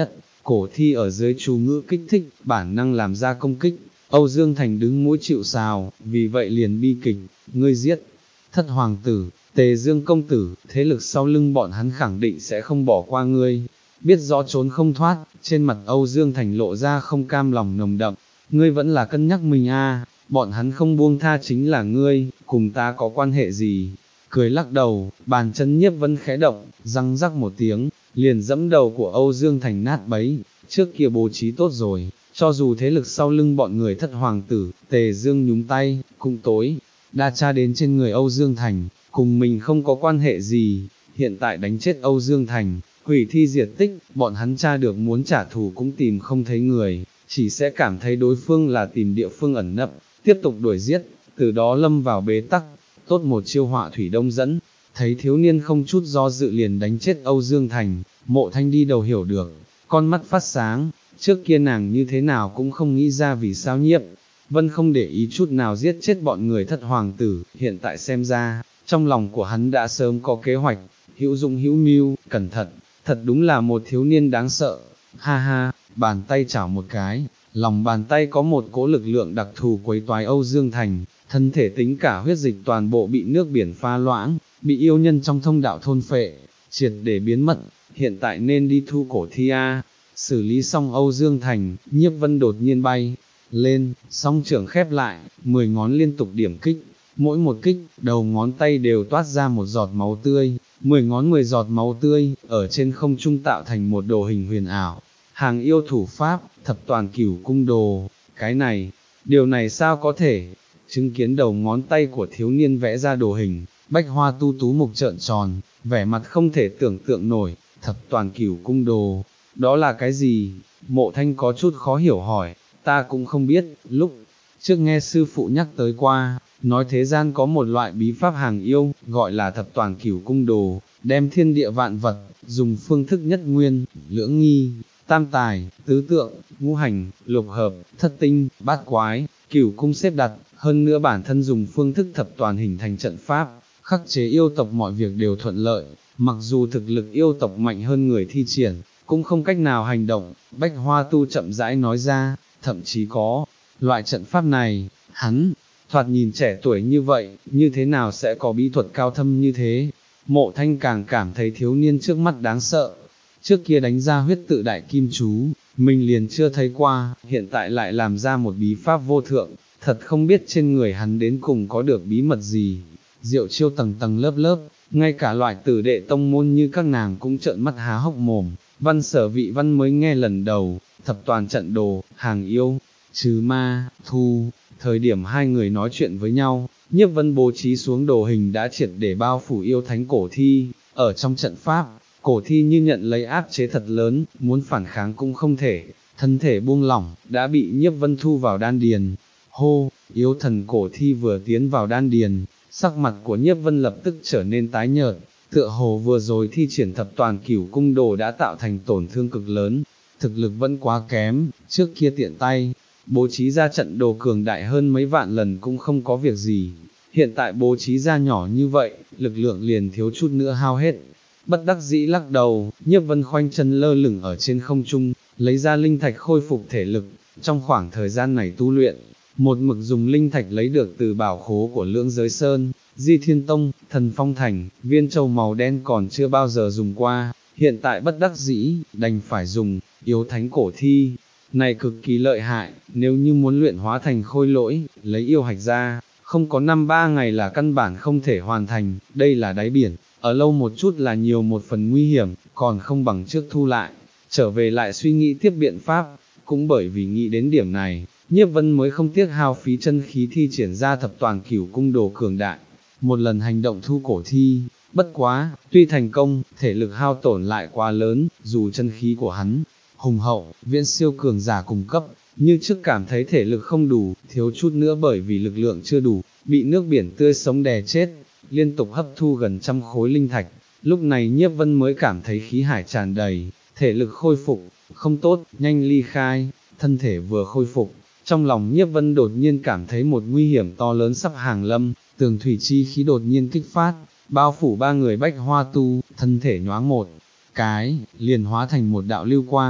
cổ thi ở dưới chú ngữ kích thích, bản năng làm ra công kích, Âu Dương Thành đứng mũi chịu sào, vì vậy liền bi kịch, ngươi giết, thất hoàng tử, Tề Dương công tử, thế lực sau lưng bọn hắn khẳng định sẽ không bỏ qua ngươi, biết rõ trốn không thoát, trên mặt Âu Dương Thành lộ ra không cam lòng nồng đậm, ngươi vẫn là cân nhắc mình a, bọn hắn không buông tha chính là ngươi, cùng ta có quan hệ gì, cười lắc đầu, bàn chân Nhiếp Vân khẽ động, răng rắc một tiếng, liền dẫm đầu của Âu Dương Thành nát bấy, trước kia bố trí tốt rồi, cho dù thế lực sau lưng bọn người thất hoàng tử, Tề Dương nhúng tay, cũng tối, đa tra đến trên người Âu Dương Thành, cùng mình không có quan hệ gì, hiện tại đánh chết Âu Dương Thành, hủy thi diệt tích, bọn hắn tra được muốn trả thù cũng tìm không thấy người, chỉ sẽ cảm thấy đối phương là tìm địa phương ẩn nấp, tiếp tục đuổi giết, từ đó lâm vào bế tắc, tốt một chiêu họa thủy đông dẫn, thấy thiếu niên không chút do dự liền đánh chết Âu Dương Thành, Mộ Thanh đi đầu hiểu được, con mắt phát sáng, trước kia nàng như thế nào cũng không nghĩ ra vì sao Nhiếp Vân không để ý chút nào giết chết bọn người thất hoàng tử, hiện tại xem ra, trong lòng của hắn đã sớm có kế hoạch, hữu dụng hữu mưu, cẩn thận, thật đúng là một thiếu niên đáng sợ, ha ha, bàn tay chảo một cái, lòng bàn tay có một cỗ lực lượng đặc thù quấy toái Âu Dương Thành, thân thể tính cả huyết dịch toàn bộ bị nước biển pha loãng, bị yêu nhân trong thông đạo thôn phệ, triệt để biến mất, hiện tại nên đi thu cổ thi a. Xử lý xong Âu Dương Thành, Nhiếp Vân đột nhiên bay lên, song trưởng khép lại, mười ngón liên tục điểm kích, mỗi một kích, đầu ngón tay đều toát ra một giọt máu tươi, mười ngón mười giọt máu tươi, ở trên không trung tạo thành một đồ hình huyền ảo. Hàng yêu thủ pháp, thập toàn cửu cung đồ, cái này, điều này sao có thể, chứng kiến đầu ngón tay của thiếu niên vẽ ra đồ hình, Bách Hoa Tu Tú mục trợn tròn, vẻ mặt không thể tưởng tượng nổi, thập toàn cửu cung đồ, đó là cái gì? Mộ Thanh có chút khó hiểu hỏi, ta cũng không biết, lúc trước nghe sư phụ nhắc tới qua, nói thế gian có một loại bí pháp hàng yêu, gọi là thập toàn cửu cung đồ, đem thiên địa vạn vật, dùng phương thức nhất nguyên, lưỡng nghi, tam tài, tứ tượng, ngũ hành, lục hợp, thất tinh, bát quái, cửu cung xếp đặt, hơn nữa bản thân dùng phương thức thập toàn hình thành trận pháp, khắc chế yêu tộc mọi việc đều thuận lợi, mặc dù thực lực yêu tộc mạnh hơn người thi triển, cũng không cách nào hành động, Bách Hoa Tu chậm rãi nói ra, thậm chí có, loại trận pháp này, hắn, thoạt nhìn trẻ tuổi như vậy, như thế nào sẽ có bí thuật cao thâm như thế, Mộ Thanh càng cảm thấy thiếu niên trước mắt đáng sợ, trước kia đánh ra huyết tự đại kim chú, mình liền chưa thấy qua, hiện tại lại làm ra một bí pháp vô thượng, thật không biết trên người hắn đến cùng có được bí mật gì, diệu chiêu tầng tầng lớp lớp, ngay cả loại tử đệ tông môn như các nàng cũng trợn mắt há hốc mồm, Văn Sở Vị Văn mới nghe lần đầu, thập toàn trận đồ, hàng yêu, trừ ma, thu, thời điểm hai người nói chuyện với nhau, Nhiếp Vân bố trí xuống đồ hình đã triệt để bao phủ yêu thánh cổ thi, ở trong trận pháp, cổ thi như nhận lấy áp chế thật lớn, muốn phản kháng cũng không thể, thân thể buông lỏng, đã bị Nhiếp Vân thu vào đan điền, hô, yêu thần cổ thi vừa tiến vào đan điền, sắc mặt của Nhiếp Vân lập tức trở nên tái nhợt, tựa hồ vừa rồi thi triển thập toàn cửu cung đồ đã tạo thành tổn thương cực lớn, thực lực vẫn quá kém, trước kia tiện tay, bố trí ra trận đồ cường đại hơn mấy vạn lần cũng không có việc gì, hiện tại bố trí ra nhỏ như vậy, lực lượng liền thiếu chút nữa hao hết. Bất đắc dĩ lắc đầu, Nhiếp Vân khoanh chân lơ lửng ở trên không trung, lấy ra linh thạch khôi phục thể lực, trong khoảng thời gian này tu luyện, một mực dùng linh thạch lấy được từ bảo khố của Lưỡng Giới Sơn, Di Thiên Tông, Thần Phong Thành, viên châu màu đen còn chưa bao giờ dùng qua, hiện tại bất đắc dĩ, đành phải dùng, yêu thánh cổ thi, này cực kỳ lợi hại, nếu như muốn luyện hóa thành khôi lỗi, lấy yêu hạch ra, không có năm ba ngày là căn bản không thể hoàn thành, đây là đáy biển, ở lâu một chút là nhiều một phần nguy hiểm, còn không bằng trước thu lại, trở về lại suy nghĩ tiếp biện pháp, cũng bởi vì nghĩ đến điểm này, Nhiếp Vân mới không tiếc hao phí chân khí thi triển ra thập toàn cửu cung đồ cường đại, một lần hành động thu cổ thi, bất quá, tuy thành công, thể lực hao tổn lại quá lớn, dù chân khí của hắn, hùng hậu, viễn siêu cường giả cùng cấp, như trước cảm thấy thể lực không đủ, thiếu chút nữa bởi vì lực lượng chưa đủ, bị nước biển tươi sống đè chết, liên tục hấp thu gần trăm khối linh thạch, lúc này Nhiếp Vân mới cảm thấy khí hải tràn đầy, thể lực khôi phục, không tốt, nhanh ly khai, thân thể vừa khôi phục, trong lòng Nhiếp Vân đột nhiên cảm thấy một nguy hiểm to lớn sắp hàng lâm, tường thủy chi khí đột nhiên kích phát, bao phủ ba người Bách Hoa Tu, thân thể nhoáng một cái, liền hóa thành một đạo lưu quang,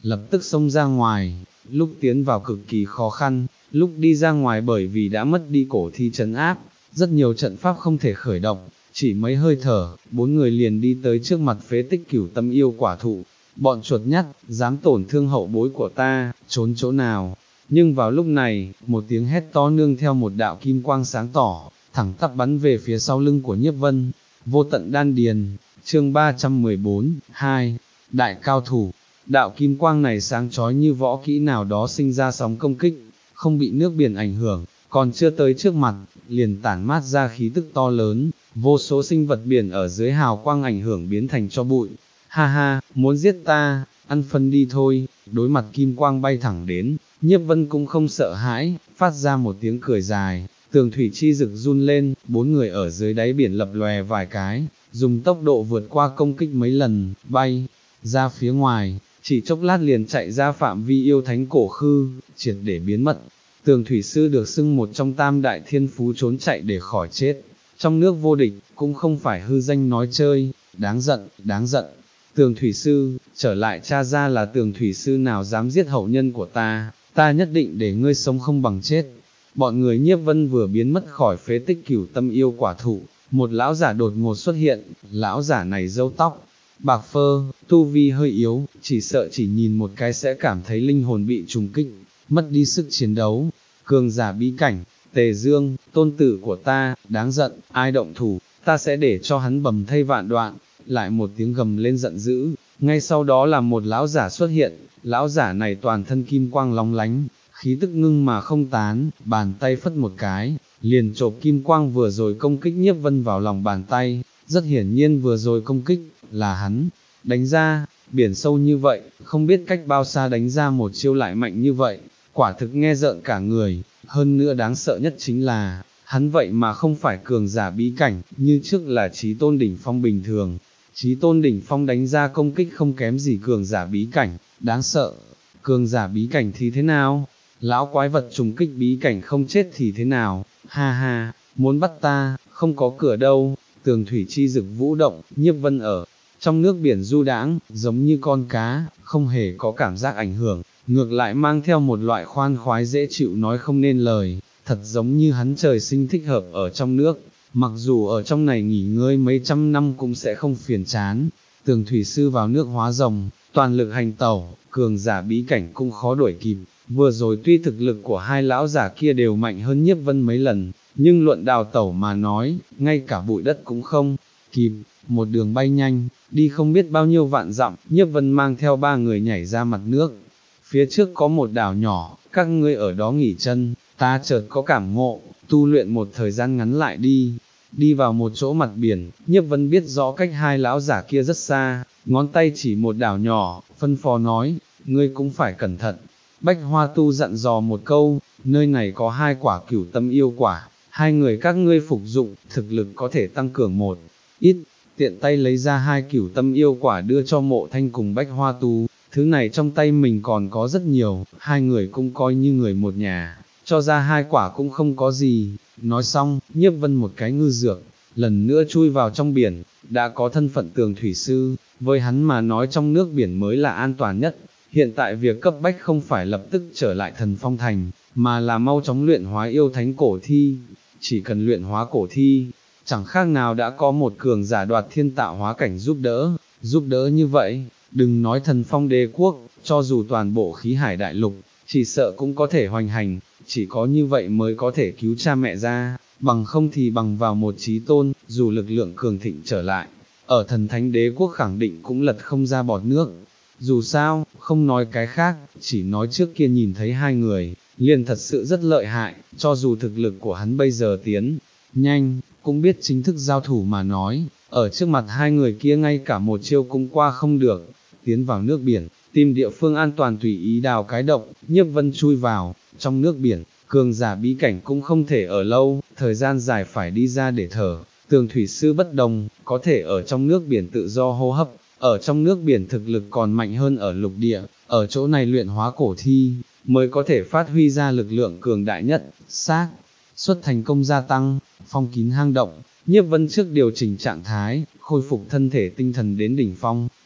lập tức xông ra ngoài, lúc tiến vào cực kỳ khó khăn, lúc đi ra ngoài bởi vì đã mất đi cổ thi trấn áp, rất nhiều trận pháp không thể khởi động, chỉ mấy hơi thở, bốn người liền đi tới trước mặt phế tích cửu tâm yêu quả thụ. Bọn chuột nhắt, dám tổn thương hậu bối của ta, trốn chỗ nào? Nhưng vào lúc này, một tiếng hét to nương theo một đạo kim quang sáng tỏ, thẳng tắp bắn về phía sau lưng của Nhiếp Vân. Vô tận đan điền, chương ba trăm mười bốn, hai, đại cao thủ. Đạo kim quang này sáng chói như võ kỹ nào đó sinh ra sóng công kích, không bị nước biển ảnh hưởng, còn chưa tới trước mặt, liền tản mát ra khí tức to lớn, vô số sinh vật biển ở dưới hào quang ảnh hưởng biến thành cho bụi. Ha ha, muốn giết ta, ăn phân đi thôi. Đối mặt kim quang bay thẳng đến, Nhiếp Vân cũng không sợ hãi, phát ra một tiếng cười dài, tường thủy chi rực run lên, bốn người ở dưới đáy biển lập lòe vài cái, dùng tốc độ vượt qua công kích mấy lần, bay ra phía ngoài, chỉ chốc lát liền chạy ra phạm vi yêu thánh cổ khư, triệt để biến mất. Tường thủy sư được xưng một trong tam đại thiên phú trốn chạy để khỏi chết, trong nước vô địch, cũng không phải hư danh nói chơi, đáng giận, đáng giận. Tường thủy sư, trở lại tra ra là tường thủy sư nào dám giết hậu nhân của ta, ta nhất định để ngươi sống không bằng chết. Bọn người Nhiếp Vân vừa biến mất khỏi phế tích cửu tâm yêu quả thụ, một lão giả đột ngột xuất hiện, lão giả này râu tóc bạc phơ, tu vi hơi yếu, chỉ sợ chỉ nhìn một cái sẽ cảm thấy linh hồn bị trùng kích, mất đi sức chiến đấu. Cường giả bí cảnh, Tề Dương, tôn tử của ta, đáng giận, ai động thủ, ta sẽ để cho hắn bầm thây vạn đoạn. Lại một tiếng gầm lên giận dữ, ngay sau đó là một lão giả xuất hiện, lão giả này toàn thân kim quang lóng lánh, khí tức ngưng mà không tán, bàn tay phất một cái, liền chộp kim quang vừa rồi công kích Nhiếp Vân vào lòng bàn tay, rất hiển nhiên vừa rồi công kích, là hắn, đánh ra, biển sâu như vậy, không biết cách bao xa đánh ra một chiêu lại mạnh như vậy, quả thực nghe rợn cả người, hơn nữa đáng sợ nhất chính là, hắn vậy mà không phải cường giả bí cảnh, như trước là chí tôn đỉnh phong bình thường. Chí tôn đỉnh phong đánh ra công kích không kém gì cường giả bí cảnh, đáng sợ. Cường giả bí cảnh thì thế nào? Lão quái vật trùng kích bí cảnh không chết thì thế nào? Ha ha, muốn bắt ta, không có cửa đâu. Tường thủy chi rực vũ động, Nhiếp Vân ở trong nước biển du đãng, giống như con cá, không hề có cảm giác ảnh hưởng, ngược lại mang theo một loại khoan khoái dễ chịu nói không nên lời, thật giống như hắn trời sinh thích hợp ở trong nước. Mặc dù ở trong này nghỉ ngơi mấy trăm năm cũng sẽ không phiền chán. Tường thủy sư vào nước hóa rồng, toàn lực hành tẩu, cường giả bí cảnh cũng khó đuổi kịp. Vừa rồi tuy thực lực của hai lão giả kia đều mạnh hơn Nhiếp Vân mấy lần, nhưng luận đào tẩu mà nói, ngay cả bụi đất cũng không kịp. Một đường bay nhanh, đi không biết bao nhiêu vạn dặm, Nhiếp Vân mang theo ba người nhảy ra mặt nước. Phía trước có một đảo nhỏ, các ngươi ở đó nghỉ chân, ta chợt có cảm ngộ, tu luyện một thời gian ngắn lại đi. Đi vào một chỗ mặt biển, Nhiếp Vân biết rõ cách hai lão giả kia rất xa, ngón tay chỉ một đảo nhỏ, phân phó nói, ngươi cũng phải cẩn thận. Bách Hoa Tu dặn dò một câu, nơi này có hai quả cửu tâm yêu quả, hai người các ngươi phục dụng, thực lực có thể tăng cường một ít, tiện tay lấy ra hai cửu tâm yêu quả đưa cho Mộ Thanh cùng Bách Hoa Tu, thứ này trong tay mình còn có rất nhiều, hai người cũng coi như người một nhà, cho ra hai quả cũng không có gì. Nói xong, Nhiếp Vân một cái ngư dược, lần nữa chui vào trong biển, đã có thân phận tường thủy sư, với hắn mà nói trong nước biển mới là an toàn nhất. Hiện tại việc cấp bách không phải lập tức trở lại thần phong thành, mà là mau chóng luyện hóa yêu thánh cổ thi. Chỉ cần luyện hóa cổ thi, chẳng khác nào đã có một cường giả đoạt thiên tạo hóa cảnh giúp đỡ, giúp đỡ như vậy, đừng nói thần phong đế quốc, cho dù toàn bộ khí hải đại lục, chỉ sợ cũng có thể hoành hành, chỉ có như vậy mới có thể cứu cha mẹ ra, bằng không thì bằng vào một chí tôn, dù lực lượng cường thịnh trở lại, ở thần thánh đế quốc khẳng định cũng lật không ra bọt nước. Dù sao, không nói cái khác, chỉ nói trước kia nhìn thấy hai người, liền thật sự rất lợi hại, cho dù thực lực của hắn bây giờ tiến nhanh, cũng biết chính thức giao thủ mà nói, ở trước mặt hai người kia ngay cả một chiêu cũng qua không được. Tiến vào nước biển, tìm địa phương an toàn tùy ý đào cái động, Nhiếp Vân chui vào, trong nước biển, cường giả bí cảnh cũng không thể ở lâu, thời gian dài phải đi ra để thở. Tường thủy sư bất đồng, có thể ở trong nước biển tự do hô hấp, ở trong nước biển thực lực còn mạnh hơn ở lục địa, ở chỗ này luyện hóa cổ thi, mới có thể phát huy ra lực lượng cường đại nhất, xác suất thành công gia tăng. Phong kín hang động, Nhiếp Vân trước điều chỉnh trạng thái, khôi phục thân thể tinh thần đến đỉnh phong,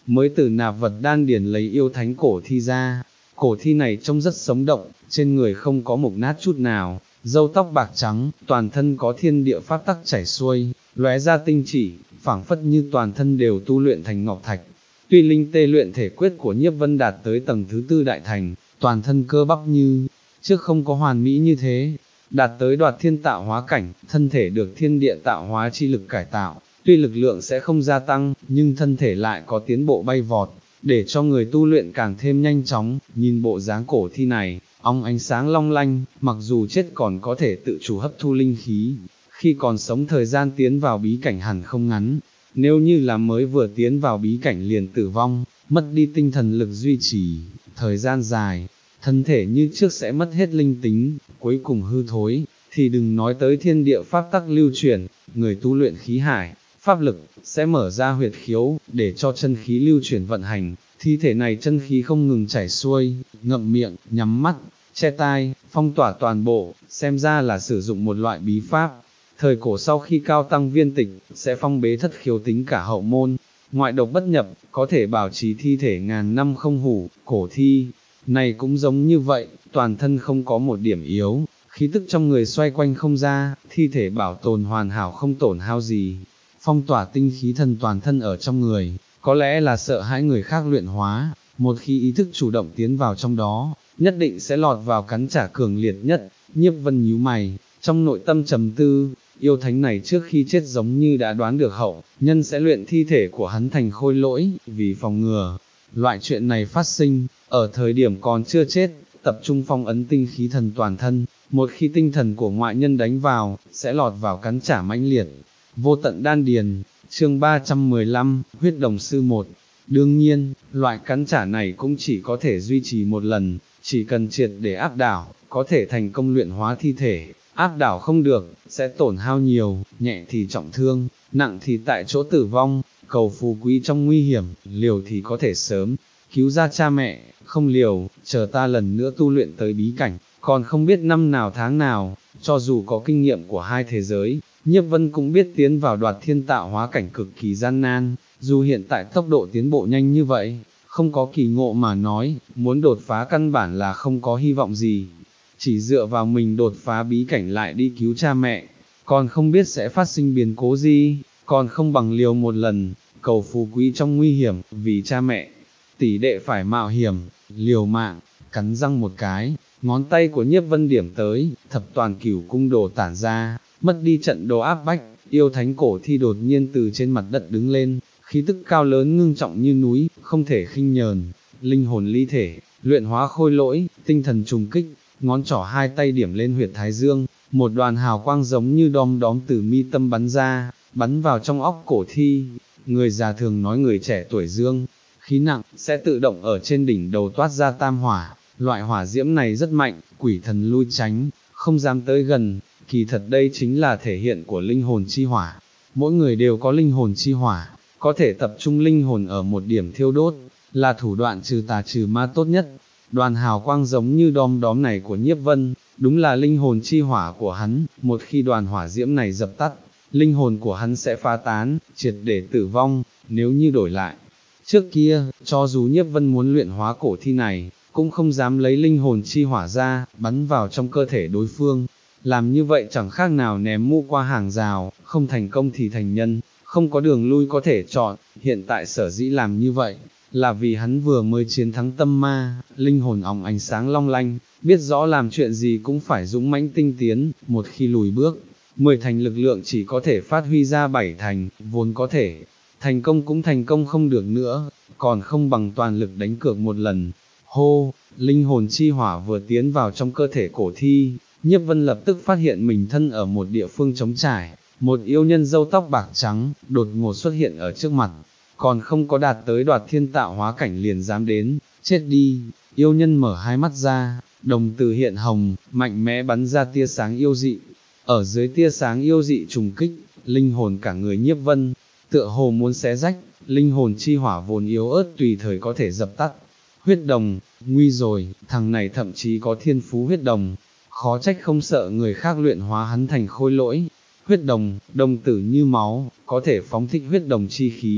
mới từ nạp vật đan điền lấy yêu thánh cổ thi ra. Cổ thi này trông rất sống động, trên người không có mục nát chút nào, râu tóc bạc trắng, toàn thân có thiên địa pháp tắc chảy xuôi, lóe ra tinh chỉ, phảng phất như toàn thân đều tu luyện thành ngọc thạch. Tuy linh tê luyện thể quyết của Nhiếp Vân đạt tới tầng thứ tư đại thành, toàn thân cơ bắp như trước không có hoàn mỹ như thế, đạt tới đoạt thiên tạo hóa cảnh, thân thể được thiên địa tạo hóa chi lực cải tạo, tuy lực lượng sẽ không gia tăng, nhưng thân thể lại có tiến bộ bay vọt, để cho người tu luyện càng thêm nhanh chóng. Nhìn bộ dáng cổ thi này, óng ánh sáng long lanh, mặc dù chết còn có thể tự chủ hấp thu linh khí, khi còn sống thời gian tiến vào bí cảnh hẳn không ngắn, nếu như là mới vừa tiến vào bí cảnh liền tử vong, mất đi tinh thần lực duy trì, thời gian dài, thân thể như trước sẽ mất hết linh tính, cuối cùng hư thối, thì đừng nói tới thiên địa pháp tắc lưu chuyển, người tu luyện khí hải, pháp lực, sẽ mở ra huyệt khiếu, để cho chân khí lưu chuyển vận hành, thi thể này chân khí không ngừng chảy xuôi, ngậm miệng, nhắm mắt, che tai, phong tỏa toàn bộ, xem ra là sử dụng một loại bí pháp. Thời cổ sau khi cao tăng viên tịch, sẽ phong bế thất khiếu tính cả hậu môn, ngoại độc bất nhập, có thể bảo trì thi thể ngàn năm không hủ. Cổ thi này cũng giống như vậy, toàn thân không có một điểm yếu, khí tức trong người xoay quanh không ra, thi thể bảo tồn hoàn hảo không tổn hao gì, phong tỏa tinh khí thần toàn thân ở trong người, có lẽ là sợ hãi người khác luyện hóa, một khi ý thức chủ động tiến vào trong đó, nhất định sẽ lọt vào cắn trả cường liệt nhất. Nhiếp Vân nhíu mày, trong nội tâm trầm tư, yêu thánh này trước khi chết giống như đã đoán được hậu nhân sẽ luyện thi thể của hắn thành khôi lỗi, vì phòng ngừa loại chuyện này phát sinh, ở thời điểm còn chưa chết, tập trung phong ấn tinh khí thần toàn thân, một khi tinh thần của ngoại nhân đánh vào, sẽ lọt vào cắn trả mãnh liệt. Vô tận đan điền, chương ba trăm mười lăm, huyết đồng sư một. Đương nhiên, loại cắn trả này cũng chỉ có thể duy trì một lần, chỉ cần triệt để áp đảo, có thể thành công luyện hóa thi thể, áp đảo không được, sẽ tổn hao nhiều, nhẹ thì trọng thương, nặng thì tại chỗ tử vong. Cầu phú quý trong nguy hiểm, liều thì có thể sớm cứu ra cha mẹ, không liều, chờ ta lần nữa tu luyện tới bí cảnh, còn không biết năm nào tháng nào. Cho dù có kinh nghiệm của hai thế giới, Nhiếp Vân cũng biết tiến vào đoạt thiên tạo hóa cảnh cực kỳ gian nan, dù hiện tại tốc độ tiến bộ nhanh như vậy, không có kỳ ngộ mà nói, muốn đột phá căn bản là không có hy vọng gì, chỉ dựa vào mình đột phá bí cảnh lại đi cứu cha mẹ, còn không biết sẽ phát sinh biến cố gì, còn không bằng liều một lần, cầu phú quý trong nguy hiểm, vì cha mẹ, tỷ đệ phải mạo hiểm, liều mạng. Cắn răng một cái, ngón tay của Nhiếp Vân điểm tới, thập toàn cửu cung đồ tản ra, mất đi trận đồ áp bách, yêu thánh cổ thi đột nhiên từ trên mặt đất đứng lên, khí tức cao lớn ngưng trọng như núi, không thể khinh nhờn, linh hồn ly thể, luyện hóa khôi lỗi, tinh thần trùng kích, ngón trỏ hai tay điểm lên huyệt thái dương, một đoàn hào quang giống như đom đóm từ mi tâm bắn ra, bắn vào trong óc cổ thi. Người già thường nói người trẻ tuổi dương khí nặng, sẽ tự động ở trên đỉnh đầu toát ra tam hỏa, loại hỏa diễm này rất mạnh, quỷ thần lui tránh, không dám tới gần. Kỳ thật đây chính là thể hiện của linh hồn chi hỏa, mỗi người đều có linh hồn chi hỏa, có thể tập trung linh hồn ở một điểm thiêu đốt, là thủ đoạn trừ tà trừ ma tốt nhất. Đoàn hào quang giống như đom đóm này của Nhiếp Vân, đúng là linh hồn chi hỏa của hắn, một khi đoàn hỏa diễm này dập tắt, linh hồn của hắn sẽ phá tán, triệt để tử vong. Nếu như đổi lại trước kia, cho dù Nhiếp Vân muốn luyện hóa cổ thi này, cũng không dám lấy linh hồn chi hỏa ra, bắn vào trong cơ thể đối phương, làm như vậy chẳng khác nào ném mu qua hàng rào, không thành công thì thành nhân, không có đường lui có thể chọn. Hiện tại sở dĩ làm như vậy, là vì hắn vừa mới chiến thắng tâm ma, linh hồn óng ánh sáng long lanh, biết rõ làm chuyện gì cũng phải dũng mãnh tinh tiến, một khi lùi bước, mười thành lực lượng chỉ có thể phát huy ra bảy thành, vốn có thể thành công cũng thành công không được nữa, còn không bằng toàn lực đánh cược một lần. Hô, linh hồn chi hỏa vừa tiến vào trong cơ thể cổ thi, Nhiếp Vân lập tức phát hiện mình thân ở một địa phương trống trải, một yêu nhân râu tóc bạc trắng, đột ngột xuất hiện ở trước mặt, còn không có đạt tới đoạt thiên tạo hóa cảnh liền dám đến, chết đi. Yêu nhân mở hai mắt ra, đồng tử hiện hồng, mạnh mẽ bắn ra tia sáng yêu dị, ở dưới tia sáng yêu dị trùng kích, linh hồn cả người Nhiếp Vân, tựa hồ muốn xé rách, linh hồn chi hỏa vốn yếu ớt tùy thời có thể dập tắt. Huyết đồng, nguy rồi, thằng này thậm chí có thiên phú huyết đồng, khó trách không sợ người khác luyện hóa hắn thành khôi lỗi. Huyết đồng, đồng tử như máu, có thể phóng thích huyết đồng chi khí,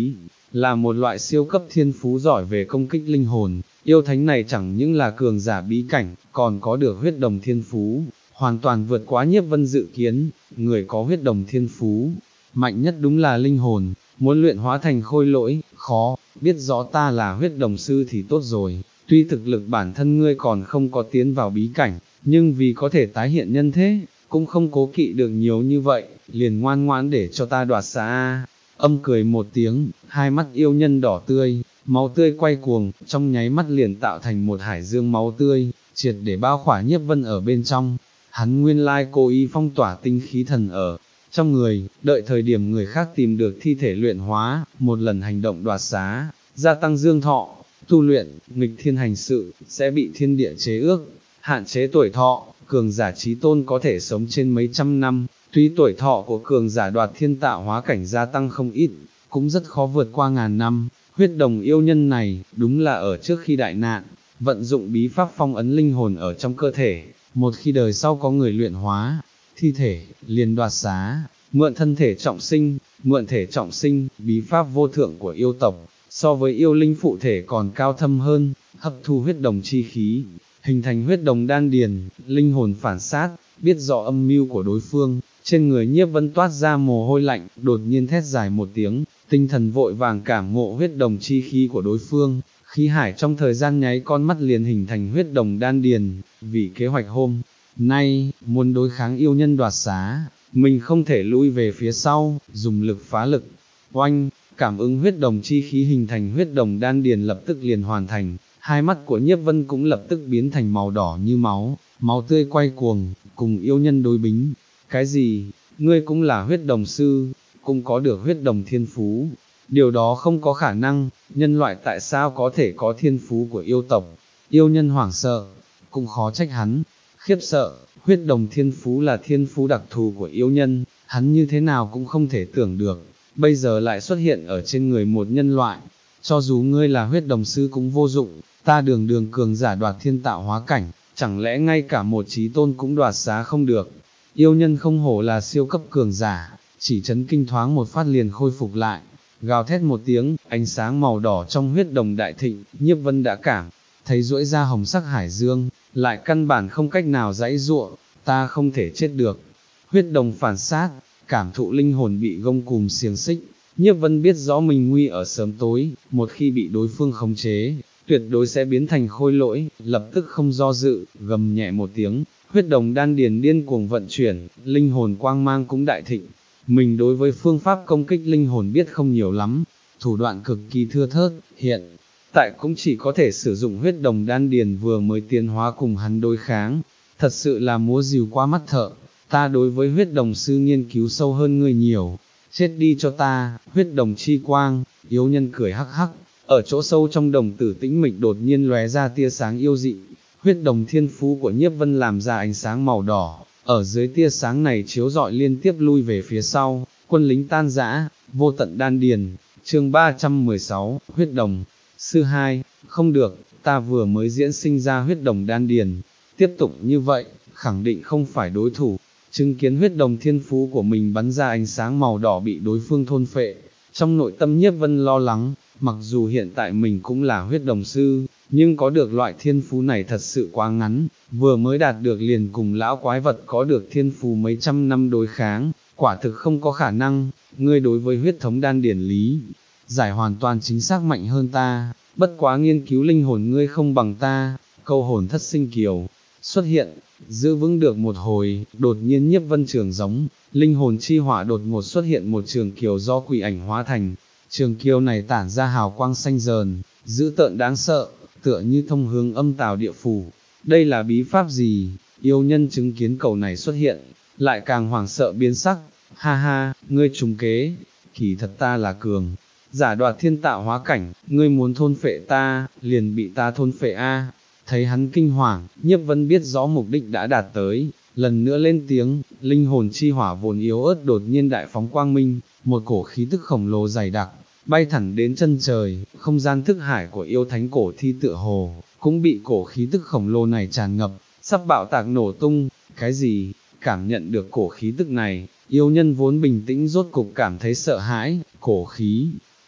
là một loại siêu cấp thiên phú giỏi về công kích linh hồn. Yêu thánh này chẳng những là cường giả bí cảnh, còn có được huyết đồng thiên phú, hoàn toàn vượt quá Nhiếp Vân dự kiến. Người có huyết đồng thiên phú, mạnh nhất đúng là linh hồn, muốn luyện hóa thành khôi lỗi, khó. Biết rõ ta là huyết đồng sư thì tốt rồi, tuy thực lực bản thân ngươi còn không có tiến vào bí cảnh, nhưng vì có thể tái hiện nhân thế, cũng không cố kỵ được nhiều như vậy, liền ngoan ngoãn để cho ta đoạt xá. Âm cười một tiếng, hai mắt yêu nhân đỏ tươi, máu tươi quay cuồng, trong nháy mắt liền tạo thành một hải dương máu tươi, triệt để bao khỏa Nhiếp Vân ở bên trong. Hắn nguyên lai cố ý phong tỏa tinh khí thần ở trong người, đợi thời điểm người khác tìm được thi thể luyện hóa, một lần hành động đoạt xá, gia tăng dương thọ, tu luyện, nghịch thiên hành sự, sẽ bị thiên địa chế ước, hạn chế tuổi thọ. Cường giả chí tôn có thể sống trên mấy trăm năm, tuy tuổi thọ của cường giả đoạt thiên tạo hóa cảnh gia tăng không ít, cũng rất khó vượt qua ngàn năm. Huyết đồng yêu nhân này, đúng là ở trước khi đại nạn, vận dụng bí pháp phong ấn linh hồn ở trong cơ thể, một khi đời sau có người luyện hóa thi thể, liền đoạt xá, mượn thân thể trọng sinh. Mượn thể trọng sinh, bí pháp vô thượng của yêu tộc, so với yêu linh phụ thể còn cao thâm hơn, hấp thu huyết đồng chi khí, hình thành huyết đồng đan điền, linh hồn phản sát, biết rõ âm mưu của đối phương. Trên người Nhiếp Vân toát ra mồ hôi lạnh, đột nhiên thét dài một tiếng, tinh thần vội vàng cảm ngộ huyết đồng chi khí của đối phương, khí hải trong thời gian nháy con mắt liền hình thành huyết đồng đan điền. Vì kế hoạch hôm nay, muốn đối kháng yêu nhân đoạt xá, mình không thể lui về phía sau, dùng lực phá lực, oanh, cảm ứng huyết đồng chi khí hình thành huyết đồng đan điền lập tức liền hoàn thành. Hai mắt của Nhiếp Vân cũng lập tức biến thành màu đỏ như máu, máu tươi quay cuồng, cùng yêu nhân đối bính. Cái gì, ngươi cũng là huyết đồng sư, cũng có được huyết đồng thiên phú? Điều đó không có khả năng, nhân loại tại sao có thể có thiên phú của yêu tộc? Yêu nhân hoảng sợ, cũng khó trách hắn, khiếp sợ. Huyết đồng thiên phú là thiên phú đặc thù của yêu nhân, hắn như thế nào cũng không thể tưởng được, bây giờ lại xuất hiện ở trên người một nhân loại. Cho dù ngươi là huyết đồng sư cũng vô dụng, ta đường đường cường giả đoạt thiên tạo hóa cảnh, chẳng lẽ ngay cả một chí tôn cũng đoạt xá không được? Yêu nhân không hổ là siêu cấp cường giả, chỉ chấn kinh thoáng một phát liền khôi phục lại, gào thét một tiếng, ánh sáng màu đỏ trong huyết đồng đại thịnh. Nhiếp Vân đã cảm thấy duỗi ra hồng sắc hải dương, lại căn bản không cách nào giãy giụa. Ta không thể chết được. Huyết đồng phản sát, cảm thụ linh hồn bị gông cùm xiềng xích. Nhiếp Vân biết rõ mình nguy ở sớm tối, một khi bị đối phương khống chế, tuyệt đối sẽ biến thành khôi lỗi. Lập tức không do dự, gầm nhẹ một tiếng, huyết đồng đan điền điên cuồng vận chuyển, linh hồn quang mang cũng đại thịnh. Mình đối với phương pháp công kích linh hồn biết không nhiều lắm, thủ đoạn cực kỳ thưa thớt, hiện tại cũng chỉ có thể sử dụng huyết đồng đan điền vừa mới tiến hóa cùng hắn đối kháng. Thật sự là múa rìu qua mắt thợ, ta đối với huyết đồng sư nghiên cứu sâu hơn ngươi nhiều, chết đi cho ta. Huyết đồng chi quang, yêu nhân cười hắc hắc, ở chỗ sâu trong đồng tử tĩnh mịch đột nhiên lóe ra tia sáng yêu dị. Huyết đồng thiên phú của Nhiếp Vân làm ra ánh sáng màu đỏ, ở dưới tia sáng này chiếu rọi liên tiếp lui về phía sau, quân lính tan rã, vô tận đan điền. Chương ba trăm mười sáu, huyết đồng sư hai. Không được, ta vừa mới diễn sinh ra huyết đồng đan điền, tiếp tục như vậy, khẳng định không phải đối thủ. Chứng kiến huyết đồng thiên phú của mình bắn ra ánh sáng màu đỏ bị đối phương thôn phệ, trong nội tâm Nhiếp Vân lo lắng. Mặc dù hiện tại mình cũng là huyết đồng sư, nhưng có được loại thiên phú này thật sự quá ngắn, vừa mới đạt được liền cùng lão quái vật có được thiên phú mấy trăm năm đối kháng, quả thực không có khả năng. Ngươi đối với huyết thống đan điển lý giải hoàn toàn chính xác mạnh hơn ta, bất quá nghiên cứu linh hồn ngươi không bằng ta. Câu hồn thất sinh kiều xuất hiện, giữ vững được một hồi, đột nhiên Nhiếp Vân trường giống, linh hồn chi hỏa đột ngột xuất hiện một trường kiều do quỷ ảnh hóa thành. Trường kiều này tản ra hào quang xanh dờn, dữ tợn đáng sợ, tựa như thông hướng âm tào địa phủ. Đây là bí pháp gì? Yêu nhân chứng kiến cầu này xuất hiện, lại càng hoảng sợ biến sắc. Ha ha, ngươi trùng kế, kỳ thật ta là cường giả đoạt thiên tạo hóa cảnh, ngươi muốn thôn phệ ta, liền bị ta thôn phệ a. Thấy hắn kinh hoàng, Nhiếp Vân biết rõ mục đích đã đạt tới, lần nữa lên tiếng, linh hồn chi hỏa vốn yếu ớt đột nhiên đại phóng quang minh, một cổ khí tức khổng lồ dày đặc, bay thẳng đến chân trời. Không gian thức hải của yêu thánh cổ thi tựa hồ, cũng bị cổ khí tức khổng lồ này tràn ngập, sắp bạo tạc nổ tung. Cái gì? Cảm nhận được cổ khí tức này, yêu nhân vốn bình tĩnh rốt cục cảm thấy sợ hãi. Cổ khí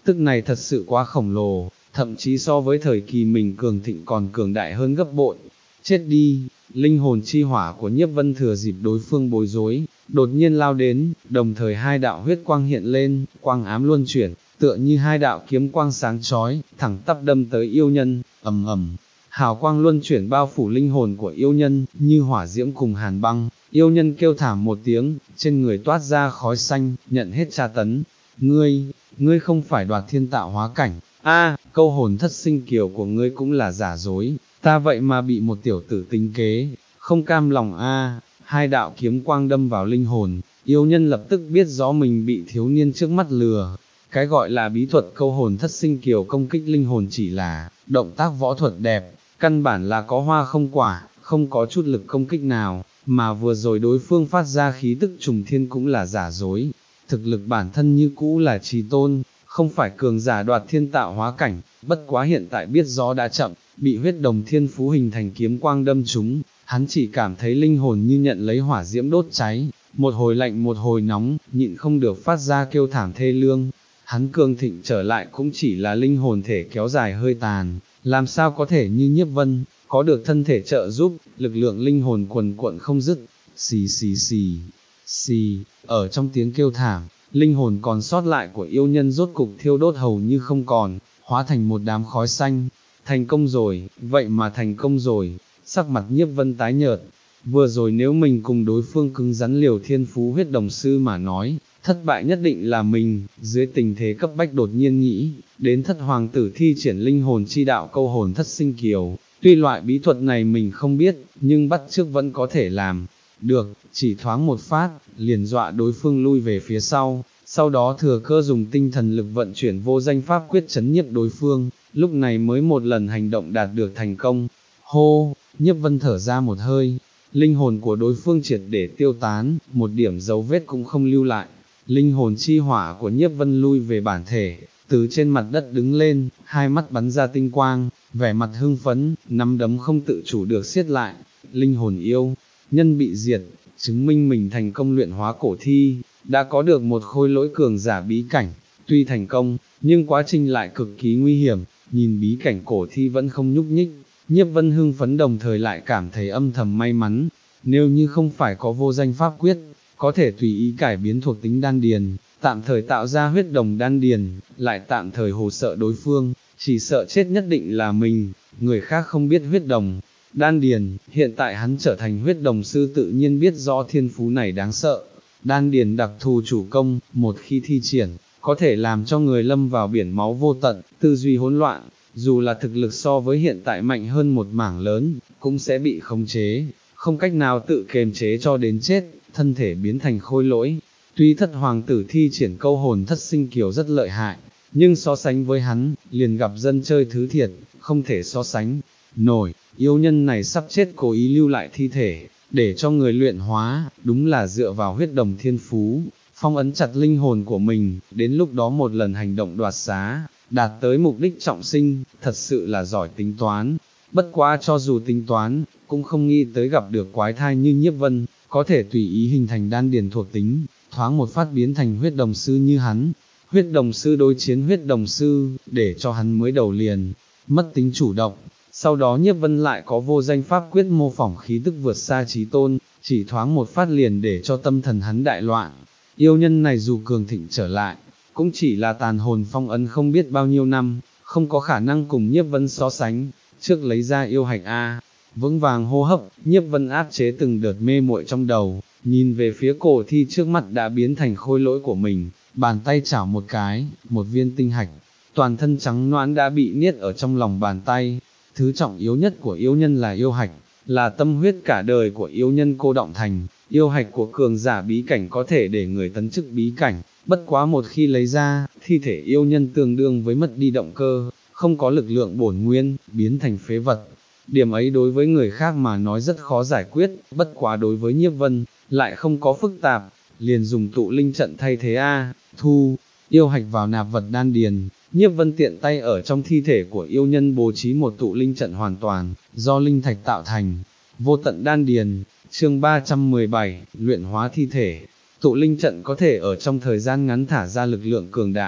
tức này thật sự quá khổng lồ, thậm chí so với thời kỳ mình cường thịnh còn cường đại hơn gấp bội. Chết đi, linh hồn chi hỏa của Nhiếp Vân thừa dịp đối phương bối rối, đột nhiên lao đến, đồng thời hai đạo huyết quang hiện lên, quang ám luân chuyển, tựa như hai đạo kiếm quang sáng chói, thẳng tắp đâm tới yêu nhân, ầm ầm. Hào quang luân chuyển bao phủ linh hồn của yêu nhân, như hỏa diễm cùng hàn băng, yêu nhân kêu thảm một tiếng, trên người toát ra khói xanh, nhận hết tra tấn. Ngươi, ngươi không phải đoạt thiên tạo hóa cảnh, a, câu hồn thất sinh kiều của ngươi cũng là giả dối, ta vậy mà bị một tiểu tử tính kế, không cam lòng a. Hai đạo kiếm quang đâm vào linh hồn, yêu nhân lập tức biết rõ mình bị thiếu niên trước mắt lừa. Cái gọi là bí thuật câu hồn thất sinh kiều công kích linh hồn chỉ là động tác võ thuật đẹp, căn bản là có hoa không quả, không có chút lực công kích nào, mà vừa rồi đối phương phát ra khí tức trùng thiên cũng là giả dối. Thực lực bản thân như cũ là trí tôn, không phải cường giả đoạt thiên tạo hóa cảnh, bất quá hiện tại biết rõ đã chậm, bị huyết đồng thiên phú hình thành kiếm quang đâm trúng, hắn chỉ cảm thấy linh hồn như nhận lấy hỏa diễm đốt cháy, một hồi lạnh một hồi nóng, nhịn không được phát ra kêu thảm thê lương. Hắn cường thịnh trở lại cũng chỉ là linh hồn thể kéo dài hơi tàn, làm sao có thể như Nhiếp Vân, có được thân thể trợ giúp, lực lượng linh hồn quần cuộn không dứt, xì xì xì, xì, ở trong tiếng kêu thảm, linh hồn còn sót lại của yêu nhân rốt cục thiêu đốt hầu như không còn, hóa thành một đám khói xanh. Thành công rồi, vậy mà thành công rồi, sắc mặt Nhiếp Vân tái nhợt. Vừa rồi nếu mình cùng đối phương cứng rắn liều thiên phú huyết đồng sư mà nói, thất bại nhất định là mình. Dưới tình thế cấp bách đột nhiên nghĩ, đến thất hoàng tử thi triển linh hồn chi đạo câu hồn thất sinh kiều, tuy loại bí thuật này mình không biết, nhưng bắt chước vẫn có thể làm được, chỉ thoáng một phát, liền dọa đối phương lui về phía sau, sau đó thừa cơ dùng tinh thần lực vận chuyển vô danh pháp quyết chấn nhiếp đối phương, lúc này mới một lần hành động đạt được thành công. Hô, Nhiếp Vân thở ra một hơi, linh hồn của đối phương triệt để tiêu tán, một điểm dấu vết cũng không lưu lại. Linh hồn chi hỏa của Nhiếp Vân lui về bản thể, từ trên mặt đất đứng lên, hai mắt bắn ra tinh quang, vẻ mặt hưng phấn, nắm đấm không tự chủ được siết lại. Linh hồn yêu nhân bị diệt, chứng minh mình thành công luyện hóa cổ thi, đã có được một khôi lỗi cường giả bí cảnh. Tuy thành công, nhưng quá trình lại cực kỳ nguy hiểm, nhìn bí cảnh cổ thi vẫn không nhúc nhích, Nhiếp Vân hưng phấn đồng thời lại cảm thấy âm thầm may mắn. Nếu như không phải có vô danh pháp quyết, có thể tùy ý cải biến thuộc tính đan điền, tạm thời tạo ra huyết đồng đan điền, lại tạm thời hồ sợ đối phương, chỉ sợ chết nhất định là mình, người khác không biết huyết đồng đan điền, hiện tại hắn trở thành huyết đồng sư tự nhiên biết rõ thiên phú này đáng sợ. Đan điền đặc thù chủ công, một khi thi triển, có thể làm cho người lâm vào biển máu vô tận, tư duy hỗn loạn, dù là thực lực so với hiện tại mạnh hơn một mảng lớn, cũng sẽ bị khống chế, không cách nào tự kiềm chế cho đến chết, thân thể biến thành khôi lỗi. Tuy thất hoàng tử thi triển câu hồn thất sinh kiều rất lợi hại, nhưng so sánh với hắn, liền gặp dân chơi thứ thiệt, không thể so sánh nổi. Yêu nhân này sắp chết cố ý lưu lại thi thể, để cho người luyện hóa, đúng là dựa vào huyết đồng thiên phú, phong ấn chặt linh hồn của mình, đến lúc đó một lần hành động đoạt xá, đạt tới mục đích trọng sinh, thật sự là giỏi tính toán. Bất quá cho dù tính toán, cũng không nghĩ tới gặp được quái thai như Nhiếp Vân, có thể tùy ý hình thành đan điền thuộc tính, thoáng một phát biến thành huyết đồng sư như hắn. Huyết đồng sư đối chiến huyết đồng sư, để cho hắn mới đầu liền, mất tính chủ động. Sau đó Nhiếp Vân lại có vô danh pháp quyết mô phỏng khí tức vượt xa trí tôn, chỉ thoáng một phát liền để cho tâm thần hắn đại loạn. Yêu nhân này dù cường thịnh trở lại, cũng chỉ là tàn hồn phong ấn không biết bao nhiêu năm, không có khả năng cùng Nhiếp Vân so sánh. Trước lấy ra yêu hạch A, vững vàng hô hấp, Nhiếp Vân áp chế từng đợt mê muội trong đầu, nhìn về phía cổ thi trước mặt đã biến thành khôi lỗi của mình, bàn tay chảo một cái, một viên tinh hạch, toàn thân trắng noãn đã bị niết ở trong lòng bàn tay. Thứ trọng yếu nhất của yêu nhân là yêu hạch, là tâm huyết cả đời của yêu nhân cô đọng thành. Yêu hạch của cường giả bí cảnh có thể để người tấn chức bí cảnh, bất quá một khi lấy ra, thi thể yêu nhân tương đương với mất đi động cơ, không có lực lượng bổn nguyên, biến thành phế vật. Điểm ấy đối với người khác mà nói rất khó giải quyết, bất quá đối với Nhiếp Vân, lại không có phức tạp, liền dùng tụ linh trận thay thế A, thu, yêu hạch vào nạp vật đan điền. Nhiếp Vân tiện tay ở trong thi thể của yêu nhân bố trí một tụ linh trận hoàn toàn, do linh thạch tạo thành, vô tận đan điền. Chương ba trăm mười bảy, luyện hóa thi thể. Tụ linh trận có thể ở trong thời gian ngắn thả ra lực lượng cường đại,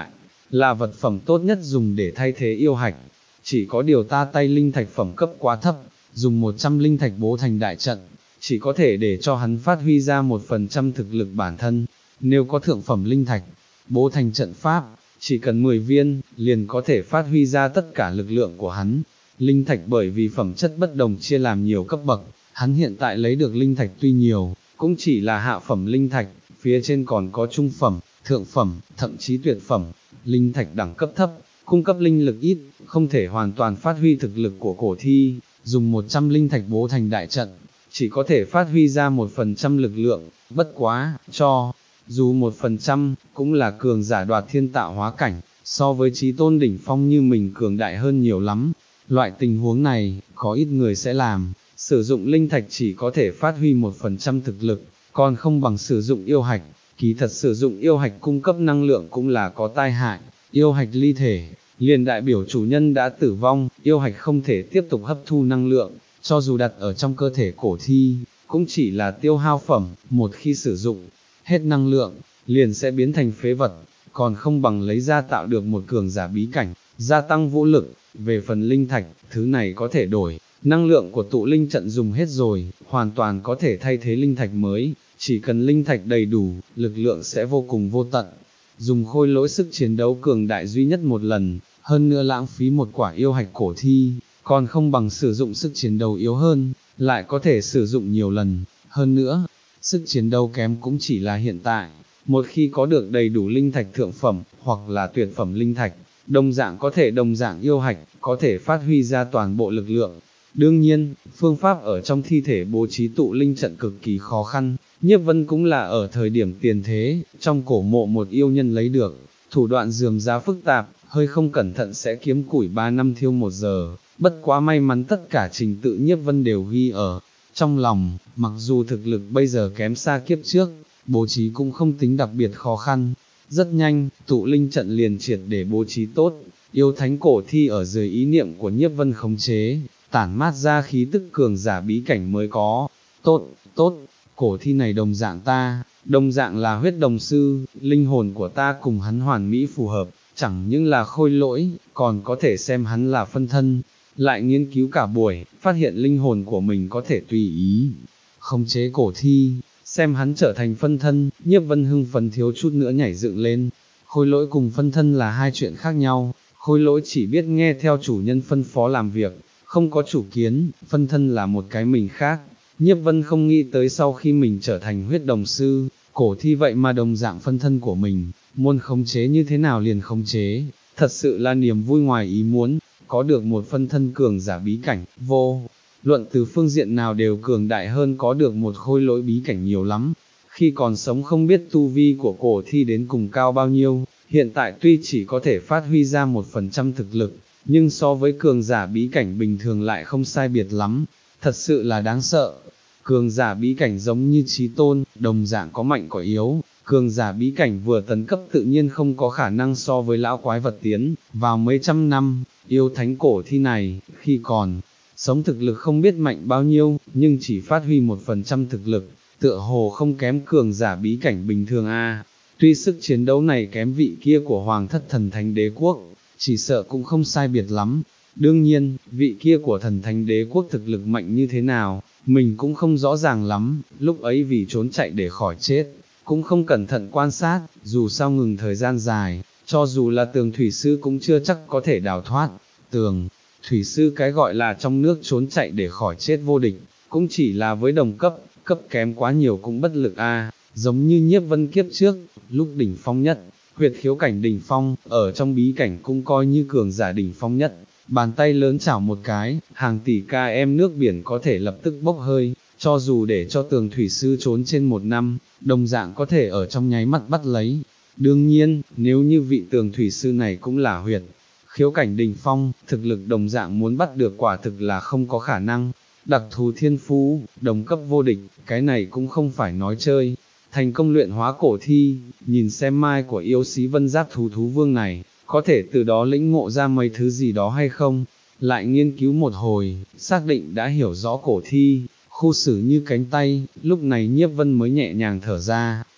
là vật phẩm tốt nhất dùng để thay thế yêu hạch. Chỉ có điều ta tay linh thạch phẩm cấp quá thấp, dùng một trăm linh thạch bố thành đại trận, chỉ có thể để cho hắn phát huy ra một phần trăm thực lực bản thân. Nếu có thượng phẩm linh thạch, bố thành trận pháp, chỉ cần mười viên, liền có thể phát huy ra tất cả lực lượng của hắn. Linh thạch bởi vì phẩm chất bất đồng chia làm nhiều cấp bậc, hắn hiện tại lấy được linh thạch tuy nhiều, cũng chỉ là hạ phẩm linh thạch, phía trên còn có trung phẩm, thượng phẩm, thậm chí tuyệt phẩm. Linh thạch đẳng cấp thấp, cung cấp linh lực ít, không thể hoàn toàn phát huy thực lực của cổ thi, dùng một trăm linh thạch bố thành đại trận, chỉ có thể phát huy ra một phần trăm lực lượng, bất quá, cho, dù một phần trăm, cũng là cường giả đoạt thiên tạo hóa cảnh, so với chí tôn đỉnh phong như mình cường đại hơn nhiều lắm. Loại tình huống này, có ít người sẽ làm, sử dụng linh thạch chỉ có thể phát huy một phần trăm thực lực, còn không bằng sử dụng yêu hạch. Kỳ thật sử dụng yêu hạch cung cấp năng lượng cũng là có tai hại, yêu hạch ly thể, liền đại biểu chủ nhân đã tử vong, yêu hạch không thể tiếp tục hấp thu năng lượng, cho dù đặt ở trong cơ thể cổ thi, cũng chỉ là tiêu hao phẩm, một khi sử dụng hết năng lượng, liền sẽ biến thành phế vật, còn không bằng lấy ra tạo được một cường giả bí cảnh, gia tăng vũ lực. Về phần linh thạch, thứ này có thể đổi, năng lượng của tụ linh trận dùng hết rồi, hoàn toàn có thể thay thế linh thạch mới, chỉ cần linh thạch đầy đủ, lực lượng sẽ vô cùng vô tận. Dùng khôi lỗi sức chiến đấu cường đại duy nhất một lần, hơn nữa lãng phí một quả yêu hạch cổ thi, còn không bằng sử dụng sức chiến đấu yếu hơn, lại có thể sử dụng nhiều lần, hơn nữa, sức chiến đấu kém cũng chỉ là hiện tại, một khi có được đầy đủ linh thạch thượng phẩm, hoặc là tuyệt phẩm linh thạch, đồng dạng có thể đồng dạng yêu hạch, có thể phát huy ra toàn bộ lực lượng. Đương nhiên, phương pháp ở trong thi thể bố trí tụ linh trận cực kỳ khó khăn, Nhiếp Vân cũng là ở thời điểm tiền thế, trong cổ mộ một yêu nhân lấy được, thủ đoạn dườm giá phức tạp, hơi không cẩn thận sẽ kiếm củi ba năm thiêu một giờ, bất quá may mắn tất cả trình tự Nhiếp Vân đều ghi ở trong lòng, mặc dù thực lực bây giờ kém xa kiếp trước, bố trí cũng không tính đặc biệt khó khăn. Rất nhanh, tụ linh trận liền triệt để bố trí tốt, yêu thánh cổ thi ở dưới ý niệm của Nhiếp Vân khống chế, tản mát ra khí tức cường giả bí cảnh mới có. Tốt, tốt, cổ thi này đồng dạng ta, đồng dạng là huyết đồng sư, linh hồn của ta cùng hắn hoàn mỹ phù hợp, chẳng những là khôi lỗi, còn có thể xem hắn là phân thân. Lại nghiên cứu cả buổi, phát hiện linh hồn của mình có thể tùy ý khống chế cổ thi, xem hắn trở thành phân thân. Nhiếp Vân hưng phấn thiếu chút nữa nhảy dựng lên. Khôi lỗi cùng phân thân là hai chuyện khác nhau, khôi lỗi chỉ biết nghe theo chủ nhân phân phó làm việc, không có chủ kiến, phân thân là một cái mình khác. Nhiếp Vân không nghĩ tới sau khi mình trở thành huyết đồng sư, cổ thi vậy mà đồng dạng phân thân của mình, muốn khống chế như thế nào liền khống chế, thật sự là niềm vui ngoài ý muốn, có được một phân thân cường giả bí cảnh, vô luận từ phương diện nào đều cường đại hơn có được một khôi lỗi bí cảnh nhiều lắm. Khi còn sống không biết tu vi của cổ thi đến cùng cao bao nhiêu, hiện tại tuy chỉ có thể phát huy ra một phần trăm thực lực, nhưng so với cường giả bí cảnh bình thường lại không sai biệt lắm, thật sự là đáng sợ. Cường giả bí cảnh giống như chí tôn, đồng dạng có mạnh có yếu, cường giả bí cảnh vừa tấn cấp tự nhiên không có khả năng so với lão quái vật tiến vào mấy trăm năm. Yêu thánh cổ thi này, khi còn sống thực lực không biết mạnh bao nhiêu, nhưng chỉ phát huy một phần trăm thực lực, tựa hồ không kém cường giả bí cảnh bình thường a. Tuy sức chiến đấu này kém vị kia của Hoàng thất thần thánh đế quốc, chỉ sợ cũng không sai biệt lắm. Đương nhiên, vị kia của thần thánh đế quốc thực lực mạnh như thế nào, mình cũng không rõ ràng lắm, lúc ấy vì trốn chạy để khỏi chết, cũng không cẩn thận quan sát, dù sao ngừng thời gian dài, cho dù là tường thủy sư cũng chưa chắc có thể đào thoát. Tường thủy sư cái gọi là trong nước trốn chạy để khỏi chết vô địch, cũng chỉ là với đồng cấp, cấp kém quá nhiều cũng bất lực a. Giống như Nhiếp Vân kiếp trước, lúc đỉnh phong nhất, huyệt khiếu cảnh đỉnh phong, ở trong bí cảnh cũng coi như cường giả đỉnh phong nhất, bàn tay lớn chảo một cái, hàng tỷ ca em nước biển có thể lập tức bốc hơi, cho dù để cho tường thủy sư trốn trên một năm, đồng dạng có thể ở trong nháy mắt bắt lấy. Đương nhiên, nếu như vị tường thủy sư này cũng là huyệt khiếu cảnh đỉnh phong, thực lực đồng dạng muốn bắt được quả thực là không có khả năng. Đặc thù thiên phú, đồng cấp vô địch, cái này cũng không phải nói chơi. Thành công luyện hóa cổ thi, nhìn xem mai của yêu sĩ vân giáp thú thú vương này, có thể từ đó lĩnh ngộ ra mấy thứ gì đó hay không. Lại nghiên cứu một hồi, xác định đã hiểu rõ cổ thi, khu xử như cánh tay, lúc này Nhiếp Vân mới nhẹ nhàng thở ra,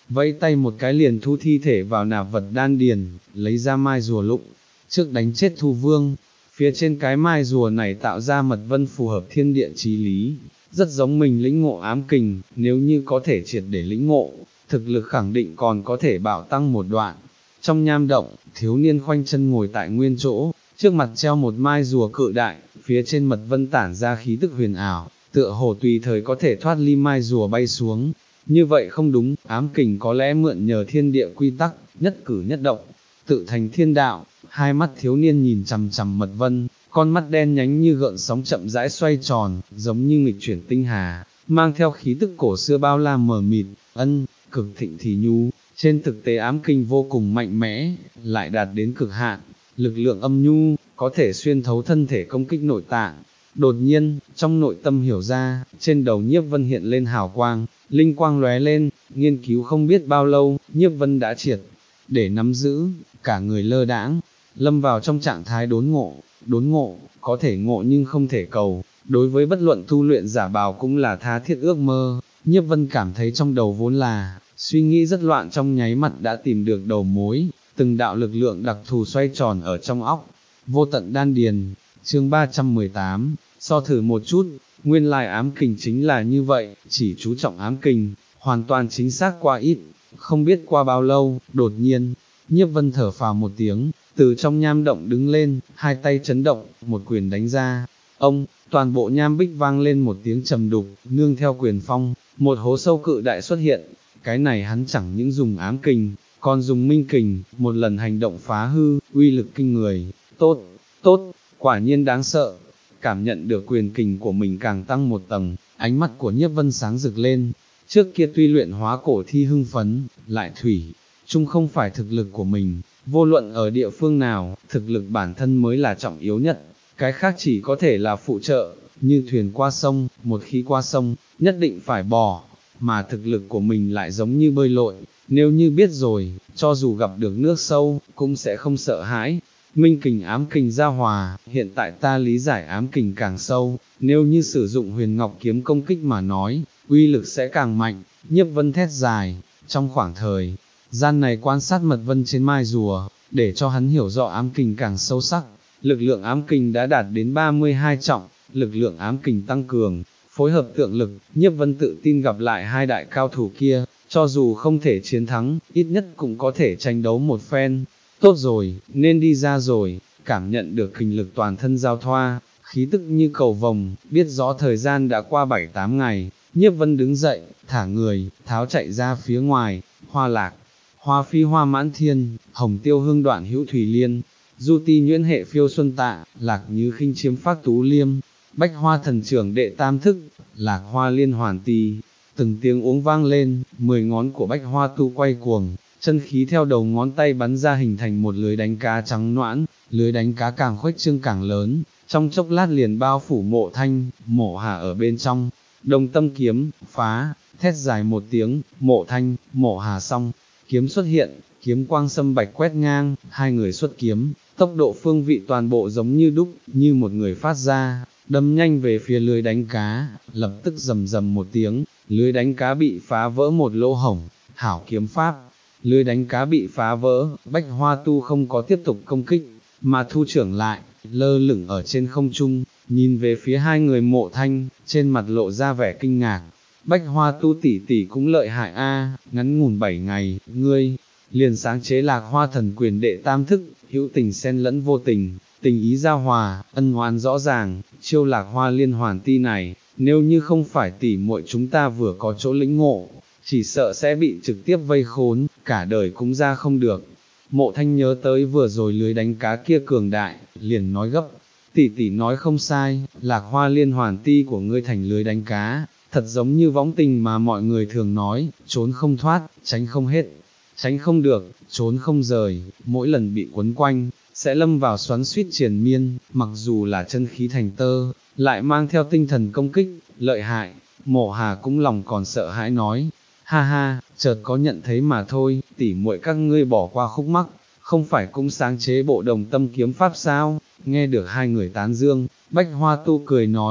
vẫy tay một cái liền thu thi thể vào nạp vật đan điền, lấy ra mai rùa lụng, trước đánh chết Thu Vương. Phía trên cái mai rùa này tạo ra mật vân phù hợp thiên địa chí lý, rất giống mình lĩnh ngộ ám kình, nếu như có thể triệt để lĩnh ngộ, thực lực khẳng định còn có thể bảo tăng một đoạn. Trong nham động, thiếu niên khoanh chân ngồi tại nguyên chỗ, trước mặt treo một mai rùa cự đại, phía trên mật vân tản ra khí tức huyền ảo, tựa hồ tùy thời có thể thoát ly mai rùa bay xuống. Như vậy không đúng, ám kình có lẽ mượn nhờ thiên địa quy tắc, nhất cử nhất động, tự thành thiên đạo. Hai mắt thiếu niên nhìn chằm chằm mật vân, con mắt đen nhánh như gợn sóng chậm rãi xoay tròn, giống như nghịch chuyển tinh hà, mang theo khí tức cổ xưa bao la mờ mịt, ân, cực thịnh thì nhu. Trên thực tế ám kình vô cùng mạnh mẽ, lại đạt đến cực hạn, lực lượng âm nhu, có thể xuyên thấu thân thể công kích nội tạng. Đột nhiên, trong nội tâm hiểu ra, trên đầu Nhiếp Vân hiện lên hào quang, linh quang lóe lên, nghiên cứu không biết bao lâu, Nhiếp Vân đã triệt để nắm giữ, cả người lơ đãng, lâm vào trong trạng thái đốn ngộ. Đốn ngộ, có thể ngộ nhưng không thể cầu, đối với bất luận tu luyện giả bào cũng là tha thiết ước mơ. Nhiếp Vân cảm thấy trong đầu vốn là suy nghĩ rất loạn, trong nháy mắt đã tìm được đầu mối, từng đạo lực lượng đặc thù xoay tròn ở trong óc. Vô tận đan điền, chương ba trăm mười tám, so thử một chút, nguyên lai ám kình chính là như vậy, chỉ chú trọng ám kình, hoàn toàn chính xác qua ít, không biết qua bao lâu, đột nhiên, Nhiếp Vân thở phào một tiếng, từ trong nham động đứng lên, hai tay chấn động, một quyền đánh ra, ông, toàn bộ nham bích vang lên một tiếng trầm đục, nương theo quyền phong, một hố sâu cự đại xuất hiện. Cái này hắn chẳng những dùng ám kình, còn dùng minh kình, một lần hành động phá hư, uy lực kinh người. Tốt, tốt, quả nhiên đáng sợ. Cảm nhận được quyền kình của mình càng tăng một tầng, ánh mắt của Nhiếp Vân sáng rực lên. Trước kia tuy luyện hóa cổ thi hưng phấn, lại thủy chung không phải thực lực của mình, vô luận ở địa phương nào, thực lực bản thân mới là trọng yếu nhất, cái khác chỉ có thể là phụ trợ, như thuyền qua sông, một khi qua sông, nhất định phải bò, mà thực lực của mình lại giống như bơi lội, nếu như biết rồi, cho dù gặp được nước sâu, cũng sẽ không sợ hãi. Minh kình ám kình giao hòa, hiện tại ta lý giải ám kình càng sâu, nếu như sử dụng huyền ngọc kiếm công kích mà nói, uy lực sẽ càng mạnh. Nhiếp Vân thét dài, trong khoảng thời gian này quan sát mật vân trên mai rùa, để cho hắn hiểu rõ ám kình càng sâu sắc. Lực lượng ám kình đã đạt đến ba mươi hai trọng, lực lượng ám kình tăng cường, phối hợp tượng lực, Nhiếp Vân tự tin gặp lại hai đại cao thủ kia, cho dù không thể chiến thắng, ít nhất cũng có thể tranh đấu một phen. Tốt rồi, nên đi ra rồi, cảm nhận được kình lực toàn thân giao thoa, khí tức như cầu vồng, biết rõ thời gian đã qua bảy tám ngày, Nhiếp Vân đứng dậy, thả người, tháo chạy ra phía ngoài. Hoa lạc, hoa phi hoa mãn thiên, hồng tiêu hương đoạn hữu thủy liên, du ti nhuyễn hệ phiêu xuân tạ, lạc như khinh chiếm phát tú liêm, bách hoa thần trưởng đệ tam thức, lạc hoa liên hoàn tì. Từng tiếng uống vang lên, mười ngón của bách hoa tu quay cuồng, chân khí theo đầu ngón tay bắn ra hình thành một lưới đánh cá trắng noãn, lưới đánh cá càng khuếch trương càng lớn, trong chốc lát liền bao phủ Mộ Thanh. Mộ Hà ở bên trong, đồng tâm kiếm, phá, thét dài một tiếng, Mộ Thanh, Mộ Hà xong, kiếm xuất hiện, kiếm quang xâm bạch quét ngang, hai người xuất kiếm, tốc độ phương vị toàn bộ giống như đúc, như một người phát ra, đâm nhanh về phía lưới đánh cá, lập tức rầm rầm một tiếng, lưới đánh cá bị phá vỡ một lỗ hổng. Hảo kiếm pháp, lưới đánh cá bị phá vỡ, bách hoa tu không có tiếp tục công kích, mà thu trưởng lại, lơ lửng ở trên không trung, nhìn về phía hai người Mộ Thanh, trên mặt lộ ra vẻ kinh ngạc. Bách hoa tu tỷ tỷ cũng lợi hại a, ngắn ngủn bảy ngày, ngươi liền sáng chế lạc hoa thần quyền đệ tam thức, hữu tình xen lẫn vô tình, tình ý giao hòa, ân oán rõ ràng. Chiêu lạc hoa liên hoàn ti này, nếu như không phải tỷ muội chúng ta vừa có chỗ lĩnh ngộ, chỉ sợ sẽ bị trực tiếp vây khốn, cả đời cũng ra không được. Mộ Thanh nhớ tới vừa rồi lưới đánh cá kia cường đại, liền nói gấp, tỷ tỷ nói không sai, lạc hoa liên hoàn ti của ngươi thành lưới đánh cá, thật giống như võng tình mà mọi người thường nói, trốn không thoát, tránh không hết, tránh không được, trốn không rời, mỗi lần bị quấn quanh, sẽ lâm vào xoắn suýt triền miên, mặc dù là chân khí thành tơ, lại mang theo tinh thần công kích, lợi hại. Mộ Hà cũng lòng còn sợ hãi nói, ha ha, chợt có nhận thấy mà thôi, tỉ muội các ngươi bỏ qua khúc mắc, không phải cũng sáng chế bộ đồng tâm kiếm pháp sao? Nghe được hai người tán dương, bách hoa tu cười nói,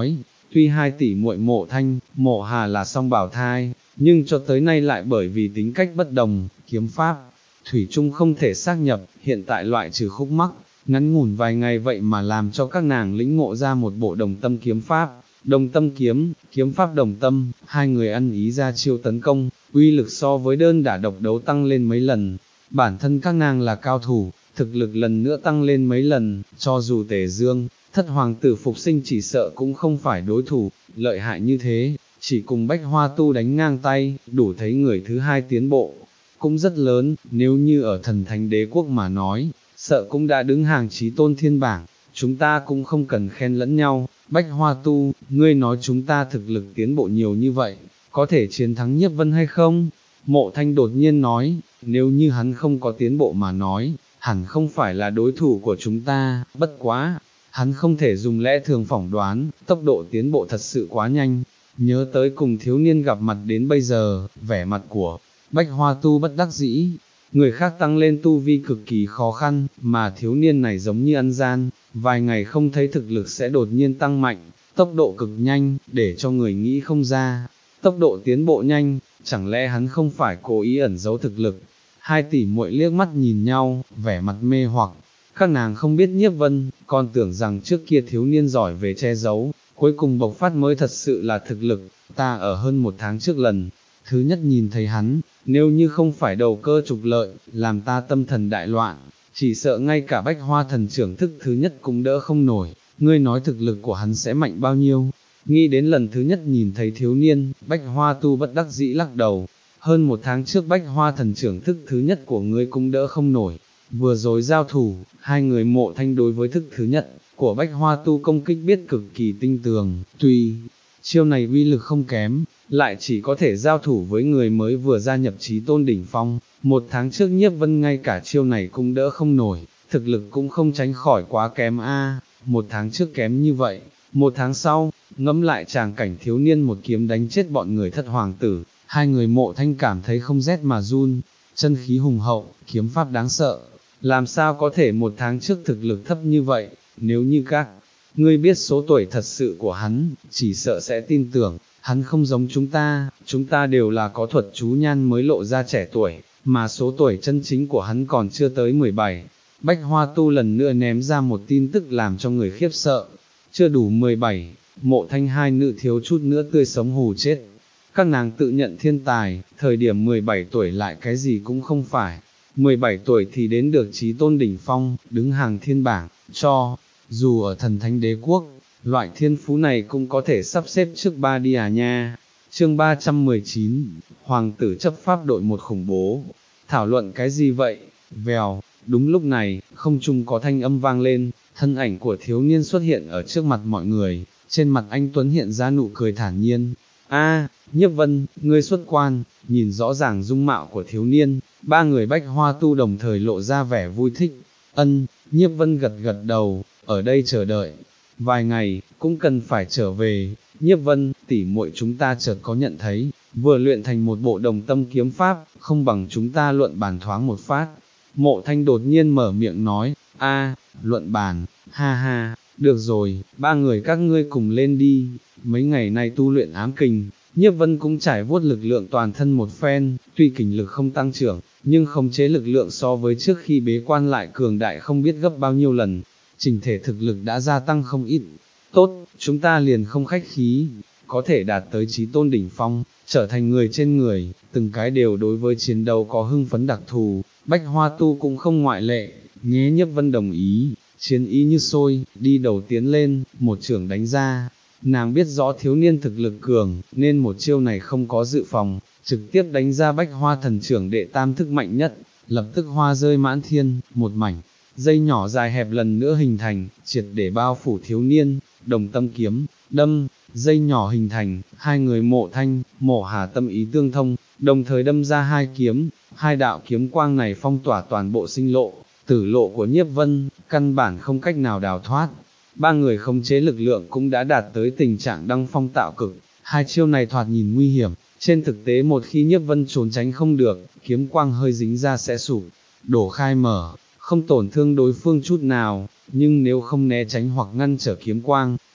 Tuy hai tỷ muội Mộ Thanh, Mộ Hà là song bảo thai, nhưng cho tới nay lại bởi vì tính cách bất đồng, kiếm pháp, thủy chung không thể xác nhập, hiện tại loại trừ khúc mắc, ngắn ngủn vài ngày vậy mà làm cho các nàng lĩnh ngộ ra một bộ đồng tâm kiếm pháp. Đồng tâm kiếm, kiếm pháp đồng tâm, hai người ăn ý ra chiêu tấn công, uy lực so với đơn đả độc đấu tăng lên mấy lần. Bản thân các nàng là cao thủ, thực lực lần nữa tăng lên mấy lần, cho dù Tề Dương, thất hoàng tử phục sinh chỉ sợ cũng không phải đối thủ, lợi hại như thế, chỉ cùng Bách Hoa Tu đánh ngang tay, đủ thấy người thứ hai tiến bộ, cũng rất lớn, nếu như ở thần thánh đế quốc mà nói, sợ cũng đã đứng hàng chí tôn thiên bảng, chúng ta cũng không cần khen lẫn nhau. Bách Hoa Tu, ngươi nói chúng ta thực lực tiến bộ nhiều như vậy, có thể chiến thắng Nhiếp Vân hay không? Mộ Thanh đột nhiên nói, nếu như hắn không có tiến bộ mà nói, hẳn không phải là đối thủ của chúng ta, bất quá, hắn không thể dùng lẽ thường phỏng đoán, tốc độ tiến bộ thật sự quá nhanh. Nhớ tới cùng thiếu niên gặp mặt đến bây giờ, vẻ mặt của Bách Hoa Tu bất đắc dĩ, người khác tăng lên tu vi cực kỳ khó khăn, mà thiếu niên này giống như ăn gian, vài ngày không thấy thực lực sẽ đột nhiên tăng mạnh, tốc độ cực nhanh, để cho người nghĩ không ra, tốc độ tiến bộ nhanh, chẳng lẽ hắn không phải cố ý ẩn giấu thực lực. Hai tỷ muội liếc mắt nhìn nhau, vẻ mặt mê hoặc, các nàng không biết Nhiếp Vân, còn tưởng rằng trước kia thiếu niên giỏi về che giấu, cuối cùng bộc phát mới thật sự là thực lực. Ta ở hơn một tháng trước lần thứ nhất nhìn thấy hắn, nếu như không phải đầu cơ trục lợi, làm ta tâm thần đại loạn, chỉ sợ ngay cả Bách Hoa thần trưởng thức thứ nhất cũng đỡ không nổi. Ngươi nói thực lực của hắn sẽ mạnh bao nhiêu? Nghĩ đến lần thứ nhất nhìn thấy thiếu niên, Bách Hoa Tu bất đắc dĩ lắc đầu. Hơn một tháng trước Bách Hoa thần trưởng thức thứ nhất của ngươi cũng đỡ không nổi. Vừa rồi giao thủ, hai người Mộ Thanh đối với thức thứ nhất của Bách Hoa Tu công kích biết cực kỳ tinh tường, tuy chiêu này uy lực không kém, lại chỉ có thể giao thủ với người mới vừa gia nhập chí tôn đỉnh phong. Một tháng trước Nhiếp Vân ngay cả chiêu này cũng đỡ không nổi, thực lực cũng không tránh khỏi quá kém a. Một tháng trước kém như vậy, một tháng sau, ngẫm lại tràng cảnh thiếu niên một kiếm đánh chết bọn người thất hoàng tử, hai người Mộ Thanh cảm thấy không rét mà run, chân khí hùng hậu, kiếm pháp đáng sợ, làm sao có thể một tháng trước thực lực thấp như vậy. Nếu như các ngươi biết số tuổi thật sự của hắn, chỉ sợ sẽ tin tưởng, hắn không giống chúng ta, chúng ta đều là có thuật chú nhan mới lộ ra trẻ tuổi, mà số tuổi chân chính của hắn còn chưa tới mười bảy. Bách Hoa Tu lần nữa ném ra một tin tức làm cho người khiếp sợ, chưa đủ mười bảy, Mộ Thanh hai nữ thiếu chút nữa tươi sống hù chết. Các nàng tự nhận thiên tài, thời điểm mười bảy tuổi lại cái gì cũng không phải, mười bảy tuổi thì đến được chí tôn đỉnh phong, đứng hàng thiên bảng, cho dù ở thần thánh đế quốc, loại thiên phú này cũng có thể sắp xếp trước ba đi à nha. Chương ba trăm mười chín, Hoàng tử chấp pháp đội một khủng bố, thảo luận cái gì vậy? Vèo, đúng lúc này, không trung có thanh âm vang lên, thân ảnh của thiếu niên xuất hiện ở trước mặt mọi người, trên mặt anh Tuấn hiện ra nụ cười thản nhiên. A, Nhiếp Vân, ngươi xuất quan. Nhìn rõ ràng dung mạo của thiếu niên, ba người Bách Hoa Tu đồng thời lộ ra vẻ vui thích. Ân, Nhiếp Vân gật gật đầu, ở đây chờ đợi vài ngày, cũng cần phải trở về. Nhiếp Vân, tỷ muội chúng ta chợt có nhận thấy, vừa luyện thành một bộ đồng tâm kiếm pháp, không bằng chúng ta luận bàn thoáng một phát. Mộ Thanh đột nhiên mở miệng nói, a, luận bàn, ha ha, được rồi, ba người các ngươi cùng lên đi. Mấy ngày nay tu luyện ám kình, Nhiếp Vân cũng trải vuốt lực lượng toàn thân một phen, tuy kình lực không tăng trưởng, nhưng khống chế lực lượng so với trước khi bế quan lại cường đại không biết gấp bao nhiêu lần, trình thể thực lực đã gia tăng không ít. Tốt, chúng ta liền không khách khí, có thể đạt tới chí tôn đỉnh phong, trở thành người trên người, từng cái đều đối với chiến đấu có hưng phấn đặc thù, Bách Hoa Tu cũng không ngoại lệ. Nhé, Nhiếp Vân đồng ý, chiến ý như sôi, đi đầu tiến lên, một chưởng đánh ra. Nàng biết rõ thiếu niên thực lực cường, nên một chiêu này không có dự phòng, trực tiếp đánh ra Bách Hoa thần trưởng đệ tam thức mạnh nhất, lập tức hoa rơi mãn thiên, một mảnh dây nhỏ dài hẹp lần nữa hình thành, triệt để bao phủ thiếu niên. Đồng tâm kiếm, đâm, dây nhỏ hình thành, hai người Mộ Thanh, Mộ Hà tâm ý tương thông, đồng thời đâm ra hai kiếm, hai đạo kiếm quang này phong tỏa toàn bộ sinh lộ, tử lộ của Nhiếp Vân, căn bản không cách nào đào thoát. Ba người khống chế lực lượng cũng đã đạt tới tình trạng đăng phong tạo cực, hai chiêu này thoạt nhìn nguy hiểm, trên thực tế một khi Nhiếp Vân trốn tránh không được, kiếm quang hơi dính ra sẽ sụp đổ khai mở, không tổn thương đối phương chút nào, nhưng nếu không né tránh hoặc ngăn trở kiếm quang,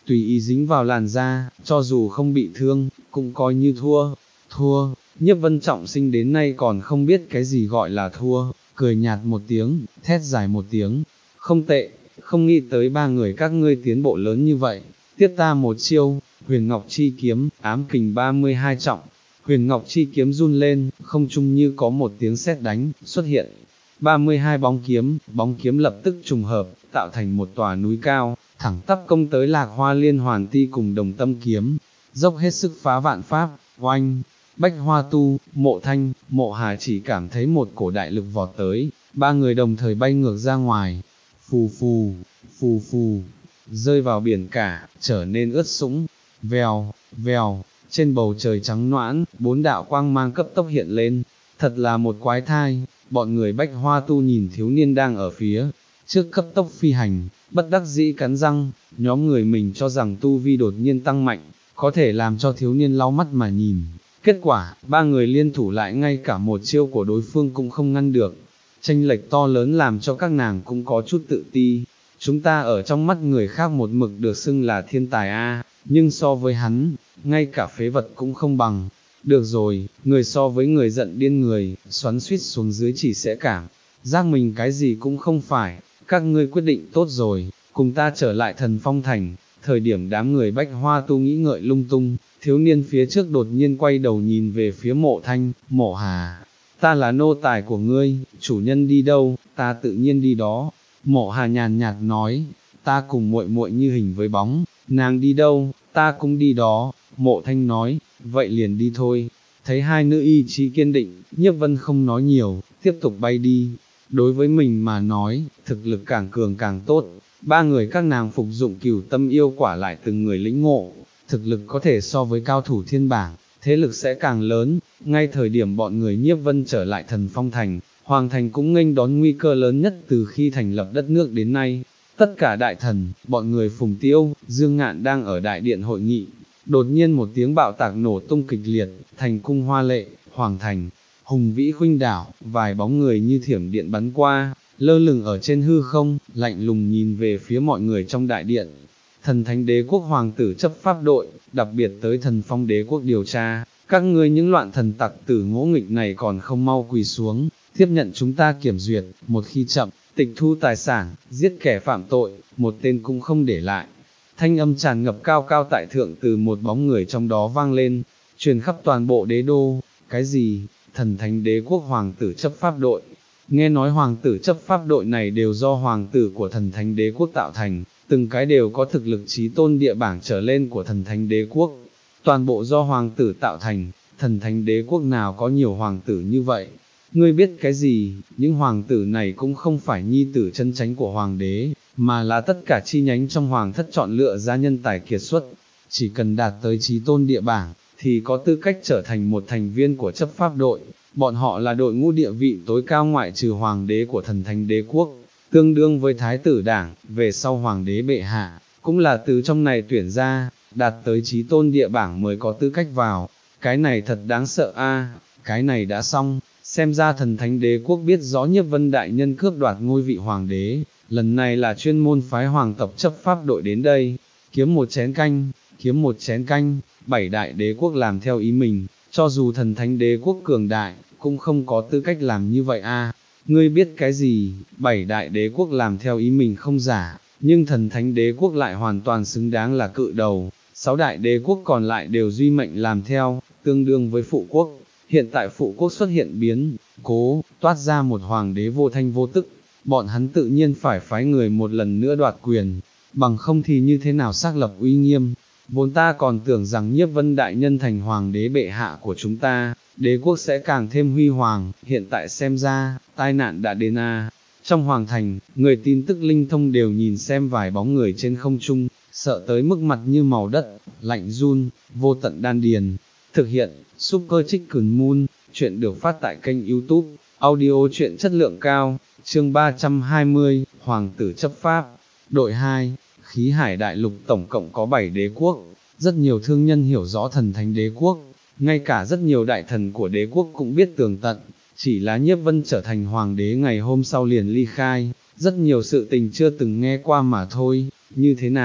tùy ý dính vào làn da, cho dù không bị thương, cũng coi như thua, thua, Nhiếp Vân trọng sinh đến nay còn không biết cái gì gọi là thua, cười nhạt một tiếng, thét dài một tiếng, không tệ, không nghĩ tới ba người các ngươi tiến bộ lớn như vậy, tiếp ta một chiêu, Huyền Ngọc Chi Kiếm, ám kình ba mươi hai trọng, Huyền Ngọc Chi Kiếm run lên, không trung như có một tiếng sét đánh, xuất hiện, ba mươi hai bóng kiếm, bóng kiếm lập tức trùng hợp, tạo thành một tòa núi cao, thẳng tắp công tới Lạc Hoa Liên Hoàn Ti cùng Đồng Tâm Kiếm, dốc hết sức phá vạn pháp, oanh, Bách Hoa Tu, Mộ Thanh, Mộ Hà chỉ cảm thấy một cổ đại lực vọt tới, ba người đồng thời bay ngược ra ngoài, phù phù, phù phù, rơi vào biển cả, trở nên ướt sũng, vèo, vèo, trên bầu trời trắng noãn, bốn đạo quang mang cấp tốc hiện lên, thật là một quái thai, bọn người Bách Hoa Tu nhìn thiếu niên đang ở phía trước cấp tốc phi hành, bất đắc dĩ cắn răng, nhóm người mình cho rằng tu vi đột nhiên tăng mạnh, có thể làm cho thiếu niên lau mắt mà nhìn. Kết quả, ba người liên thủ lại ngay cả một chiêu của đối phương cũng không ngăn được. Chênh lệch to lớn làm cho các nàng cũng có chút tự ti. Chúng ta ở trong mắt người khác một mực được xưng là thiên tài a, nhưng so với hắn, ngay cả phế vật cũng không bằng. Được rồi, người so với người giận điên người, xoắn suýt xuống dưới chỉ sẽ cảm giác mình cái gì cũng không phải. Các ngươi quyết định tốt rồi, cùng ta trở lại Thần Phong Thành. Thời điểm đám người Bách Hoa Tu nghĩ ngợi lung tung, thiếu niên phía trước đột nhiên quay đầu nhìn về phía Mộ Thanh, Mộ Hà, ta là nô tài của ngươi, chủ nhân đi đâu, ta tự nhiên đi đó. Mộ Hà nhàn nhạt nói, ta cùng muội muội như hình với bóng, nàng đi đâu, ta cũng đi đó. Mộ Thanh nói, vậy liền đi thôi. Thấy hai nữ ý chí kiên định, Nhiếp Vân không nói nhiều, tiếp tục bay đi. Đối với mình mà nói, thực lực càng cường càng tốt. Ba người các nàng phục dụng Cửu Tâm Yêu Quả lại từng người lĩnh ngộ, thực lực có thể so với cao thủ thiên bảng, thế lực sẽ càng lớn. Ngay thời điểm bọn người Nhiếp Vân trở lại Thần Phong Thành, Hoàng Thành cũng nghênh đón nguy cơ lớn nhất từ khi thành lập đất nước đến nay. Tất cả đại thần, bọn người Phùng Tiêu, Dương Ngạn đang ở đại điện hội nghị. Đột nhiên một tiếng bạo tạc nổ tung kịch liệt, thành cung hoa lệ, Hoàng Thành, hùng vĩ khuynh đảo, vài bóng người như thiểm điện bắn qua, lơ lửng ở trên hư không, lạnh lùng nhìn về phía mọi người trong đại điện. Thần Thánh Đế Quốc Hoàng tử chấp pháp đội, đặc biệt tới Thần Phong Đế Quốc điều tra, các ngươi những loạn thần tặc tử ngỗ nghịch này còn không mau quỳ xuống, tiếp nhận chúng ta kiểm duyệt, một khi chậm, tịch thu tài sản, giết kẻ phạm tội, một tên cũng không để lại. Thanh âm tràn ngập cao cao tại thượng từ một bóng người trong đó vang lên, truyền khắp toàn bộ đế đô. Cái gì? Thần Thánh Đế Quốc Hoàng tử chấp pháp đội. Nghe nói hoàng tử chấp pháp đội này đều do hoàng tử của Thần Thánh Đế Quốc tạo thành, từng cái đều có thực lực chí tôn địa bảng trở lên của Thần Thánh Đế Quốc. Toàn bộ do hoàng tử tạo thành, Thần Thánh Đế Quốc nào có nhiều hoàng tử như vậy? Ngươi biết cái gì? Những hoàng tử này cũng không phải nhi tử chân chánh của hoàng đế, mà là tất cả chi nhánh trong hoàng thất chọn lựa ra nhân tài kiệt xuất. Chỉ cần đạt tới chí tôn địa bảng, thì có tư cách trở thành một thành viên của chấp pháp đội. Bọn họ là đội ngũ địa vị tối cao ngoại trừ hoàng đế của Thần Thánh Đế Quốc, tương đương với thái tử đảng, về sau hoàng đế bệ hạ, cũng là từ trong này tuyển ra, đạt tới chí tôn địa bảng mới có tư cách vào. Cái này thật đáng sợ a, cái này đã xong, xem ra Thần Thánh Đế Quốc biết rõ Nhiếp Vân đại nhân cướp đoạt ngôi vị hoàng đế, lần này là chuyên môn phái hoàng tộc chấp pháp đội đến đây, kiếm một chén canh, kiếm một chén canh, bảy đại đế quốc làm theo ý mình, cho dù Thần Thánh Đế Quốc cường đại, cũng không có tư cách làm như vậy a. Ngươi biết cái gì? Bảy đại đế quốc làm theo ý mình không giả, nhưng Thần Thánh Đế Quốc lại hoàn toàn xứng đáng là cự đầu. Sáu đại đế quốc còn lại đều duy mệnh làm theo, tương đương với phụ quốc. Hiện tại phụ quốc xuất hiện biến cố, toát ra một hoàng đế vô thanh vô tức, bọn hắn tự nhiên phải phái người một lần nữa đoạt quyền, bằng không thì như thế nào xác lập uy nghiêm. Vốn ta còn tưởng rằng Nhiếp Vân đại nhân thành hoàng đế bệ hạ của chúng ta, đế quốc sẽ càng thêm huy hoàng, hiện tại xem ra, tai nạn đã đến a. Trong hoàng thành, người tin tức linh thông đều nhìn xem vài bóng người trên không trung, sợ tới mức mặt như màu đất, lạnh run, vô tận đan điền. Thực hiện, Super Chicken Moon, chuyện được phát tại kênh YouTube, audio truyện chất lượng cao, chương ba trăm hai mươi, Hoàng tử chấp pháp, đội hai, Khí Hải Đại Lục tổng cộng có bảy đế quốc, rất nhiều thương nhân hiểu rõ Thần Thánh Đế Quốc, ngay cả rất nhiều đại thần của đế quốc cũng biết tường tận, chỉ là Nhiếp Vân trở thành hoàng đế ngày hôm sau liền ly khai, rất nhiều sự tình chưa từng nghe qua mà thôi. Như thế nào,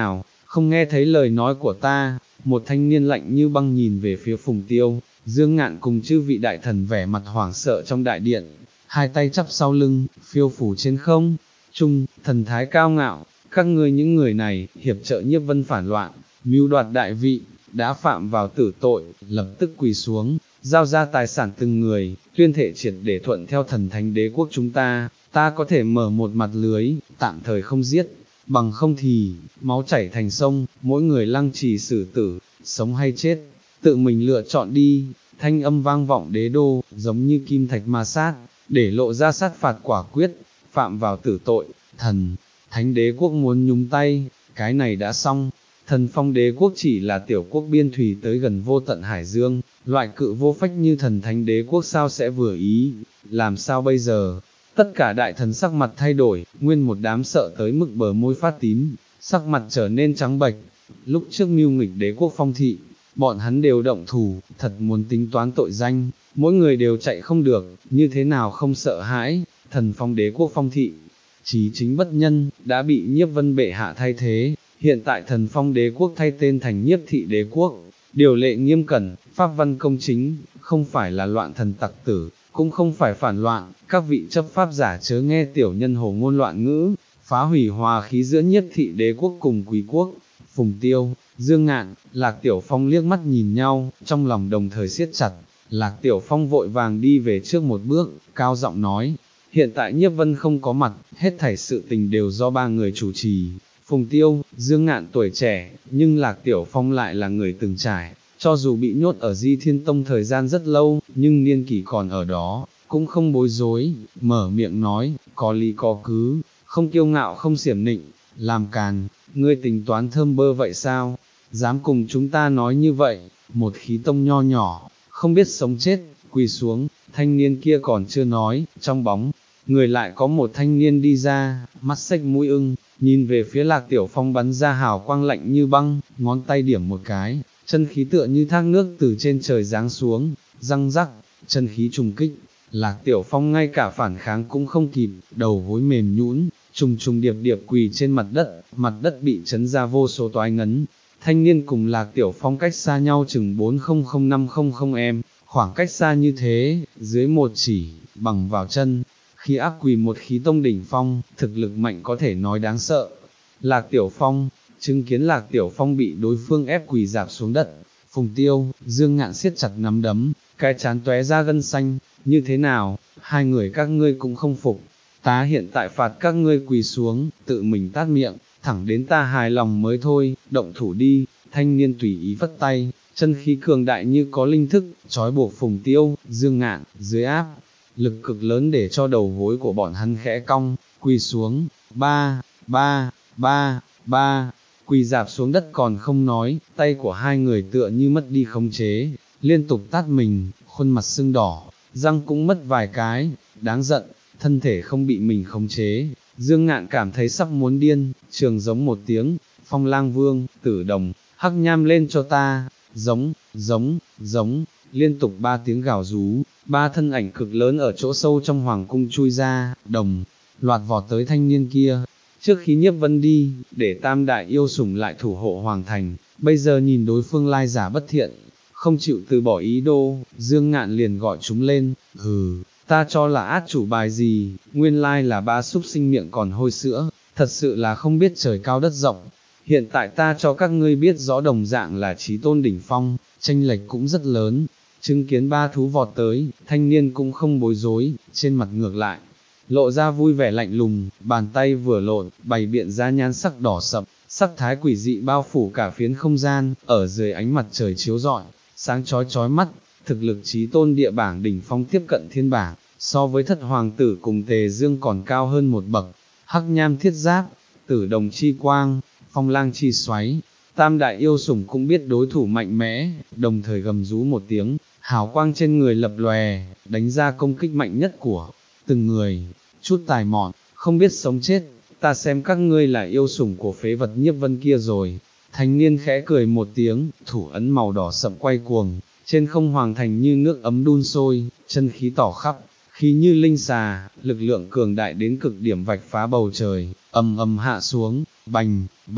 không nghe thấy lời nói của ta. Một thanh niên lạnh như băng nhìn về phía Phùng Tiêu, Dương Ngạn cùng chư vị đại thần vẻ mặt hoảng sợ trong đại điện, hai tay chắp sau lưng, phiêu phủ trên không trung, thần thái cao ngạo. Các ngươi những người này, hiệp trợ Nhiếp Vân phản loạn, mưu đoạt đại vị, đã phạm vào tử tội, lập tức quỳ xuống, giao ra tài sản từng người, tuyên thể triệt để thuận theo thần thánh đế quốc chúng ta. Ta có thể mở một mặt lưới, tạm thời không giết, bằng không thì, máu chảy thành sông, mỗi người lăng trì xử tử, sống hay chết, tự mình lựa chọn đi. Thanh âm vang vọng đế đô, giống như kim thạch ma sát, để lộ ra sát phạt quả quyết, phạm vào tử tội, thần, thánh đế quốc muốn nhúng tay, cái này đã xong. Thần phong đế quốc chỉ là tiểu quốc biên thủy tới gần vô tận hải dương, loại cự vô phách như thần thánh đế quốc sao sẽ vừa ý, làm sao bây giờ? Tất cả đại thần sắc mặt thay đổi, nguyên một đám sợ tới mức bờ môi phát tím, sắc mặt trở nên trắng bệch. Lúc trước mưu nghịch đế quốc phong thị, bọn hắn đều động thủ, thật muốn tính toán tội danh, mỗi người đều chạy không được, như thế nào không sợ hãi. Thần phong đế quốc phong thị, chí chính bất nhân, đã bị Nhiếp Vân bệ hạ thay thế, hiện tại thần phong đế quốc thay tên thành Nhiếp thị đế quốc, điều lệ nghiêm cẩn, pháp văn công chính, không phải là loạn thần tặc tử, cũng không phải phản loạn. Các vị chấp pháp giả chớ nghe tiểu nhân hồ ngôn loạn ngữ, phá hủy hòa khí giữa Nhiếp thị đế quốc cùng Quý quốc. Phùng Tiêu, Dương Ngạn, Lạc Tiểu Phong liếc mắt nhìn nhau, trong lòng đồng thời siết chặt. Lạc Tiểu Phong vội vàng đi về trước một bước, cao giọng nói, hiện tại Nhiếp Vân không có mặt, hết thảy sự tình đều do ba người chủ trì. Phùng Tiêu, Dương Ngạn tuổi trẻ, nhưng Lạc Tiểu Phong lại là người từng trải, cho dù bị nhốt ở Di Thiên Tông thời gian rất lâu, nhưng niên kỷ còn ở đó, cũng không bối rối, mở miệng nói, có lý có cứ, không kiêu ngạo không xiểm nịnh, làm càn, ngươi tính toán thơm bơ vậy sao, dám cùng chúng ta nói như vậy, một khí tông nho nhỏ, không biết sống chết, quỳ xuống. Thanh niên kia còn chưa nói, trong bóng người lại có một thanh niên đi ra, mắt xếch mũi ưng, nhìn về phía Lạc Tiểu Phong bắn ra hào quang lạnh như băng, ngón tay điểm một cái, chân khí tựa như thác nước từ trên trời giáng xuống, răng rắc, chân khí trùng kích. Lạc Tiểu Phong ngay cả phản kháng cũng không kịp, đầu gối mềm nhũn, trùng trùng điệp điệp quỳ trên mặt đất, mặt đất bị chấn ra vô số toái ngấn. Thanh niên cùng Lạc Tiểu Phong cách xa nhau chừng bốn không không năm không không em, khoảng cách xa như thế, dưới một chỉ, bằng vào chân, khi ác quỳ một khí tông đỉnh phong, thực lực mạnh có thể nói đáng sợ. Lạc Tiểu Phong, chứng kiến Lạc Tiểu Phong bị đối phương ép quỳ rạp xuống đất, Phùng Tiêu, Dương Ngạn siết chặt nắm đấm, cái chán tóe ra gân xanh, như thế nào, hai người các ngươi cũng không phục, ta hiện tại phạt các ngươi quỳ xuống, tự mình tát miệng, thẳng đến ta hài lòng mới thôi, động thủ đi. Thanh niên tùy ý vất tay, chân khí cường đại như có linh thức, trói buộc Phùng Tiêu, Dương Ngạn, dưới áp lực cực lớn để cho đầu gối của bọn hắn khẽ cong, quỳ xuống, ba, ba, ba, ba, quỳ dạp xuống đất còn không nói, tay của hai người tựa như mất đi khống chế, liên tục tát mình, khuôn mặt sưng đỏ, răng cũng mất vài cái, đáng giận, thân thể không bị mình khống chế. Dương Ngạn cảm thấy sắp muốn điên, trường giống một tiếng, Phong Lang Vương, Tử Đồng, Hắc Nham lên cho ta, giống, giống, giống, liên tục ba tiếng gào rú, ba thân ảnh cực lớn ở chỗ sâu trong hoàng cung chui ra, đồng, loạt vọt tới thanh niên kia. Trước khi Nhiếp Vân đi, để tam đại yêu sủng lại thủ hộ hoàng thành, bây giờ nhìn đối phương lai giả bất thiện, không chịu từ bỏ ý đồ, Dương Ngạn liền gọi chúng lên, hừ, ta cho là át chủ bài gì, nguyên lai là ba súc sinh miệng còn hôi sữa, thật sự là không biết trời cao đất rộng. Hiện tại ta cho các ngươi biết rõ đồng dạng là chí tôn đỉnh phong, tranh lệch cũng rất lớn. Chứng kiến ba thú vọt tới, thanh niên cũng không bối rối, trên mặt ngược lại, lộ ra vui vẻ lạnh lùng, bàn tay vừa lộn, bày biện ra nhan sắc đỏ sậm, sắc thái quỷ dị bao phủ cả phiến không gian, ở dưới ánh mặt trời chiếu rọi, sáng chói chói mắt. Thực lực chí tôn địa bảng đỉnh phong tiếp cận thiên bảng, so với thất hoàng tử cùng Tề Dương còn cao hơn một bậc. Hắc Nham thiết giáp, Tử Đồng chi quang, Phong Lang chi xoáy, tam đại yêu sủng cũng biết đối thủ mạnh mẽ, đồng thời gầm rú một tiếng, hào quang trên người lập lòe, đánh ra công kích mạnh nhất của từng người. Chút tài mọn, không biết sống chết, ta xem các ngươi là yêu sủng của phế vật Nhiếp Vân kia rồi. Thanh niên khẽ cười một tiếng, thủ ấn màu đỏ sậm quay cuồng, trên không hoàng thành như nước ấm đun sôi, chân khí tỏ khắp, khí như linh xà, lực lượng cường đại đến cực điểm vạch phá bầu trời, ầm ầm hạ xuống, bành, bành,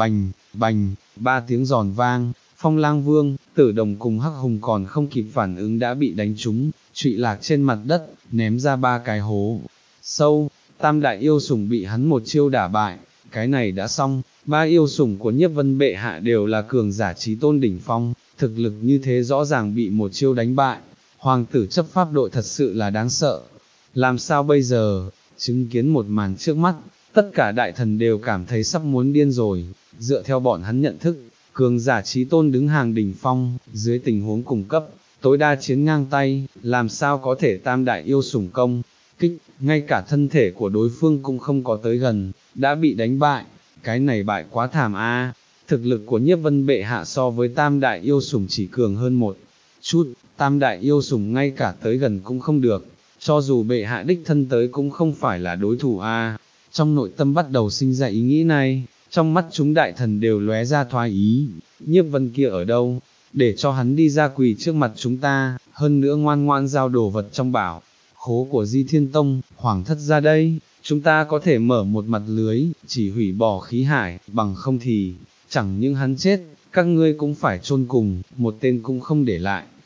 bành, ba tiếng giòn vang, Phong Lang Vương, Tử Đồng cùng Hắc Hùng còn không kịp phản ứng đã bị đánh trúng, trụy lạc trên mặt đất, ném ra ba cái hố sâu, tam đại yêu sủng bị hắn một chiêu đả bại, cái này đã xong, ba yêu sủng của Nhiếp Vân bệ hạ đều là cường giả chí tôn đỉnh phong, thực lực như thế rõ ràng bị một chiêu đánh bại, hoàng tử chấp pháp đội thật sự là đáng sợ, làm sao bây giờ, chứng kiến một màn trước mắt, tất cả đại thần đều cảm thấy sắp muốn điên rồi, dựa theo bọn hắn nhận thức, cường giả chí tôn đứng hàng đỉnh phong, dưới tình huống cùng cấp, tối đa chiến ngang tay, làm sao có thể tam đại yêu sủng công, kích, ngay cả thân thể của đối phương cũng không có tới gần, đã bị đánh bại, cái này bại quá thảm a. Thực lực của Nhiếp Vân bệ hạ so với tam đại yêu sủng chỉ cường hơn một chút, tam đại yêu sủng ngay cả tới gần cũng không được, cho dù bệ hạ đích thân tới cũng không phải là đối thủ a. Trong nội tâm bắt đầu sinh ra ý nghĩ này, trong mắt chúng đại thần đều lóe ra thoái ý, Nhiếp Vân kia ở đâu, để cho hắn đi ra quỳ trước mặt chúng ta, hơn nữa ngoan ngoan giao đồ vật trong bảo khố của Di Thiên Tông, hoàng thất ra đây, chúng ta có thể mở một mặt lưới, chỉ hủy bỏ khí hải, bằng không thì, chẳng những hắn chết, các ngươi cũng phải chôn cùng, một tên cũng không để lại.